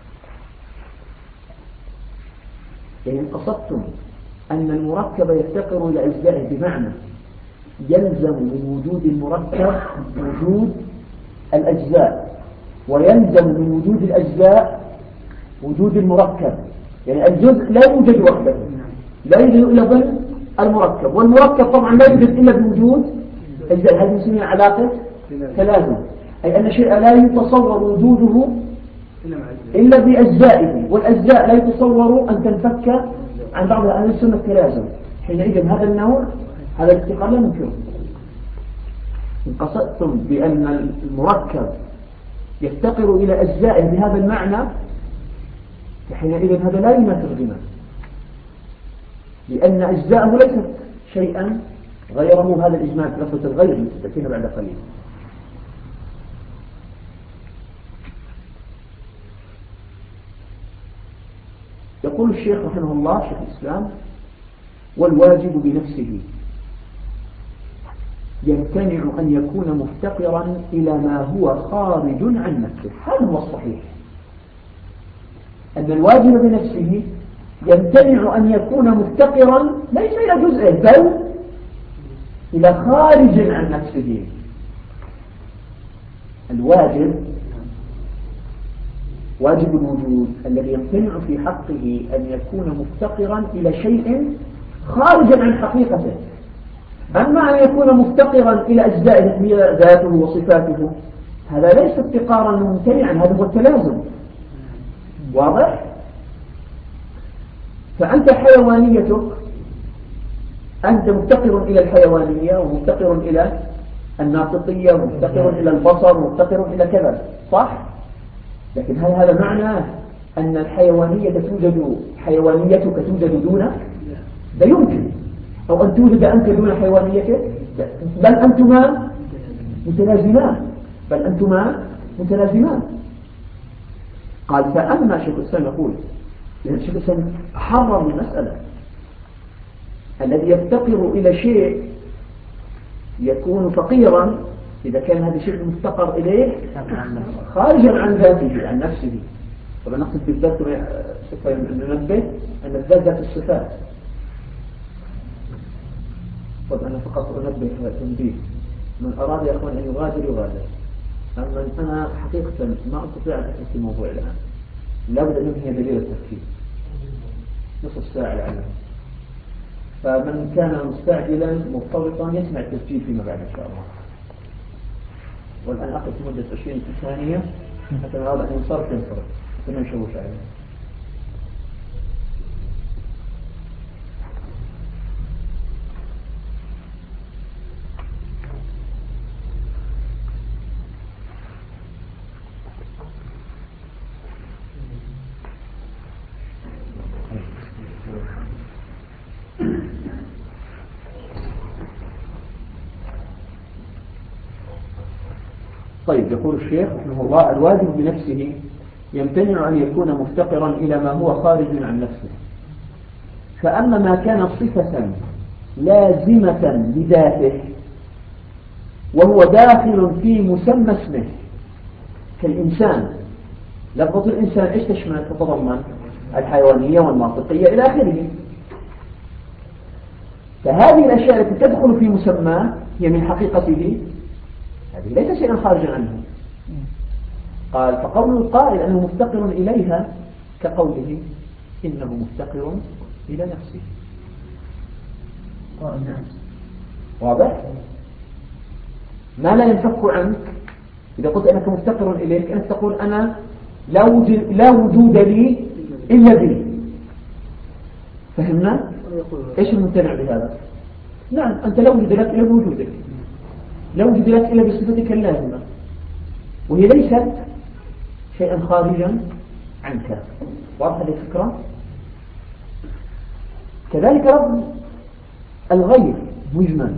يعني إن قصدتم أن المركب يفتقر إلى أجزائه بمعنى يلزم من وجود المركب وجود الأجزاء، ويلزم من وجود الأجزاء وجود المركب. يعني الجزء لا يوجد وحده، لا يوجد إلا ضمن المركب، والمركب طبعا لا يوجد إلا بوجود أجزاء. هذه نسميها علاقة تلازم، أي أن شيء لا يتصور وجوده إلا بأجزائه، والأجزاء لا يتصور أن تنفك عن بعضها، أن يسمى التلازم. حينئذ هذا النوع هذا الافتقار لا يمكن. إن قصدتم بأن المركب يفتقر إلى أجزائه بهذا المعنى، فحينئذ هذا لا ينافي الغنى، لأن أجزاءه ليست شيئا غيره هذا الإجمال في لفظة الغير التي تأتينا بعد قليل. يقول الشيخ رحمه الله شيخ الإسلام: والواجب بنفسه يمتنع أن يكون مفتقرا إلى ما هو خارج عن نفسه. هذا هو الصحيح، أن الواجب بنفسه يمتنع أن يكون مفتقرا ليس إلى جزء بل إلى خارج عن نفسه. الواجب واجب الوجود الذي يمتنع في حقه أن يكون مفتقرا إلى شيء خارجا عن حقيقته. أما أن يكون مفتقرا إلى أجزائه هي ذاته وصفاته، هذا ليس افتقارا ممتنعا، هذا هو التلازم. واضح؟ فأنت حيوانيتك، أنت مفتقر إلى الحيوانية ومفتقر إلى الناطقية ومفتقر إلى البصر ومفتقر إلى كذا، صح؟ لكن هل هذا معنى أن الحيوانية توجد، حيوانيتك توجد دونك؟ لا يمكن. أو أن توجد أنت دون حيوانيتك؟ بل أنتما متلازمان قال فأما شيخ الإسلام يقول لأن شيخ الإسلام حرر المسألة الذي يفتقر إلى شيء يكون فقيرا إذا كان هذا الشيء مفتقر إليه خارجا عن ذاته عن نفسه. طبعا نقصد بالذات سوف ننبه أن الذات ذات الصفات. طبعا أنا فقط أنبه تنبيه من أراد يا أخوان أن يغادر أما أنا حقيقة ما أستطيع أن أحس في الموضوع الآن لابد أن هي دليل التفكير نصف ساعة العلم. فمن كان مستعجلا مرتبطا يسمع التسجيل فيما بعد إن شاء الله. والآن أخذ مدة 20 ثانية حتى نرى أن ينصرف فما نشوش عليه. طيب يقول الشيخ رحمه الله الواجب بنفسه يمتنع أن يكون مفتقرا إلى ما هو خارج عن نفسه. فأما ما كان صفة لازمة لذاته وهو داخل في مسمى اسمه كالإنسان. لفظة الإنسان إيش تشمل تتضمن؟ الحيوانية والمنطقية إلى آخره. فهذه الأشياء التي تدخل في مسماه هي من حقيقته هذه ليس شيئا خارجا عنه. قال فقول القائل أنه مفتقر إليها كقوله إنه مفتقر إلى نفسه. واضح؟ ما لا ينفك عنك إذا قلت أنك مفتقر إليك أنت تقول أنا لا وجود لي إلا بي. فهمنا؟ إيش الممتنع بهذا؟ نعم أنت لا وجود لك إلا بوجودك لا وجود لك إلا بصفتك اللازمة وهي ليست شيئا خارجا عنك. واضح هذه الفكرة؟ كذلك رب الغير مجمل.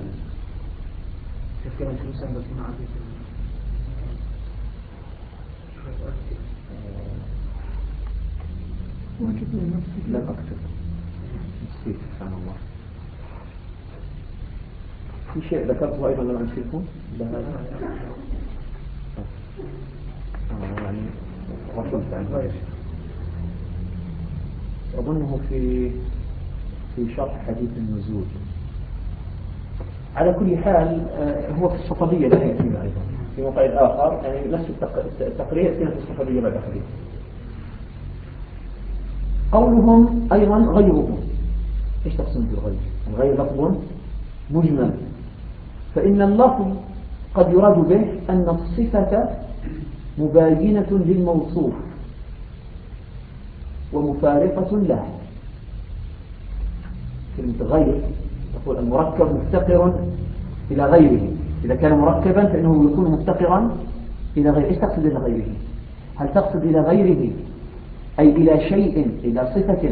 لا أكتب نسيت سبحان الله. في شيء ذكرته أيضا لما نسيته يعني رسلت عنه أظنه في شرح حديث النزول. على كل حال هو في الصفدية لا يأتينا أيضا في موقع آخر يعني نفس التقرير يأتينا في الصفدية بعد حديث. قولهم أيضا غيره. إيش تقسم بالغير؟ الغير لفظ مجمل فإن اللفظ قد يراد به أن الصفة مباينة للموصوف ومفارقة له. كلمة غير تقول المركب مفتقر إلى غيره. إذا كان مركبا فإنه يكون مفتقرا إلى غيره. إيش تقصد إلى غيره؟ هل تقصد إلى غيره أي إلى شيء إلى صفة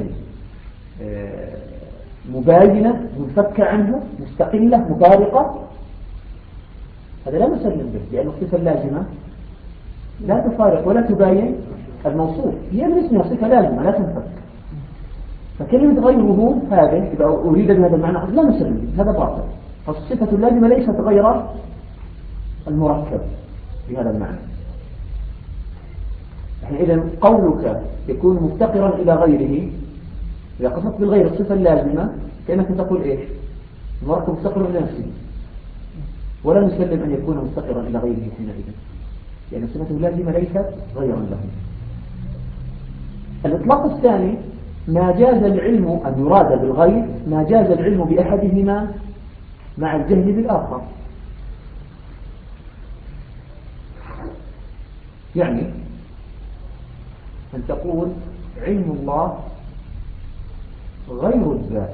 مباينة منفكة عنه مستقلة مفارقة؟ هذا لا نسلم به لأن الصفة اللازمة لا تفارق ولا تباين الموصوف هي من اسمها صفة لازمة لا تنفك. فكلمة غيره هذه إذا أريد بهذا المعنى لا نسلم به هذا باطل. فالصفة اللازمة ليست غير المركب بهذا المعنى. يعني إذا قولك يكون مفتقرا إلى غيره إذا قصدت بالغير الصفة اللازمة كأنك تقول إيش؟ المركب مفتقر إلى نفسه ولا نسلم أن يكون مفتقرا إلى غيره حينئذ لأن الصفة اللازمة ليست غيرا له. الإطلاق الثاني ما جاز العلم أن يراد بالغير ما جاز العلم بأحدهما مع الجهل بالآخر. يعني أن تقول علم الله غير الذات.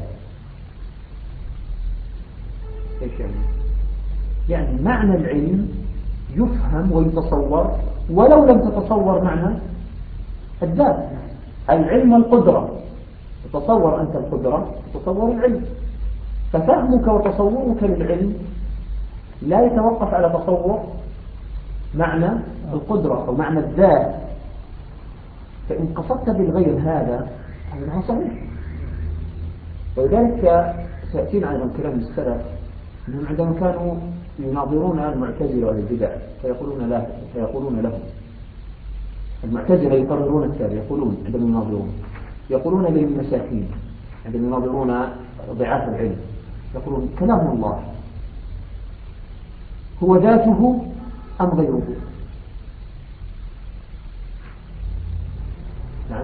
إيش يعني معنى العلم يفهم ويتصور ولو لم تتصور معنى الذات. العلم القدرة تتصور أنت القدرة تتصور العلم. ففهمك وتصورك للعلم لا يتوقف على تصور معنى القدرة أو معنى الذات. فإن قصدت بالغير هذا معنى صحيح. ولذلك سيأتينا عن كلام السلف أنهم عندما كانوا يناظرون المعتزلة والبدع فيقولون لهم المعتزلة يقررون التالي، يقولون عندما يقولون للمساكين عندما يناظرون ضعاف العلم يقولون كلام الله هو ذاته أم غيره؟ نعم.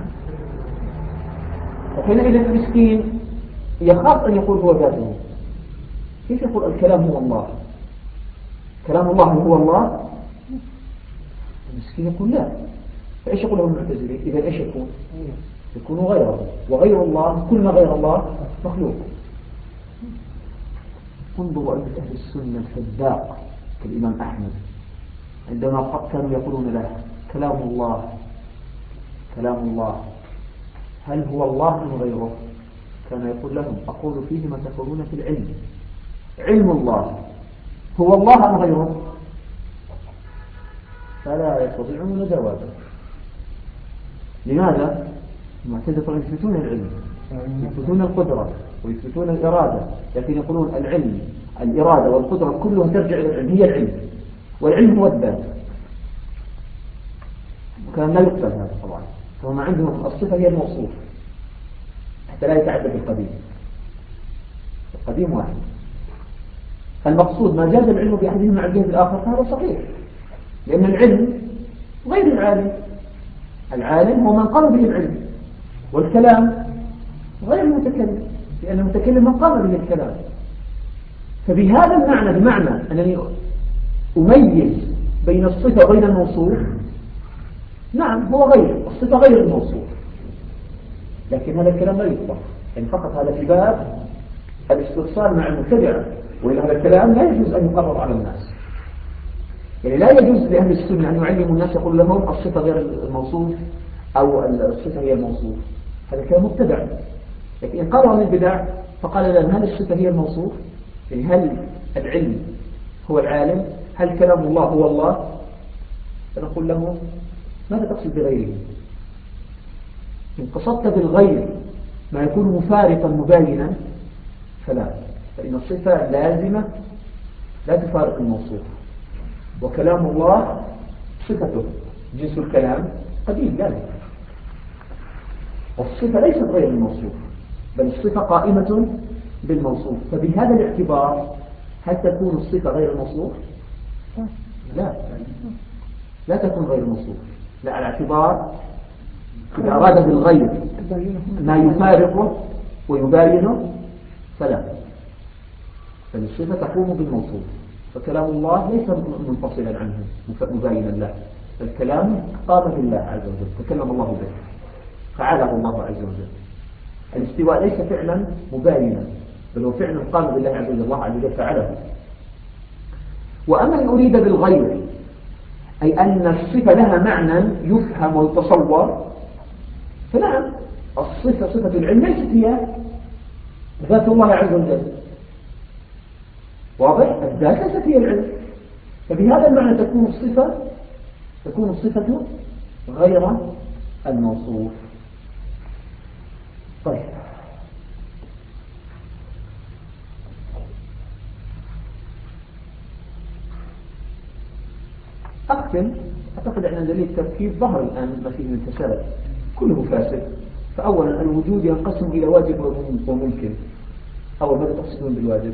وحينئذ المسكين يخاف أن يقول هو ذاته. كيف يقول الكلام هو الله؟ كلام الله هو الله؟ المسكين يقول لا. فإيش يقول له المعتزلة؟ إذا إيش يكون غيره، وغير الله كل ما غير الله مخلوق. انظروا أن أهل السنة الفذاق كالإمام أحمد عندما كانوا يقولون له كلام الله هل هو الله أم غيره؟ كان يقول لهم أقول فيه ما تقولون في العلم. علم الله هو الله أم غيره؟ فلا يستطيعون جوابا. لماذا؟ المعتزلة يثبتون العلم، يثبتون القدرة، ويثبتون الإرادة، لكن يقولون العلم الإرادة والقدرة كلها ترجع إلى العلم، هي العلم، والعلم هو الذات. وكان لا يقبل هذا طبعا. فهم عندهم الصفة هي الموصوف حتى لا يتعدد القديم واحد. المقصود ما جاز العلم بأحدهم مع الجهة الآخر فهذا صحيح، لأن العلم غير العالم هو من قام به العلم، والكلام غير المتكلم، لأن المتكلم من قام به الكلام. فبهذا المعنى، بمعنى أنني أميز بين الصفة وبين الموصوف، نعم هو غير الصفة غير الموصوف، لكن هذا الكلام لا يطلق، يعني فقط هذا في باب الاستفصال مع المبتدعة، وإلا هذا الكلام لا يجوز أن يقرر على الناس. يعني لا يجوز لأهل السنة أن يعلموا الناس يقول لهم الصفة غير الموصوف أو الصفة هي الموصوف، هذا كلام مبتدع. لكن إن قالوا عن البدع فقال لهم هل الصفة هي الموصوف؟ يعني هل العلم هو العالم؟ هل كلام الله هو الله؟ فنقول لهم ماذا تقصد بغيره؟ إن قصدت بالغير ما يكون مفارقا مباينا فلا، فإن الصفة لازمة لا تفارق الموصوف، وكلام الله صفته جنس الكلام قديم لازم، والصفة ليست غير الموصوف بل الصفة قائمة بالموصوف. فبهذا الاعتبار هل تكون الصفة غير الموصوف؟ لا تكون غير الموصوف، لا، على اعتبار إذا أراد بالغير ما يفارقه ويباينه فلا، فالصفة تقوم بالموصوف. فكلام الله ليس منفصلا عنه مباينا له، الكلام قام بالله عز وجل، تكلم الله به، فعله الله عز وجل. الاستواء ليس فعلا مباينا بل هو فعلا قام بالله عز وجل، الله عز وجل فعله. وأما أريد بالغير أي أن الصفة لها معنى يفهم ويتصور، فنعم الصفة صفة العلم ليست هي ذات الله عز وجل، واضح؟ الذات ليست هي العلم. فبهذا المعنى تكون الصفة غير الموصوف. طيب، أختم. أعتقد أن دليل التركيب ظهر الآن ما فيه من تساؤل كله فاسد. فأولا الوجود ينقسم إلى واجب وممكن. أول ماذا تقصدون بالواجب؟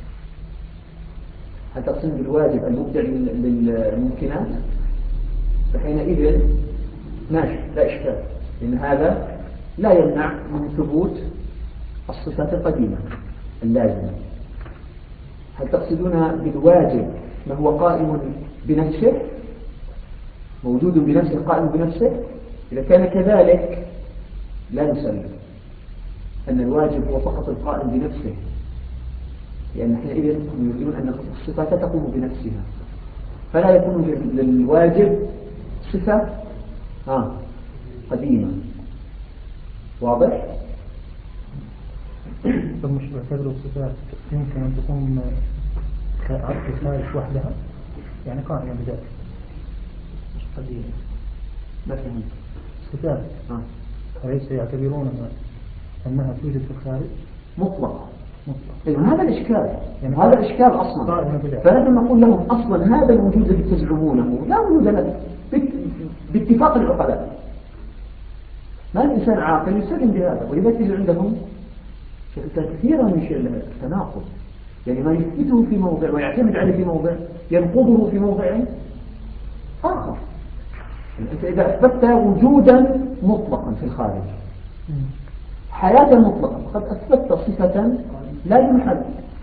هل تقصدون بالواجب المبدع للممكنات؟ فحينئذ ماشي لا إشكال، لأن هذا لا يمنع من ثبوت الصفات القديمة اللازمة. هل تقصدون بالواجب ما هو قائم بنفسه موجود بنفسه قائم بنفسه؟ إذا كان كذلك لا نسلم أن الواجب هو فقط القائم بنفسه، لأن حينئذ يريدون أن الصفات تقوم بنفسها، فلا يكون للواجب صفة قديمة. واضح؟ مش بعتبر الصفات يمكن أن تكون عرف الخارج وحدها يعني قائمة بذلك مش قضية ما فهمت صفات أليس يعتبرون أنها توجد في الخارج مطلقة مطلق. هذا الإشكال يعني هذا الإشكال أصلا فنحن نقول لهم أصلا هذا الوجود الذي تزعمونه لا وجود له باتفاق العقلاء ما الإنسان عاقل يسلم بهذا ولذا تجد عندهم كثيرا من شيء التناقض يعني ما يثبته في موضع ويعتمد عليه في موضع ينقضه في موضع آخر يعني أنت إذا أثبتت وجودا مطلقا في الخارج حياة مطلقة قد أثبتت صفة لا بمحل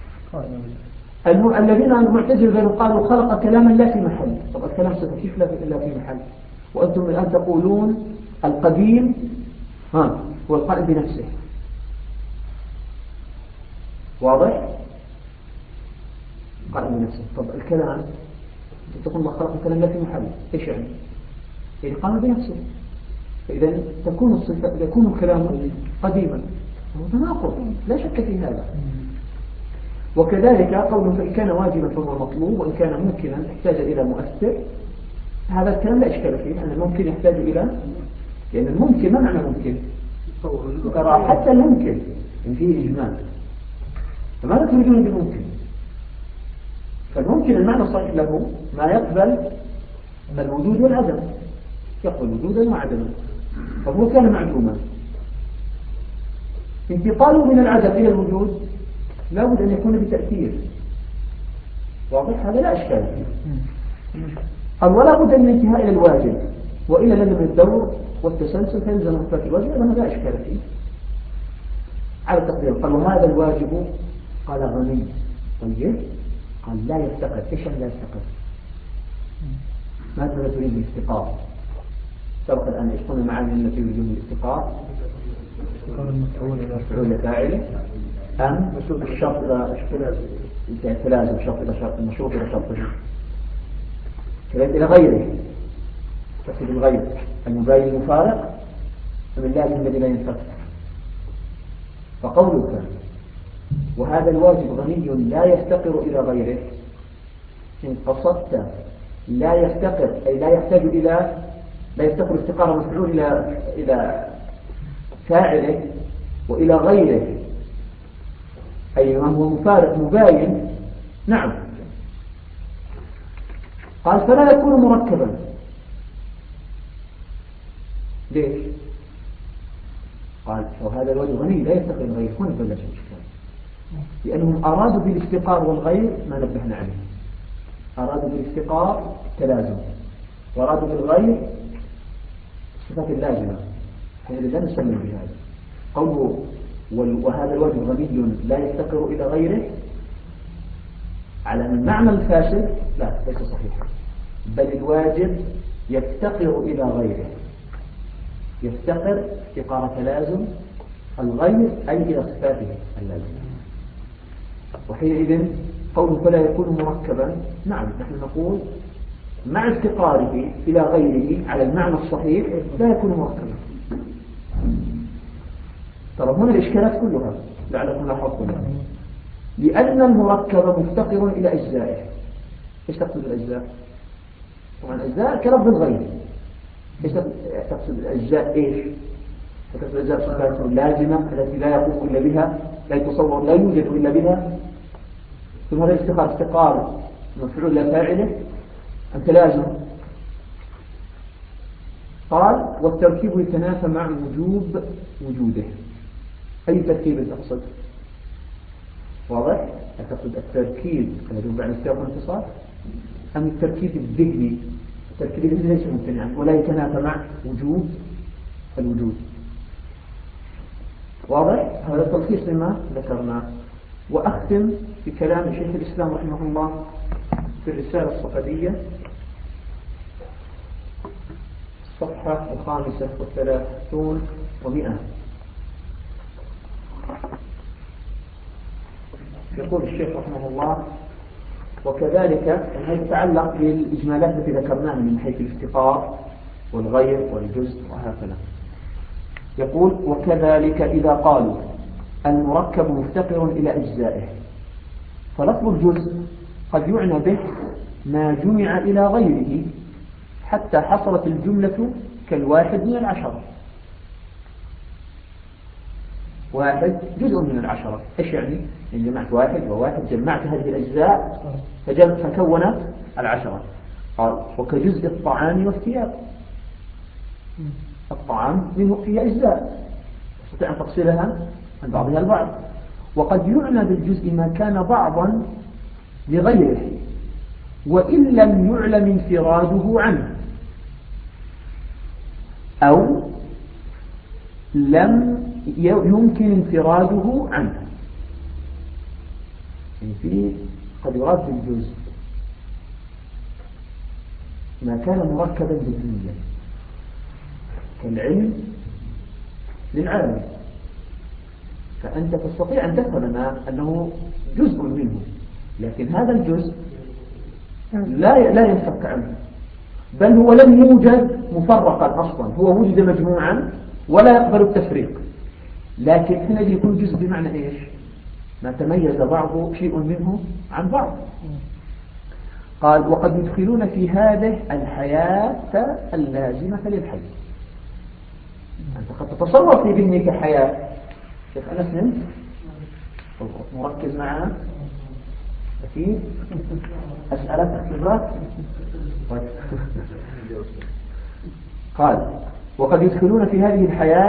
الذين المعتزلة قالوا خلق كلاما لا في محل طب الكلام كيف لا في محل وأنتم الآن تقولون القديم هو القائم بنفسه واضح قائم بنفسه طب الكلام تقول الله خلق الكلام لا في محل ايش يعني قام بنفسه فإذا يكون الكلام قديما هو تناقض لا شك في هذا وكذلك قوله فإن كان واجبا فهو مطلوب وإن كان ممكنا يحتاج إلى مؤثر هذا الكلام لا إشكال فيه أن الممكن يحتاج إلى لأن الممكن ما معنى ممكن ترى حتى الممكن إن فيه إجمال فماذا تريدون بالممكن فالممكن المعنى الصحيح له ما يقبل الوجود والعدم يقبل وجودا وعدما فهو كان معدوما انتقاله من العدم إلى الوجود لا بد أن يكون بتأثير واضح هذا لا أشكال فيه قال ولا بد من الانتهاء إلى الواجب وإلى لزم الدور والتسلسل فيلزم إثبات الواجب هذا لا أشكال فيه على التقدير قال وهذا الواجب قال غني طيب قال لا يفتقر إيش لا يفتقر ماذا تريد الافتقار سبق الآن إيش قلنا معاني التي يريدون الافتقار مفعول فاعله أم الشرط إلى تلازم شرط إلى شرط المشروط إلى شرط كذلك إلى غيره تقصد الغير المباين المفارق أم اللازم الذي لا ينفك فقولك وهذا الواجب غني لا يفتقر إلى غيره إن قصدت لا يفتقر أي لا يحتاج إلى لا يفتقر افتقار مفعول إلى فاعله وإلى غيره أي ما هو مفارق مباين نعم قال فلا يكون مركبا ليش قال وهذا الوجه غني لا يفتقر الغير هنا بلش الإشكال لأنهم أرادوا بالافتقار والغير ما نبهنا عليه أرادوا بالافتقار تلازم وأرادوا بالغير صفات اللازمة فهذا لا نسلم بهذا قوله وهذا الوجه غني لا يفتقر إلى غيره على المعنى الفاسد لا ليس صحيحا بل الواجب يفتقر إلى غيره يفتقر افتقار تلازم الغير أي إلى صفاته اللازمة وحينئذ قوله فلا يكون مركبا نعم نحن نقول مع افتقاره إلى غيره على المعنى الصحيح لا يكون مركبا ترى هنا الإشكالات كلها لعلكم لاحظتم لأن المركب مفتقر إلى أجزائه إيش تقصد الأجزاء؟ طبعا الأجزاء كلفظ الغير إيش تقصد الأجزاء إيش؟ تقصد الأجزاء صفات لازمة التي لا يقوم إلا بها لا يتصور لا يوجد إلا بها ثم هذا افتقار مفعول لا فاعله أنت لازم قال والتركيب يتنافى مع وجوب وجوده أي تركيب تقصد واضح تقصد التركيب الذي بعد السياق والانتصار أم التركيب الذهني التركيب الذهني ليس ممتنعا ولا يتنافى مع وجوب الوجود واضح هذا تلخيص لما ذكرناه وأختم بكلام شيخ الإسلام رحمه الله في الرسالة الصفدية الصفحة 35 و100 يقول الشيخ رحمه الله وكذلك هذا يتعلق بالإجمالات التي ذكرناها من حيث الافتقار والغير والجزء وهكذا يقول وكذلك إذا قالوا المركب مفتقر إلى أجزائه فلفظ الجزء قد يعنى به ما جمع إلى غيره حتى حصلت الجملة كالواحد من العشرة. واحد جزء من العشرة. إيش يعني؟ إن جمعت واحد وواحد، جمعت هذه الأجزاء فكونت العشرة. قال وكجزء الطعام والثياب، الطعام منه فيه أجزاء تستطيع أن تفصلها عن بعضها البعض. وقد يعنى بالجزء ما كان بعضا لغيره وإن لم يعلم انفراده عنه، أو لم يمكن انفراده عنه. يعني في قد يراد بالجزء ما كان مركبا ذهنيا كالعلم للعالم، فأنت تستطيع أن تفهم أنه جزء منه، لكن هذا الجزء لا ينفك عنه، بل هو لم يوجد مفرقا أصلا، هو وجد مجموعا ولا يقبل التفريق. لكن هنا يكون جزء بمعنى إيش؟ ما تميز بعض شيء منه عن بعض. قال وقد يدخلون في هذه الحياة اللازمة للحي. أنت قد تتصور في ذهنك حياة. شيخ أنس نمت مركز معنا أكيد أسألك اختبارات. قال وقد يدخلون في هذه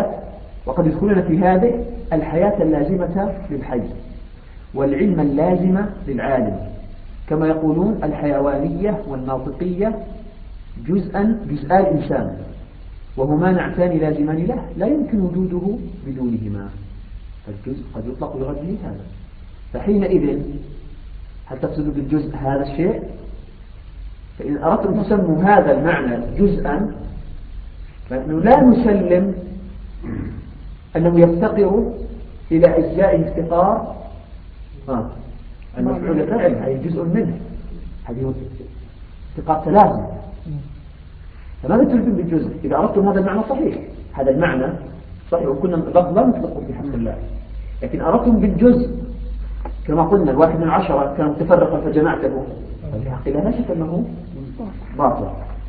الحياة اللازمة للحي والعلم اللازم للعالم، كما يقولون الحيوانية والناطقية جزءا الإنسان، وهما نعتان لازمان له لا يمكن وجوده بدونهما. الجزء قد يطلق لغيره هذا، فحينئذ هل تقصد بالجزء هذا الشيء؟ فإن أردتم تسموا هذا المعنى جزءا فإنه لا نسلم أنه يفتقر إلى أجزاء افتقار المفعول فاعل، هذه جزء منه، هذه افتقار تلازم. فماذا تلزم بالجزء؟ إذا أردتم هذا المعنى صحيح، هذا المعنى صحيح وكنا لا نطلقه في حق الله، لكن أردتم بالجزء كما قلنا الواحد من 10 كان متفرقا فجمعته، في حق الله لا شك أنه باطل.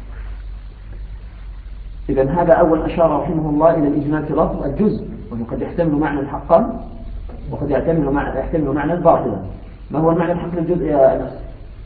إذن هذا أول أشار رحمه الله إلى الإجمال في لفظ الجزء، وأنه قد يحتمل معنى حقا وقد يحتمل معنى باطلا. ما هو المعنى الحق للجزء يا أنس؟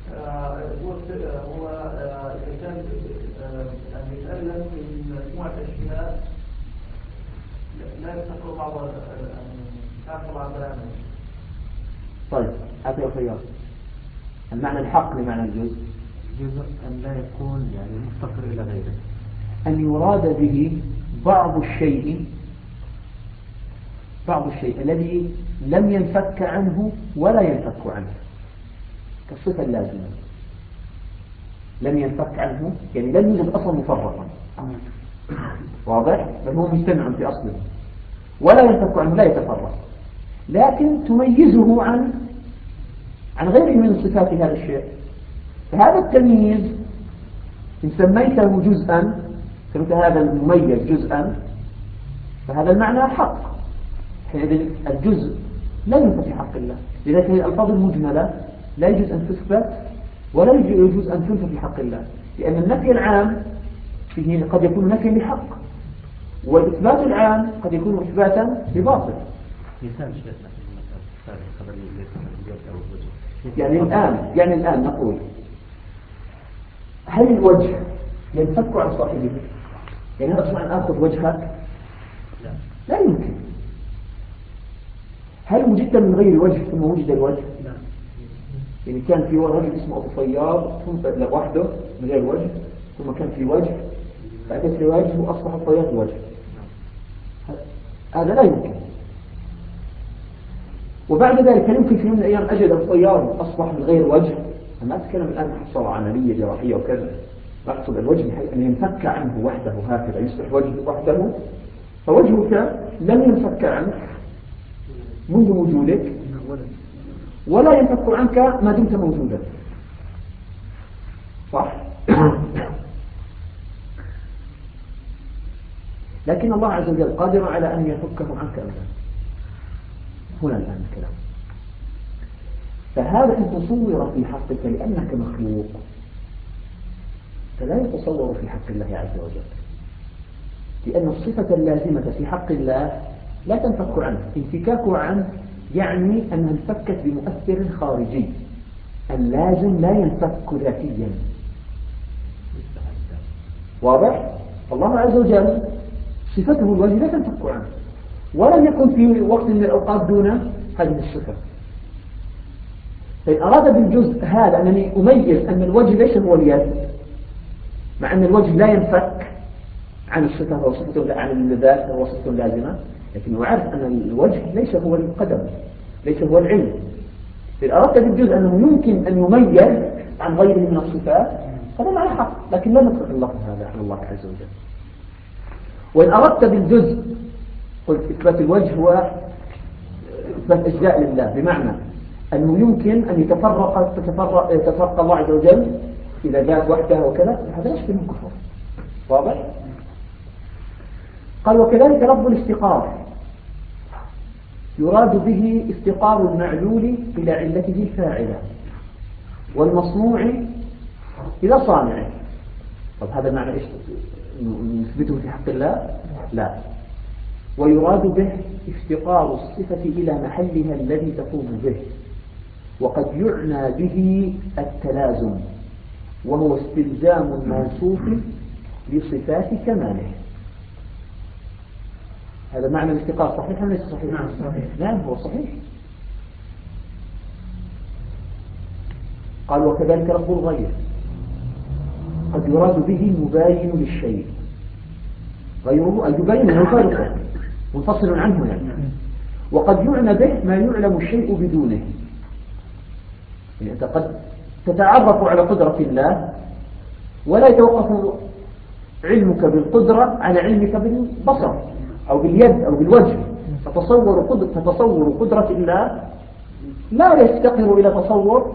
هو إذا كان يتألم من مجموعة أشياء لا يفتقر بعضها بعض الأمر. طيب أعطي الخيار. المعنى الحق لمعنى الجزء أن لا يكون يعني مفتقر إلى غيره، أن يراد به بعض الشيء الذي لم ينفك عنه ولا ينفك عنه، كالصفة اللازمة لم ينفك عنه، يعني لم يوجد أصلا مفرقا، واضح؟ بل هو مجتمع في أصله ولا ينفك عنه، لا يتفرق، لكن تميزه عن غيره من صفات هذا الشيء. فهذا التمييز إن سميته جزءا، سميت هذا المميز جزءا، فهذا المعنى حق. حينئذ الجزء لا ينفى في حق الله، لذلك الألفاظ المجملة لا يجوز أن تثبت ولا يجوز أن تنفى في حق الله، لأن النفي العام فيه قد يكون نفي لحق، والإثبات العام قد يكون إثباتا لباطل. يعني الآن نقول هل الوجه ينفك عن صاحبه؟ يعني هل أصبح أن أخذ وجهك؟ لا يمكن. هل وجدت من غير وجه ثم وجد الوجه؟ لا. يعني كان في رجل اسمه أبو طيار ثم وحده من غير وجه، ثم كان في وجه فأتت لوجه وأصبح الطيار وجه، هذا لا يمكن. وبعد ذلك يمكن في يوم من الأيام أجد الطيار أصبح من غير وجه. أنا أتكلم الآن عن عملية جراحية وكذا، أقصد الوجه بحيث أن ينفك عنه وحده هكذا يصبح وجه وحده، فوجهك لم ينفك عنك منذ وجودك ولا ينفك عنك ما دمت موجودا، صح؟ لكن الله عز وجل قادر على أن يفكه عنك أبدا. هنا الآن الكلام. فهذا إن تصور في حقك لأنك مخلوق فلا يتصور في حق الله عز وجل، لأن الصفة اللازمة في حق الله لا تنفك عنه. انفكاكها عنه يعني أنها انفكت بمؤثر خارجي. اللازم لا ينفك ذاتيا. واضح؟ الله عز وجل صفته الوجه لا تنفك عنه، ولم يكن في وقت من الأوقات دون هذه الصفة. فإن أراد بالجزء هذا أنني أميز أن الوجه ليس هو اليد، مع أن الوجه لا ينفك عن الصفة، هو صفة عن الذات، هو صفة لازمة، لكن أعرف أن الوجه ليس هو القدم، ليس هو العلم. إذا أردت بالجزء أنه يمكن أن يميز عن غيره من الصفات هذا معنى حق، لكن لا نطلق اللفظ هذا عن الله عز وجل. وإن أردت بالجزء قلت إثبات الوجه هو إثبات أجزاء لله، بمعنى أنه يمكن أن يتفرق الله عز وجل إلى ذات وحدها وكذا، هذا ليس من كفر. واضح؟ قال وكذلك رب الافتقار يراد به افتقار المعلول إلى علته الفاعلة والمصنوع إلى صانعه. طب هذا معنى إيش نثبته في حق الله؟ لا. ويراد به افتقار الصفة إلى محلها الذي تقوم به، وقد يعنى به التلازم وهو استلزام الموصوف لصفات كماله. هذا معنى الافتقار صحيح أم ليس صحيح؟ نعم صحيح. نعم هو صحيح. قال وكذلك رب الغير قد يراد به المباين للشيء، غيره أي يبينه ويفارقه منفصل عنه يعني. وقد يعنى به ما يعلم الشيء بدونه، يعني أنت قد تتعرف على قدرة الله ولا يتوقف علمك بالقدرة على علمك بالبصر أو باليد أو بالوجه. فتصور قدرة الله لا يفتقر إلى تصور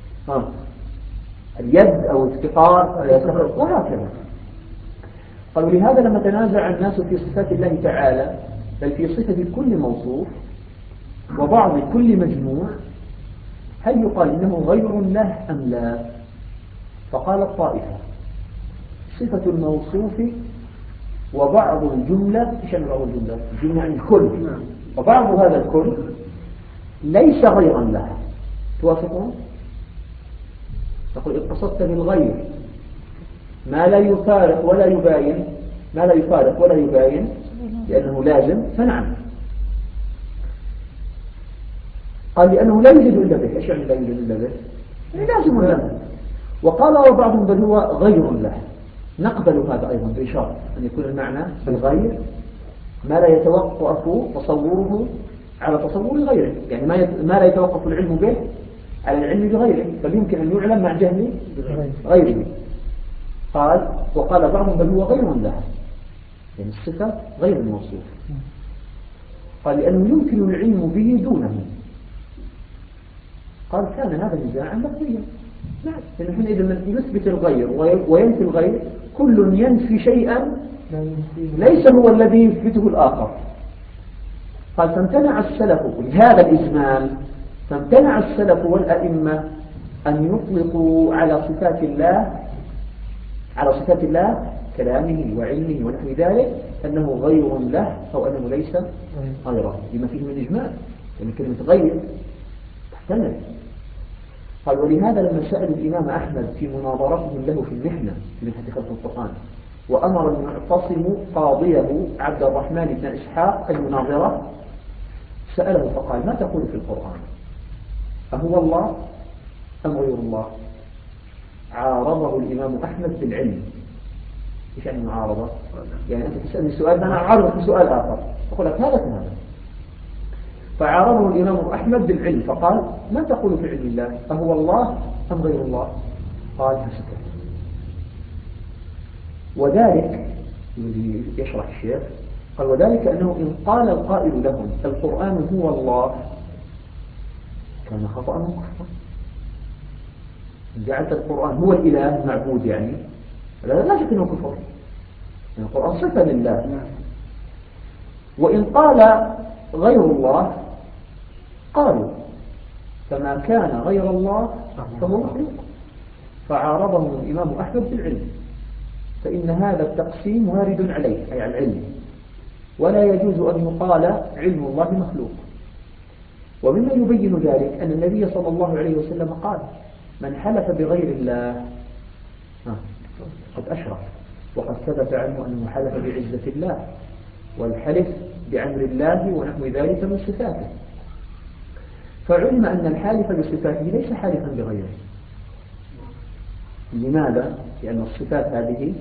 اليد أو افتقار وهكذا. قالوا لهذا لما تنازع الناس في صفات الله تعالى بل في صفة كل موصوف وبعض كل مجموع هل يقال إنه غير الله أم لا؟ فقال الطائفة صفة الموصوف وبعض الجملة. إيش بعض الجملة؟ الجملة عن الكل، وبعض هذا الكل ليس غيرا له. توافقون؟ تقول اقتصدت بالغير ما لا يفارق ولا يباين، ما لا يفارق ولا يباين لأنه لازم، فنعم. قال لأنه لا يوجد إلا به. إيش يعني لا يوجد إلا به؟ يعني لازم له. وقال وبعضهم بل هو غير له. نقبل هذا أيضا بإشارة أن يكون المعنى بالغير ما لا يتوقف تصوره على تصور غيره، يعني ما لا يتوقف العلم به على العلم بغيره، بل يمكن أن يعلم مع جهل غيره. قال وقال بعضهم بل هو غير له، يعني الصفة غير الموصوف. قال لأنه يمكن العلم به دونه. قال كان هذا نزاعا لفظيا. نعم، لأن إذا يثبت الغير وينفي الغير كل ينفي شيئا ليس هو الذي يثبته الآخر. قال فامتنع السلف لهذا الإجمال، فامتنع السلف والأئمة أن يطلقوا على صفات الله كلامه وعلمه ونحو ذلك أنه غير له أو أنه ليس غيره، لما فيه من إجمال، لأن كلمة غير تحتمل. قال ولهذا لما سأل الإمام أحمد في مناظرته له في المحنة من حد خلق القرآن وأمر المعتصم قاضيه عبد الرحمن بن إسحاق المناظرة سأله فقال ما تقول في القرآن؟ أهو الله أم غير الله؟ عارضه الإمام أحمد بالعلم. إيش يعني معارضة؟ يعني أنت تسألني سؤال أنا أعارضك بسؤال آخر أقول لك هذا كهذا. فعارضه الإمام أحمد بالعلم فقال ما تقول في علم الله؟ أهو الله أم غير الله؟ قال فسكت. وذلك يشرح الشيخ قال وذلك أنه إن قال القائل لهم القرآن هو الله كان خطأ وكفرا. إن جعلت القرآن هو الإله المعبود يعني لا شك أنه كفر، يعني القرآن صفة لله. وإن قال غير الله قالوا فما كان غير الله فهو مخلوق. فعارضه الإمام أحمد بالعلم، فإن هذا التقسيم وارد عليه أي على العلم، ولا يجوز أن يقال علم الله مخلوق. ومما يبين ذلك أن النبي صلى الله عليه وسلم قال: من حلف بغير الله قد أشرك، وقد ثبت عنه أنه حلف بعزة الله، والحلف بأمر الله ونحو ذلك من صفاته. فعلم أن الحالف بصفاته ليس حالفا بغيره. لماذا؟ لأن الصفات هذه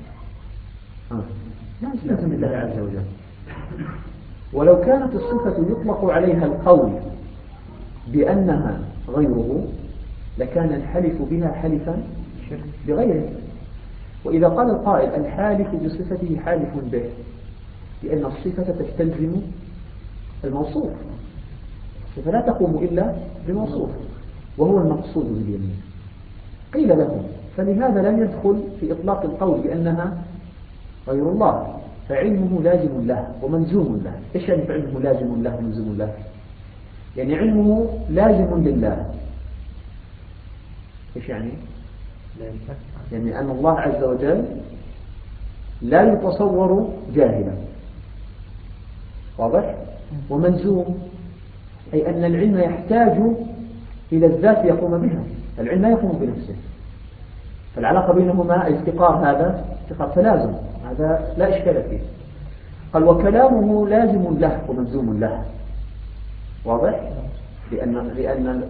لا تلزم الله عز وجل، ولو كانت الصفة يطلق عليها القول بأنها غيره لكان الحلف بها حلفا بغيره. وإذا قال القائل الحالف بصفته حالف به، لأن الصفة تستلزم الموصوف، الصفة لا تقوم إلا بموصوف وهو المقصود باليمين. قيل له: فلهذا لم يدخل في إطلاق القول بأنها غير الله، فعلمه لازم له وملزوم له. إيش يعني فعلمه لازم له وملزوم له؟ يعني علمه لازم لله. إيش يعني؟ يعني أن الله عز وجل لا يتصور جاهلا، واضح؟ وملزوم أي أن العلم يحتاج إلى الذات يقوم بها، العلم لا يقوم بنفسه. فالعلاقة بينهما افتقار، هذا افتقار تلازم، هذا لا إشكال فيه. قال: وكلامه لازم له وملزوم له، واضح؟ لأن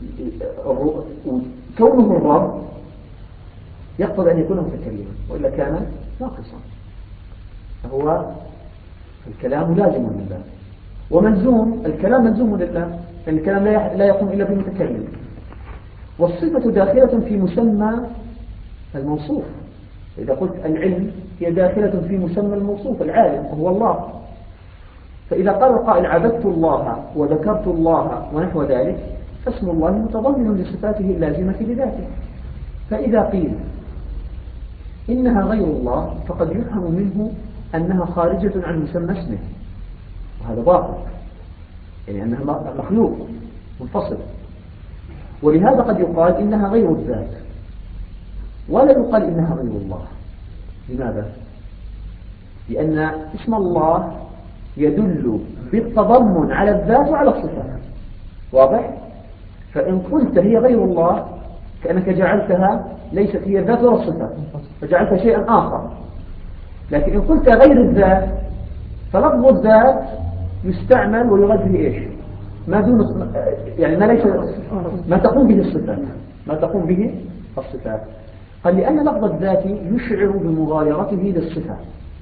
كونه الرب يقتضي أن يكون متكلما، وإلا كان ناقصا. فهو الكلام لازم لله وملزوم، الكلام ملزوم لله، لأن الكلام لا يقوم إلا بمتكلم. والصفة داخلة في مسمى الموصوف. إذا قلت العلم هي داخلة في مسمى الموصوف العالم وهو الله. فإذا قال القائل عبدت الله وذكرت الله ونحو ذلك، فاسم الله متضمن لصفاته اللازمة لذاته. فإذا قيل إنها غير الله فقد يفهم منه أنها خارجة عن مسمى اسمه، وهذا باطل، يعني أنها مخلوق منفصل. ولهذا قد يقال إنها غير الذات، ولا يقال إنها غير الله. لماذا؟ لأن اسم الله يدل بالتضمن على الذات وعلى الصفات، واضح؟ فإن قلت هي غير الله كأنك جعلتها ليست هي الذات ولا الصفات، فجعلتها شيئا آخر. لكن إن قلت غير الذات فلفظ الذات يستعمل ويراد به إيش؟ ما دون، يعني ما ليس، ما تقوم به الصفات، ما تقوم به الصفات. قال: لأن لفظ الذات يشعر بمغايرته للصفات،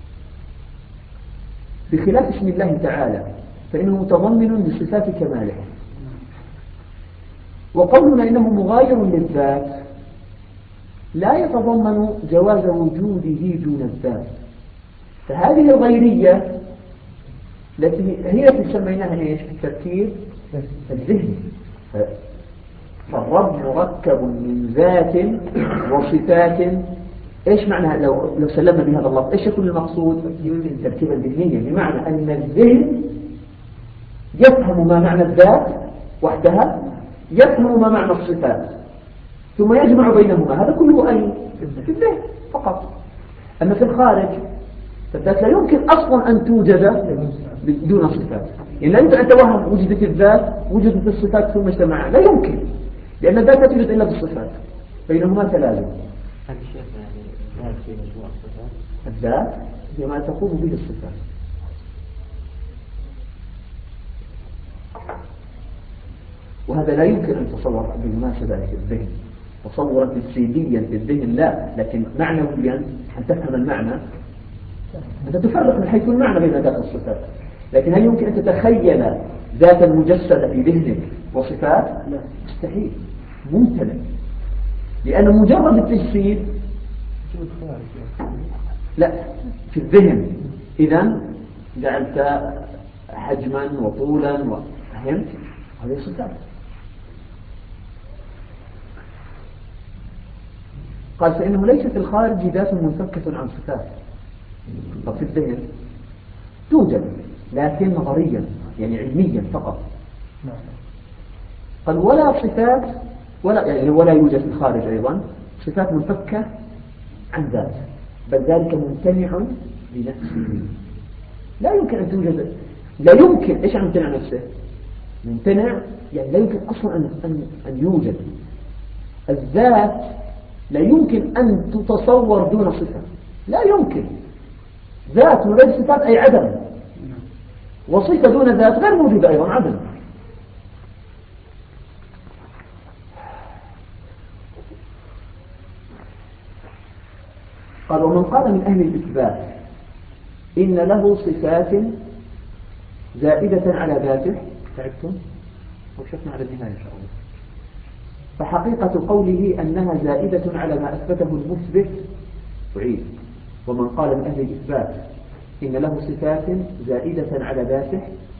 بخلاف اسم الله تعالى فإنه متضمن لصفات كماله. وقولنا إنه مغاير للذات لا يتضمن جواز وجوده دون الذات. فهذه الغيرية التي هي تسميناها ايش؟ التركيب الذهني. فالرب مركب من ذات وصفات. ايش معنى لو سلمنا بهذا اللفظ ايش يكون المقصود؟ التركيبة الذهنية، بمعنى ان الذهن يفهم ما معنى الذات وحدها، يفهم ما معنى الصفات، ثم يجمع بينهما. هذا كله أي في الذهن فقط. أما في الخارج فالذات لا يمكن أصلا أن توجد بدون صفات. يعني لا يمكن أن توهم وجدت الذات وجدت الصفات ثم اجتمعا، لا يمكن، لأن الذات لا توجد إلا بالصفات، بينهما تلازم. هل الشيخ يعني ذات في مجموع الصفات؟ الذات هي ما تقوم به الصفات. وهذا لا يمكن أن تصور بالمناسبة في الذهن تصورا تجسيديا في الذهن، لا، لكن معنويا أن تفهم المعنى، أنت تفرق من حيث المعنى بين ذات الصفات. لكن هل يمكن أن تتخيل ذاتا مجسدة في ذهنك وصفات؟ لا، مستحيل، ممتنع، لأن مجرد التجسيد لا في الذهن. إذن جعلت حجما وطولا وفهمت هذه صفات. قال: فإنه ليس في الخارج ذات منفكة عن صفات. طب في الذهن توجد لكن نظريا، يعني علميا فقط. قال ولا صفات ولا يوجد في الخارج أيضا صفات منفكة عن ذات، بل ذلك ممتنع لنفسه. لا يمكن أن توجد، لا يمكن. إيش عن ممتنع نفسه؟ ممتنع يعني لا يمكن أصلا أن يوجد. الذات لا يمكن أن تتصور دون صفة، لا يمكن. ذات من غير صفات أي عدم، وصفة دون ذات غير موجودة أيضا، عدم. قال ومن قال من أهل الإثبات إن له صفات زائدة على ذاته، تعبتم وشفنا على النهاية إن شاء الله، فحقيقة قوله أنها زائدة على ما أثبته المثبت أعيد. ومن قال من أهل الإثبات إن له صفات زائدة على ذاته،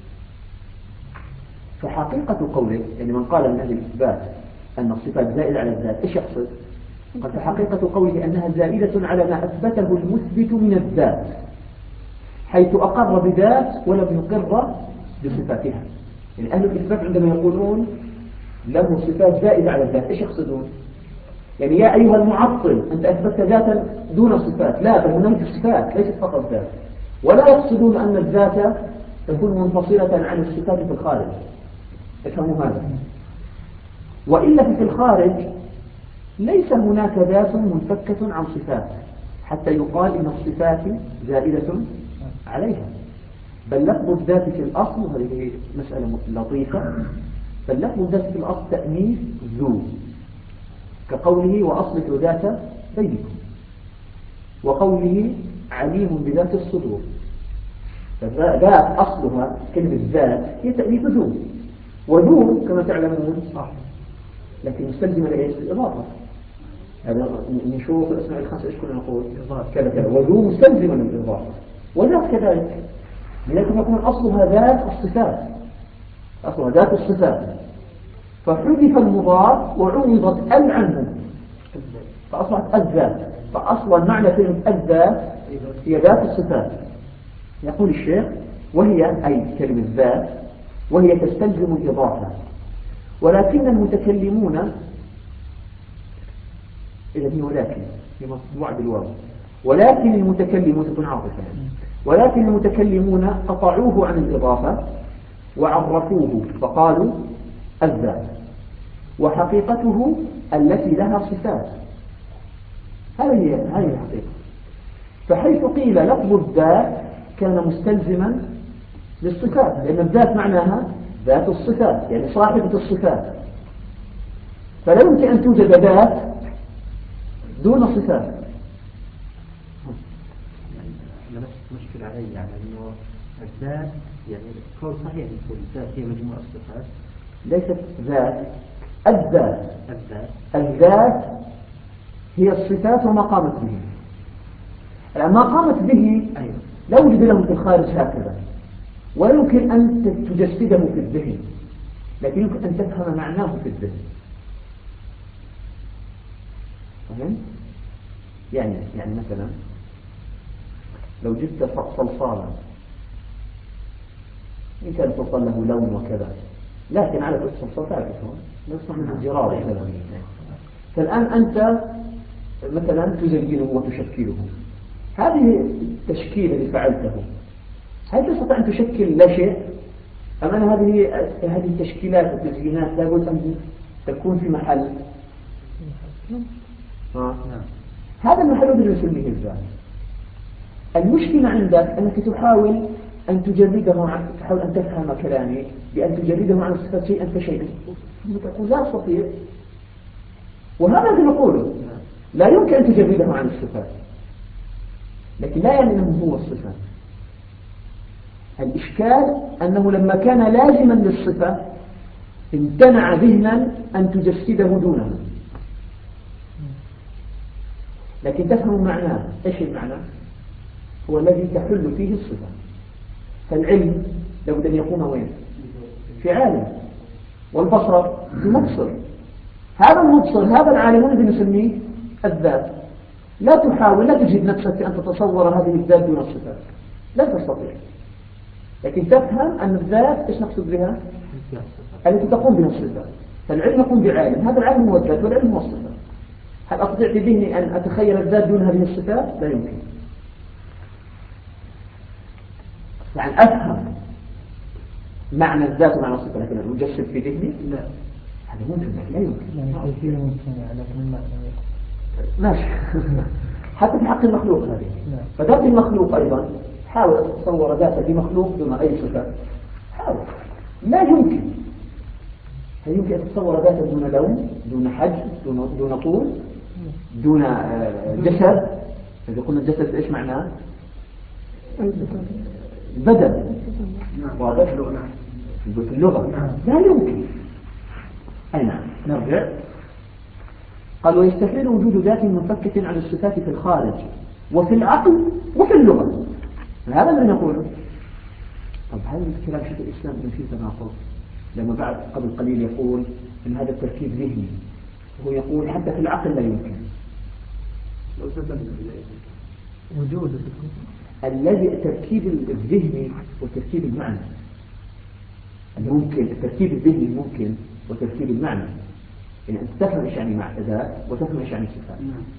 فحقيقة قوله يعني من قال من أهل الإثبات أن الصفات زائدة على الذات إيش يقصد؟ قال فحقيقة قوله أنها زائدة على ما أثبته المثبت من الذات، حيث أقر بذات ولم يقر بصفاتها. يعني أهل الإثبات عندما يقولون له صفات زائدة على الذات إيش يقصدون؟ يعني يا أيها المعطل أنت أثبتت ذاتا دون صفات، لا بل هناك صفات ليست فقط ذات. ولا يقصدون أن الذات تكون منفصلة عن الصفات في الخارج، افهموا هذا. وإلا في الخارج ليس هناك ذات منفكة عن صفات حتى يقال إن الصفات زائدة عليها، بل لفظ الذات في الأصل، وهذه مسألة لطيفة، بل لفظ الذات في الأصل تأنيث ذو، كقوله وأصلح ذات بينكم، وقوله عليم بذات الصدور. فذات أصلها كلمة ذات هي تأنيث ذو، وذو كما تعلمون صح لكن مستلزم لإيش؟ الإضافة. هذا من شروط الأسماء الخمسة إيش كنا نقول؟ كذا كذا، وذو مستلزم للإضافة، وذات كذلك. لكن يكون أصلها ذات الصفات، أصلها ذات الصفات، فحذف المضاف وعوضت ال عنه فأصبحت الذات. فأصلا معنى كلمة الذات هي ذات الصفات. يقول الشيخ وهي أي كلمة ذات وهي تستلزم الإضافة، ولكن المتكلمون إذا هي ولكن في وعد الواو، ولكن المتكلمون تكون عاطفة يعني. ولكن المتكلمون قطعوه عن الإضافة وعرفوه فقالوا الذات، وحقيقته التي لها صفات. هذه الحقيقة. فحيث قيل لفظ الذات كان مستلزما للصفات، لأن الذات معناها ذات الصفات يعني صاحبة الصفات، فلا يمكن أن توجد ذات دون صفات. أنا بس مشكلة علي يعني أنه الذات يعني قول صحيح يقول الذات هي مجموعة الصفات، ليست ذات، الذات هي الصفات وما قامت به. يعني ما قامت به لا وجد له في الخارج هكذا، ولا يمكن أن تجسده في الذهن، لكن يمكن أن تفهم معناه في الذهن. فهم؟ يعني مثلا لو جبت صلصالا، إن كان الصلصال له لون وكذا، لكن على الصلصال تعرفه نصنع منه الجرار مثلا. فالآن أنت مثلا تزينه وتشكله، هذه التشكيل اللي فعلته هل تستطيع أن تشكل لا شيء؟ أم أن هذه التشكيلات والتزيينات لابد أن تكون في محل؟ هذا المحل الذي نسميه الذات. المشكلة عندك أنك تحاول أن تجرده تحاول أن تفهم كلامي بأن تجرده عن الصفات شيئا فشيئا، ثم تقول لا أستطيع. وهذا الذي نقوله لا يمكن أن تجرده عن الصفات، لكن لا يعني أنه هو الصفات. الإشكال أنه لما كان لازما للصفة امتنع ذهنا أن تجسده دونها، لكن تفهم معناه. إيش المعنى؟ هو الذي تحل فيه الصفة. فالعلم لابد أن يكون وين؟ في عالم، والبصر في مبصر. هذا المبصر هذا العالم الذي نسميه الذات. لا تحاول، لا تجهد نفسك أن تتصور هذه الذات دون الصفات، لا تستطيع. لكن تفهم أن الذات إيش نقصد بها؟ التي تقوم بها الصفات. فالعلم يقوم بعالم، هذا العالم هو الذات والعلم هو الصفات. هل أستطيع في ذهني أن أتخيل الذات دون هذه الصفات؟ لا يمكن. يعني أفهم معنى الذات ومعنى الصفات لكن أجسد في ذهني لا، هذا ممكن لا يمكن. يعني كيفية ممكنة لكن المعنى ماشي. حتى في حق المخلوق هذه. فذات المخلوق أيضا حاول أن تتصور ذاته بمخلوق دون أي صفات، حاول. لا يمكن. هل يمكن أن تتصور ذاته دون لون، دون حجم، دون طول، دون جسد؟ إذا قلنا الجسد إيش معناه؟ البدن. واضح؟ في اللغة لا يمكن. أي نعم. نرجع. قال ويستحيل وجود ذات منفكة عن الصفات في الخارج وفي العقل وفي اللغة. هذا ما نقوله. طب هل كلام شيخ الإسلام إن فيه تناقض؟ لما بعد قبل قليل يقول إن هذا التركيب ذهني، هو يقول حتى في العقل لا يمكن. وجود الذي التركيب الذهني وتركيب المعنى الممكن، التركيب الذهني ممكن وتركيب المعنى، يعني أنت تفهم إيش يعني ذات وتفهم إيش يعني صفات،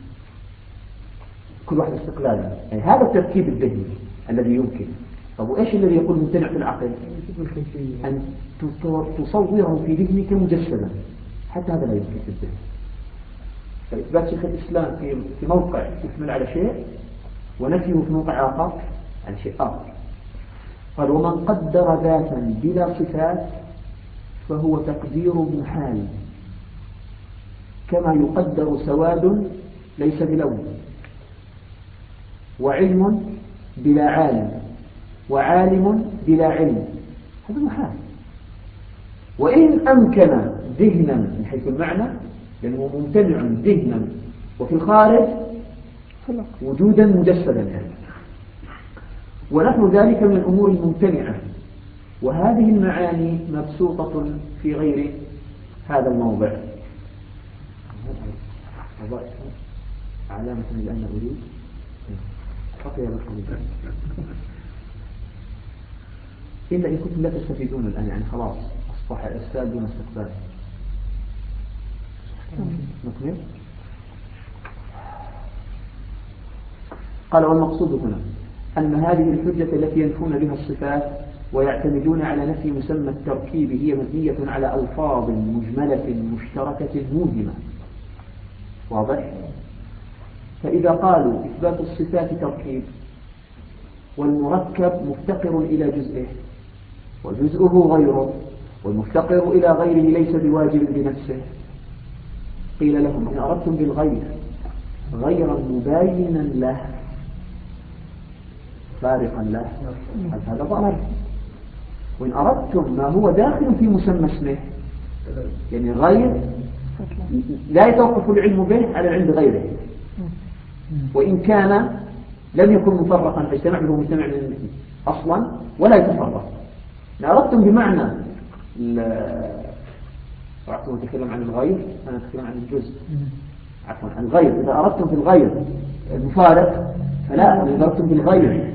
كل واحد استقلالا. يعني هذا التركيب الذهني الذي يمكن. طب وإيش الذي يقول ممتنع في العقل؟ أن تصوره في ذهنك مجسدا، حتى هذا لا يمكن في الذهن. فإثبات شيخ الإسلام في موقع يحمل على شيء ونفيه في موقع آخر على شيء آخر. قال ومن قدر ذاتا بلا صفات فهو تقدير محال، كما يقدر سواد ليس بلون، وعلم بلا عالم، وعالم بلا علم، هذا محال. وإن أمكن ذهنا من حيث المعنى لأنه ممتنع ذهنا وفي الخارج وجودا مجسدا يعني. ونحو ذلك من الأمور الممتنعة، وهذه المعاني مبسوطة في غير هذا الموضع. علامة لأن أريد بقي بالحديث إلا إن كنتم لا تستفيدون الآن، يعني خلاص أصبح إرسال دون استقبال. نكمل. قال والمقصود هنا أن هذه الحجة التي ينفون بها الصفات ويعتمدون على نفي مسمى التركيب هي مبنية على ألفاظ مجملة مشتركة موهمة. واضح؟ فإذا قالوا إثبات الصفات تركيب والمركب مفتقر إلى جزئه وجزءه غيره والمفتقر إلى غيره ليس بواجب بنفسه، قيل لهم إن أردتم بالغير غيرا مباينا له فارقا له هذا ضرر، وإن أردتم ما هو داخل في مسمى اسمه يعني غير لا يتوقف العلم به على العلم بغيره، وإن كان لم يكن مفرقا فاجتمع به مجتمع أصلا ولا يتفرق. إن أردتم بمعنى أردتم أتكلم عن الغير أنا أتكلم عن الجزء عفوا عن الغير. إذا أردتم في الغير المفارق فلا، إذا أردتم بالغير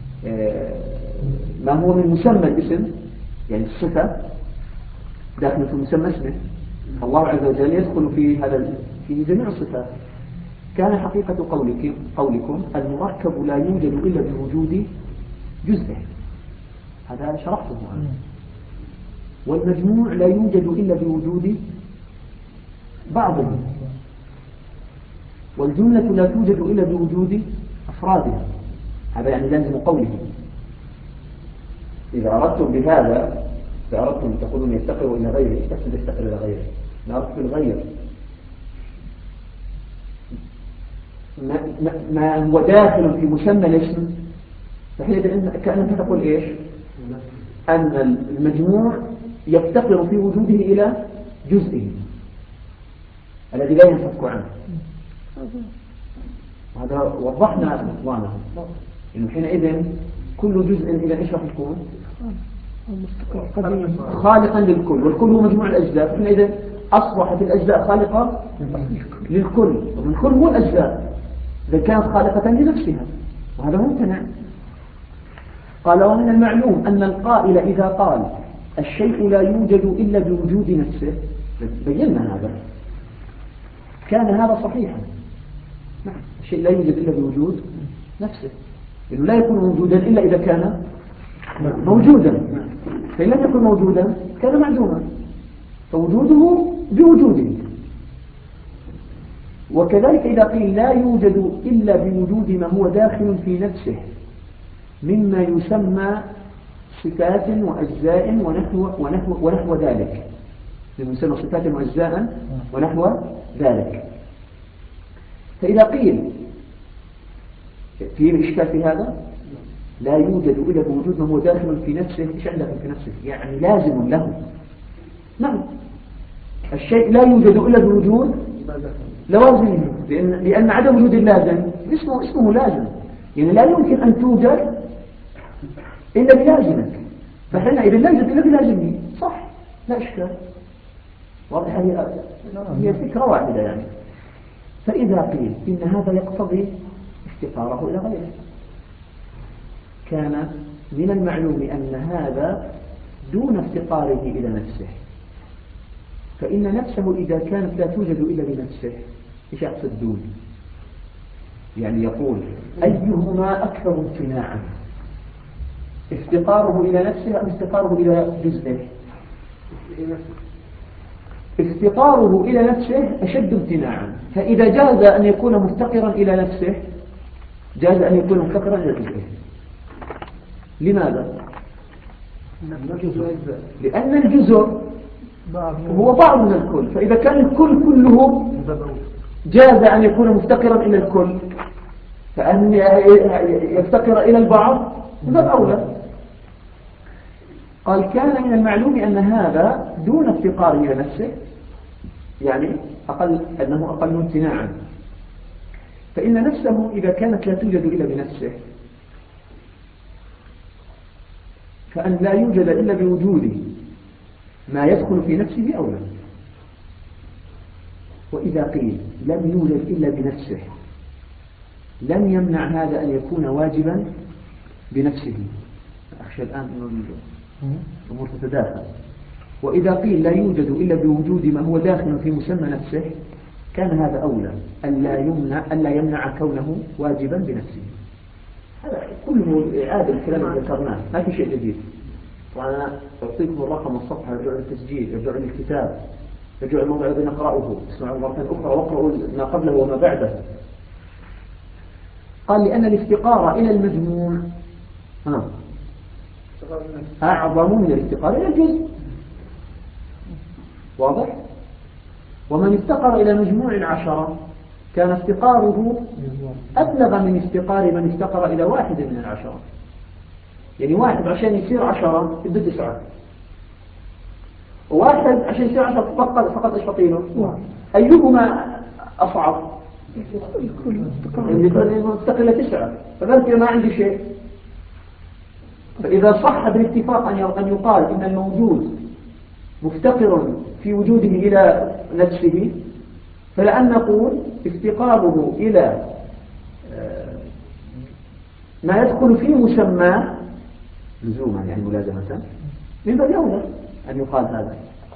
ما هو من مسمى الاسم يعني الصفة داخل في مسمى اسمه، الله عز وجل يدخل في جميع الصفات. كان حقيقة قولكم المركب لا يوجد إلا بوجود جزئه، هذا شرحته أنا. والمجموع لا يوجد إلا بوجود بعضه، والجملة لا توجد إلا بوجود أفرادها، هذا يعني لازم قوله. إذا أردتم بهذا إذا أردتم تقولون يفتقر إلى غيره، إيش تقصد يفتقر إلى غيره؟ نعرف بالغير ما هو داخل في مسمى الاسم، فحين كأنك تقول إيش؟ أن المجموع يفتقر في وجوده إلى جزئه الذي لا ينفك عنه. هذا وضحنا بطلانه إنه حينئذ كل جزء إذا إيش راح يكون؟ خالقا للكل، والكل هو مجموع الأجزاء، حينئذ أصبحت الأجزاء خالقة للكل، والكل هو الأجزاء إذا كانت خالقة لنفسها، وهذا ممتنع. قال ومن المعلوم أن القائل إذا قال الشيء لا يوجد إلا بوجود نفسه بينا هذا، كان هذا صحيحا. نعم، الشيء لا يوجد إلا بوجود نفسه، إنه لا يكون موجودا إلا إذا كان موجودا، فإن لم يكن موجودا كان معدوما، فوجوده بوجوده. وكذلك إذا قيل لا يوجد إلا بوجود ما هو داخل في نفسه مما يسمى صفات وأجزاء ونحو ذلك، مما يسمى صفات وأجزاء ونحو ذلك. فإذا قيل في إشكال في هذا، لا يوجد إلا بوجود ما هو داخل في نفسه، إيش عندك في نفسه؟ يعني لازم له. نعم، الشيء لا يوجد إلا بوجود لوازمه، لأن عدم وجود اللازم اسمه لازم، يعني لا يمكن أن توجد إلا بلازمك، فحينئذ لا يوجد إلا بلازمه، صح، لا إشكال، واضح؟ هي فكرة واحدة يعني. فإذا قيل إن هذا يقتضي افتقاره إلى غيره، كان من المعلوم أن هذا دون افتقاره إلى نفسه، فإن نفسه إذا كانت لا توجد إلا بنفسه، إيش أقصد دون؟ يعني يقول أيهما أكثر امتناعا، افتقاره إلى نفسه أم افتقاره إلى جزئه؟ افتقاره إلى نفسه أشد امتناعا، فإذا جاز أن يكون مفتقرا إلى نفسه جاز أن يكون مفتقرا إلى جزئه. لماذا؟ لأن الجزء هو بعض من الكل، فإذا كان الكل كله جاز أن يكون مفتقرا إلى الكل، فأن يفتقر إلى البعض هذا أولى. قال كان من المعلوم أن هذا دون افتقار إلى نفسه، يعني أنه أقل امتناعا، فإن نفسه إذا كانت لا توجد إلا بنفسه، فأن لا يوجد إلا بوجوده ما يدخل في نفسه أولا. وإذا قيل لم يوجد إلا بنفسه لم يمنع هذا أن يكون واجبا بنفسه. أخشى الآن أن الأمور تتداخل. وإذا قيل لا يوجد إلا بوجود ما هو داخل في مسمى نفسه، كان هذا أولى أن لا يمنع كونه واجبا بنفسه. هذا كله إعادة الكلام اللي ذكرناه، ما في شيء جديد. وأنا أعطيكم الرقم الصفحة، رجعوا للتسجيل، رجعوا للكتاب، رجعوا الموضوع الذي نقرأه، اسمعوا مرة أخرى واقرأوا ما قبله وما بعده. قال لأن الافتقار إلى المجموع أعظم من الافتقار إلى الجزء، واضح؟ ومن افتقر إلى مجموع 10 كان افتقاره أبلغ من افتقار من افتقر إلى واحد من 10. يعني واحد عشان يصير 10 يبدأ 9، وواحد عشان يصير 10 فقط إيش فطيله؟ أيهما أصعب؟ اللي مفتقر إلى 9، فذلك ما عندي شيء. فإذا صح بالاتفاق أن يقال إن الموجود مفتقر في وجوده إلى نفسه، فلأن نقول افتقاره إلى ما يدخل في مسمى لزوما، يعني ملازمة، من باب أولى أن يقال هذا.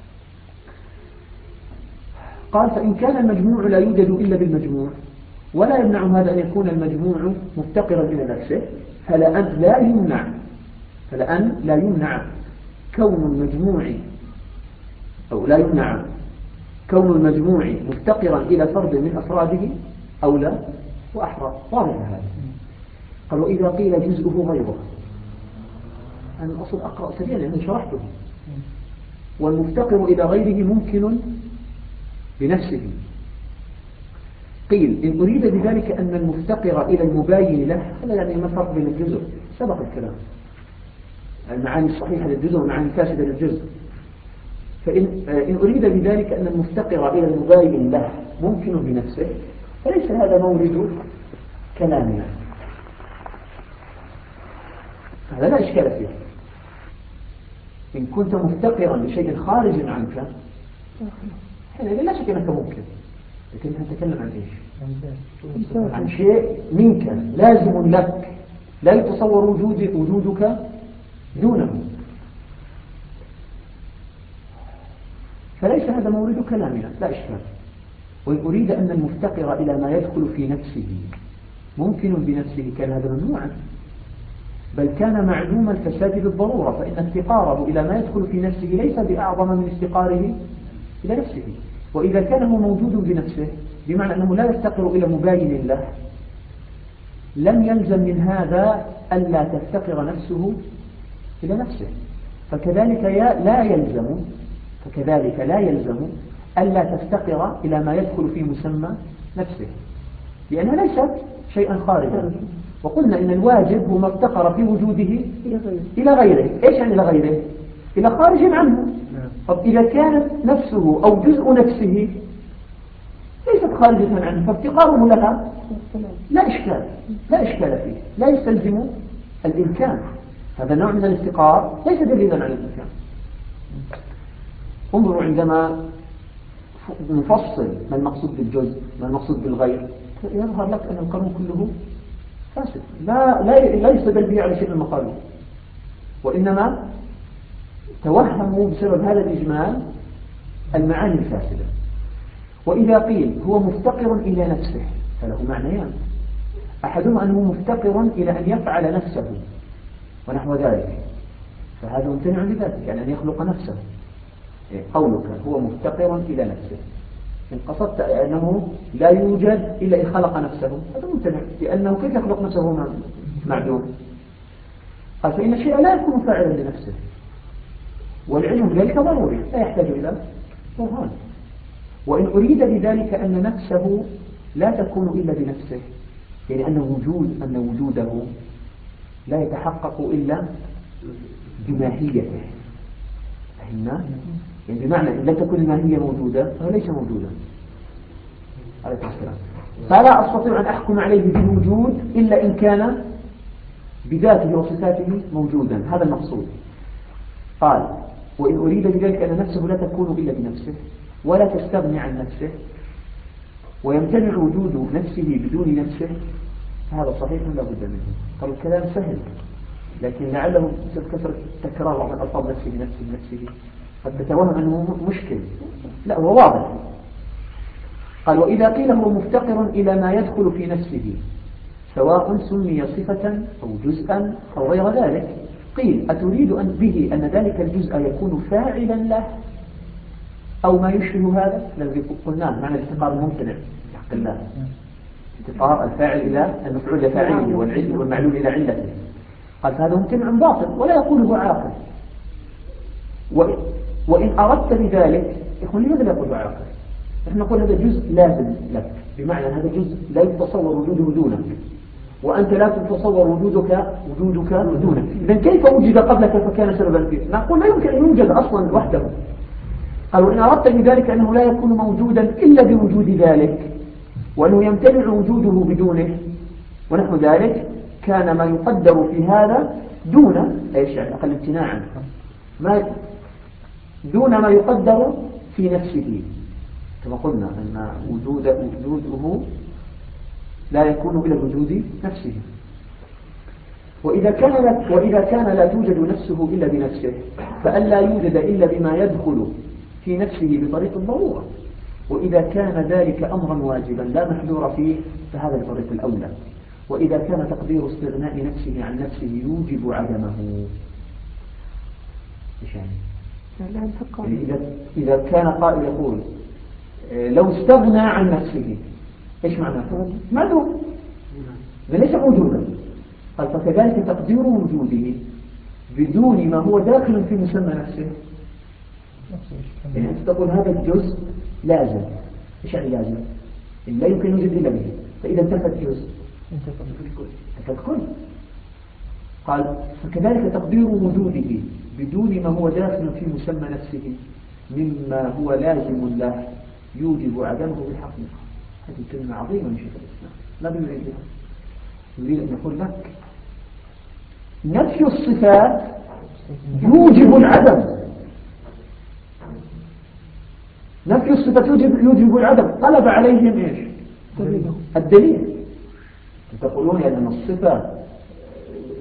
قال فإن كان المجموع لا يوجد إلا بالمجموع، ولا يمنع هذا أن يكون المجموع مفتقرا إلى نفسه، فلأن لا يمنع كون المجموع، أو لا يمنع كون المجموع مفتقرا إلى فرد من أفراده أولى وأحرى. واضح هذا. قال وإذا قيل جزءه غيره، أنا الأصل أقرأ سريعا لأنه شرحته. والمفتقر إلى غيره ممكن بنفسه. قيل إن أريد بذلك أن المفتقر إلى المباين له، هذا يعني ما الفرق بين الجزء؟ سبق الكلام، المعاني الصحيحة للجزء والمعاني الفاسدة للجزء. فإن أريد بذلك أن المفتقر إلى المباين له ممكن بنفسه، فليس هذا مورد كلامنا، هذا لا إشكال فيه. إن كنت مفتقرا لشيء خارج عنك حينئذ لا شك أنك ممكن، لكن نتكلم عن إيش؟ عن شيء منك لازم لك، لا يتصور وجودك دونه. فليس هذا مورد كلامنا، لا إشكال. وإن أريد أن المفتقر إلى ما يدخل في نفسه ممكن بنفسه كان هذا ممنوعا، بل كان معلوم الفساد بالضرورة، فإن افتقاره إلى ما يدخل في نفسه ليس بأعظم من افتقاره إلى نفسه. وإذا كان هو موجود بنفسه بمعنى أنه لا يفتقر إلى مباين له، لم يلزم من هذا ألا تفتقر نفسه إلى نفسه. فكذلك لا يلزم ألا تفتقر إلى ما يدخل في مسمى نفسه، لأنها ليست شيئا خارجا. وقلنا إن الواجب هو ما افتقر في وجوده إلى غيره. إيش يعني إلى غيره؟ إلى خارج عنه. طب إذا كانت نفسه أو جزء نفسه ليست خارجة عنه فافتقاره لها لا إشكال فيه، لا يستلزم الإمكان. هذا نوع من الافتقار ليس دليلا على الإمكان. انظروا عندما نفصل ما المقصود بالجزء ما المقصود بالغير، يظهر لك أن القانون كله فاسد، لا يستدل به على شيء من المقاليد، وإنما توهموا بسبب هذا الإجمال المعاني الفاسدة. وإذا قيل هو مفتقر إلى نفسه فله معنيان: أحدهما أنه مفتقر إلى أن يفعل نفسه ونحو ذلك، فهذا ممتنع بذلك، يعني أن يخلق نفسه. قولك هو مفتقر إلى نفسه، إن قصدت أنه لا يوجد إلا إن خلق نفسه، هذا ممتنع، لأنه كيف يخلق نفسه معدوم؟ قال فإن الشيء لا يكون فاعلا لنفسه، والعلم بذلك ضروري لا يحتاج إلى برهان. وإن أريد بذلك أن نفسه لا تكون إلا بنفسه، يعني أن وجوده لا يتحقق إلا بماهيته، فهمنا؟ يعني بمعنى إن لا تكون الماهية موجودة فهو ليس موجودا. عليه السلام. فلا أستطيع أن أحكم عليه بالوجود إلا إن كان بذاته وصفاته موجودا، هذا المقصود. قال وإن أريد بذلك أن نفسه لا تكون إلا بنفسه ولا تستغني عن نفسه ويمتنع وجود نفسه بدون نفسه، فهذا صحيح لا بد منه. طب الكلام سهل، لكن لعله كثرة تكرار بعض الألفاظ نفسه قد تتوهم أنه مشكل. لا، هو واضح. قال وإذا قيل هو مفتقر إلى ما يدخل في نفسه سواء سمي صفة أو جزءا أو غير ذلك، قيل أتريد أن ذلك الجزء يكون فاعلا له أو ما يشبه هذا؟ الذي قلناه معنى الافتقار الممتنع في حق الله، افتقار الفاعل إلى المفعول لفاعله والمعلول إلى علته. قال فهذا ممتنع باطل ولا يقوله عاقل. وإن أردت بذلك يقول لماذا لا يقوله عاقل؟ نحن نقول هذا جزء لازم لك، بمعنى هذا جزء لا يتصور وجوده دونك، وأنت لا تتصور وجودك دونك. إذن كيف وجد قبلك فكان سببا فيه؟ نقول لا يمكن أن يوجد أصلا وحده. قالوا إن أردت بذلك أنه لا يكون موجودا إلا بوجود ذلك، وأنه يمتنع وجوده بدونه ونحو ذلك، كان ما يقدر في هذا دون أيش يعني أقل امتناعا، دون ما يقدر في نفسه، كما قلنا أن وجوده لا يكون إلا وجود نفسه. وإذا كان لا توجد نفسه إلا بنفسه فألا يوجد إلا بما يدخل في نفسه بطريق الضرورة. وإذا كان ذلك أمرا واجبا لا محذور فيه فهذا بطريق الأولى. وإذا كان تقدير استغناء نفسه عن نفسه يوجب عدمه، يعني إذا كان قائل يقول لو استغنى عن نفسه إيش معناه؟ معلوم ليس موجودا. قال فكذلك تقدير وجوده بدون ما هو داخل في مسمى نفسه، يعني أنت تقول هذا الجزء لازم. إيش يعني لازم؟ إن لا يمكن يوجد إلا به، فإذا انتفى الجزء انتفى الكل. قال فكذلك تقدير وجوده بدون ما هو داخل في مسمى نفسه مما هو لازم له يوجب عدمه بالحقيقة. هذه كلمة عظيمة من شيخ الإسلام، لا يريد أن يقول لك نفي الصفات يوجب العدم. نفي الصفات يوجب العدم. طلب عليهم إيش؟ الدليل. تقولون أن الصفة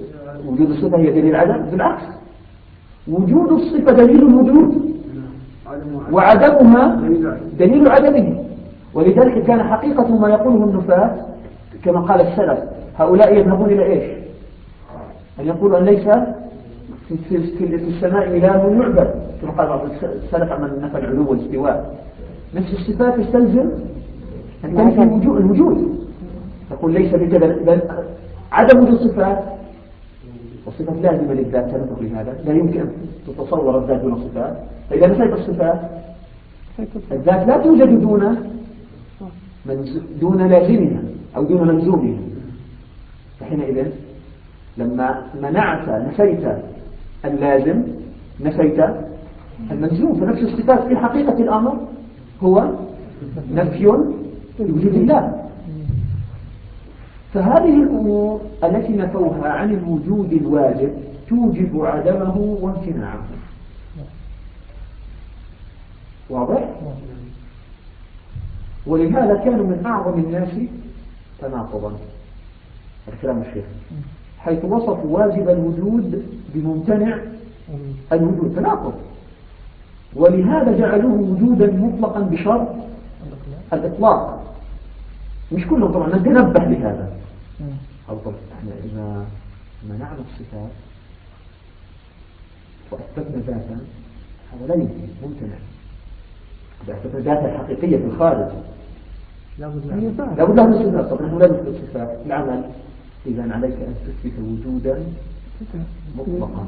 وجود الصفة هي دليل العدم؟ بالعكس، وجود الصفة دليل الوجود. وعدمها دليل عدمه. ولذلك كان حقيقة ما يقوله النفاة كما قال السلف، هؤلاء يذهبون إلى إيش؟ أن يقولوا أن ليس في السماء إله يعبد، كما قال بعض السلف عن نفى العلو والاستواء. نفس الصفات تستلزم أن تنفي الوجود، تقول ليس بكذا. عدم وجود الصفات، والصفات لازمة للذات كما تقول هذا، لا يمكن أن تتصور الذات دون صفات. فإذا نفيت الصفات الذات لا توجد دون لازمها أو دون ملزومها. فحينئذ لما منعت نفيت اللازم نفيت الملزوم. فنفس الصفات في حقيقة الأمر هو نفي لوجود الله. فهذه الأمور التي نفوها عن الوجود الواجب توجب عدمه وامتناعه. واضح؟ ولهذا كانوا من أعظم الناس تناقضا، الكلام الشيخ، حيث وصفوا واجب الوجود بممتنع الوجود، تناقض. ولهذا جعلوه وجودا مطلقا بشرط الإطلاق. مش كلهم طبعا، نتنبه لهذا. أو طبعا احنا إذا منعنا الصفات وأثبتنا ذاتا هذا لا يمكن، ممتنع. إذا أثبتنا ذاتا الحقيقية في الخارج لابد له من الصفات. طبعا نحن لا نثبت الصفات العمل. إذا عليك أن تثبت وجودا مطلقا،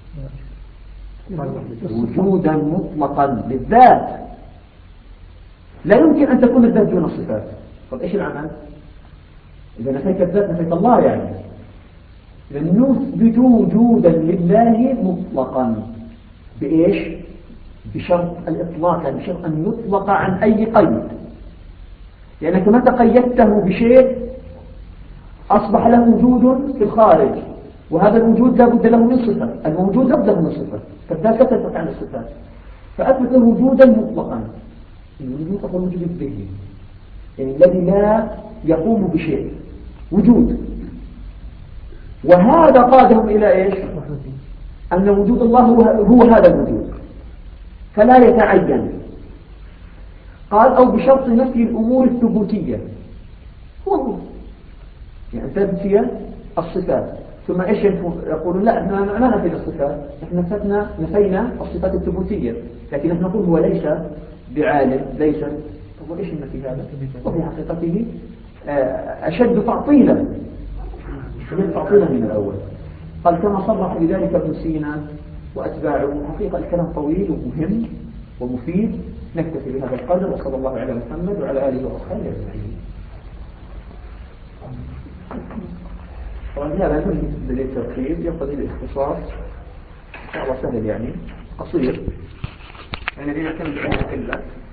وجودا مطلقا للذات. لا يمكن أن تكون الذات دون الصفات. طب إيش العمل؟ إذا نفيت الذات نفيت الله يعني. إذا نثبت وجودا لله مطلقا بإيش؟ بشرط الإطلاق، يعني بشرط أن يطلق عن أي قيد. لأنك ما تقيدته بشيء أصبح له وجود في الخارج، وهذا الوجود لا بد له من صفة. الموجود لا بد له من صفة، فالذات لا تثبت عن الصفات. فأثبت له وجودا مطلقا. الوجود تقول وجود الذهني، يعني الذي لا يقوم بشيء، وجود. وهذا قادهم إلى إيش؟ أن وجود الله هو هذا الوجود، فلا يتعين. قال أو بشرط نفي الأمور الثبوتية، هو يعني تنفي الصفات. ثم إيش يقولون لا احنا ما نفينا الصفات، احنا نفينا الصفات الثبوتية، لكن احنا نقول هو ليس بعالم، ليس. طب ايش النفي هذا؟ وفي حقيقته أشد تعطيلا من الأول. قال كما صرح بذلك ابن سينا وأتباعه. حقيقة الكلام طويل ومهم ومفيد، نكتفي بهذا القدر، وصلى الله على محمد وعلى آله وصحبه أجمعين. طبعا هذا بالنسبة للترتيب يقتضي الاختصاص، إن شاء الله سهل يعني قصير، يعني يعتمد على الأدلة.